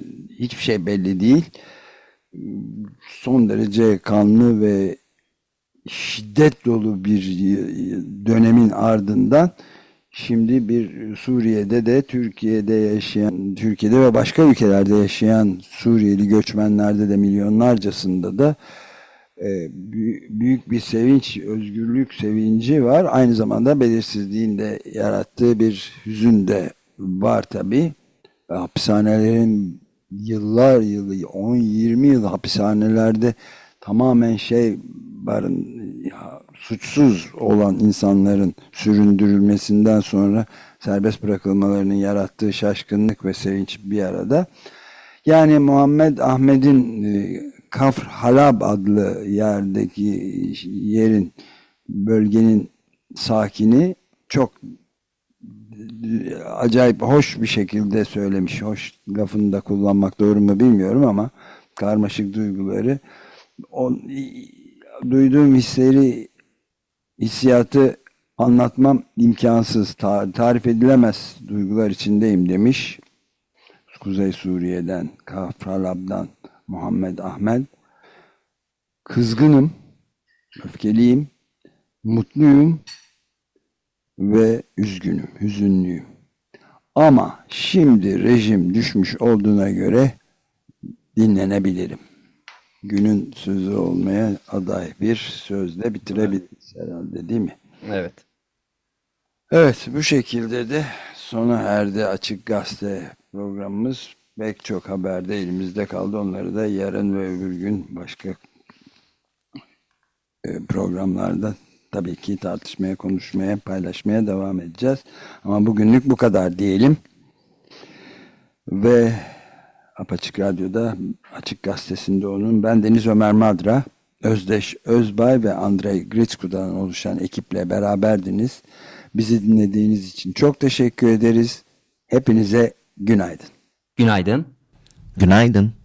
Speaker 2: Hiçbir şey belli değil. Son derece kanlı ve şiddet dolu bir dönemin ardından şimdi bir Suriye'de de Türkiye'de ve başka ülkelerde yaşayan Suriyeli göçmenlerde de milyonlarcasında da büyük bir sevinç, özgürlük sevinci var. Aynı zamanda belirsizliğin de yarattığı bir hüzün de var tabii. Hapishanelerin yıllar yılı 10-20 yıl hapishanelerde tamamen suçsuz olan insanların süründürülmesinden sonra serbest bırakılmalarının yarattığı şaşkınlık ve sevinç bir arada. Yani Muhammed Ahmed'in Kafr Halab adlı bölgenin sakini çok acayip hoş bir şekilde söylemiş. Hoş lafını da kullanmak doğru mu bilmiyorum ama karmaşık duyguları. Duyduğum hissiyatı anlatmam imkansız. Tarif edilemez duygular içindeyim demiş. Kuzey Suriye'den, Kafr Halab'dan Muhammed Ahmed. Kızgınım, öfkeliyim, mutluyum ve üzgünüm, hüzünlüyüm. Ama şimdi rejim düşmüş olduğuna göre dinlenebilirim. Günün sözü olmaya aday bir sözle bitirebiliriz herhalde, değil mi?
Speaker 3: Evet.
Speaker 2: Evet, bu şekilde de sona erdi Açık Gazete programımız. Pek çok haber de elimizde kaldı. Onları da yarın ve öbür gün başka programlarda tabii ki tartışmaya, konuşmaya, paylaşmaya devam edeceğiz. Ama bugünlük bu kadar diyelim. Ve Apaçık Radyo'da, Açık Gazetesi'nde ben Deniz Ömer Madra, Özdeş Özbay ve Andrei Gritsku'dan oluşan ekiple beraberdiniz. Bizi dinlediğiniz için çok teşekkür ederiz. Hepinize günaydın.
Speaker 3: Günaydın.
Speaker 1: Günaydın.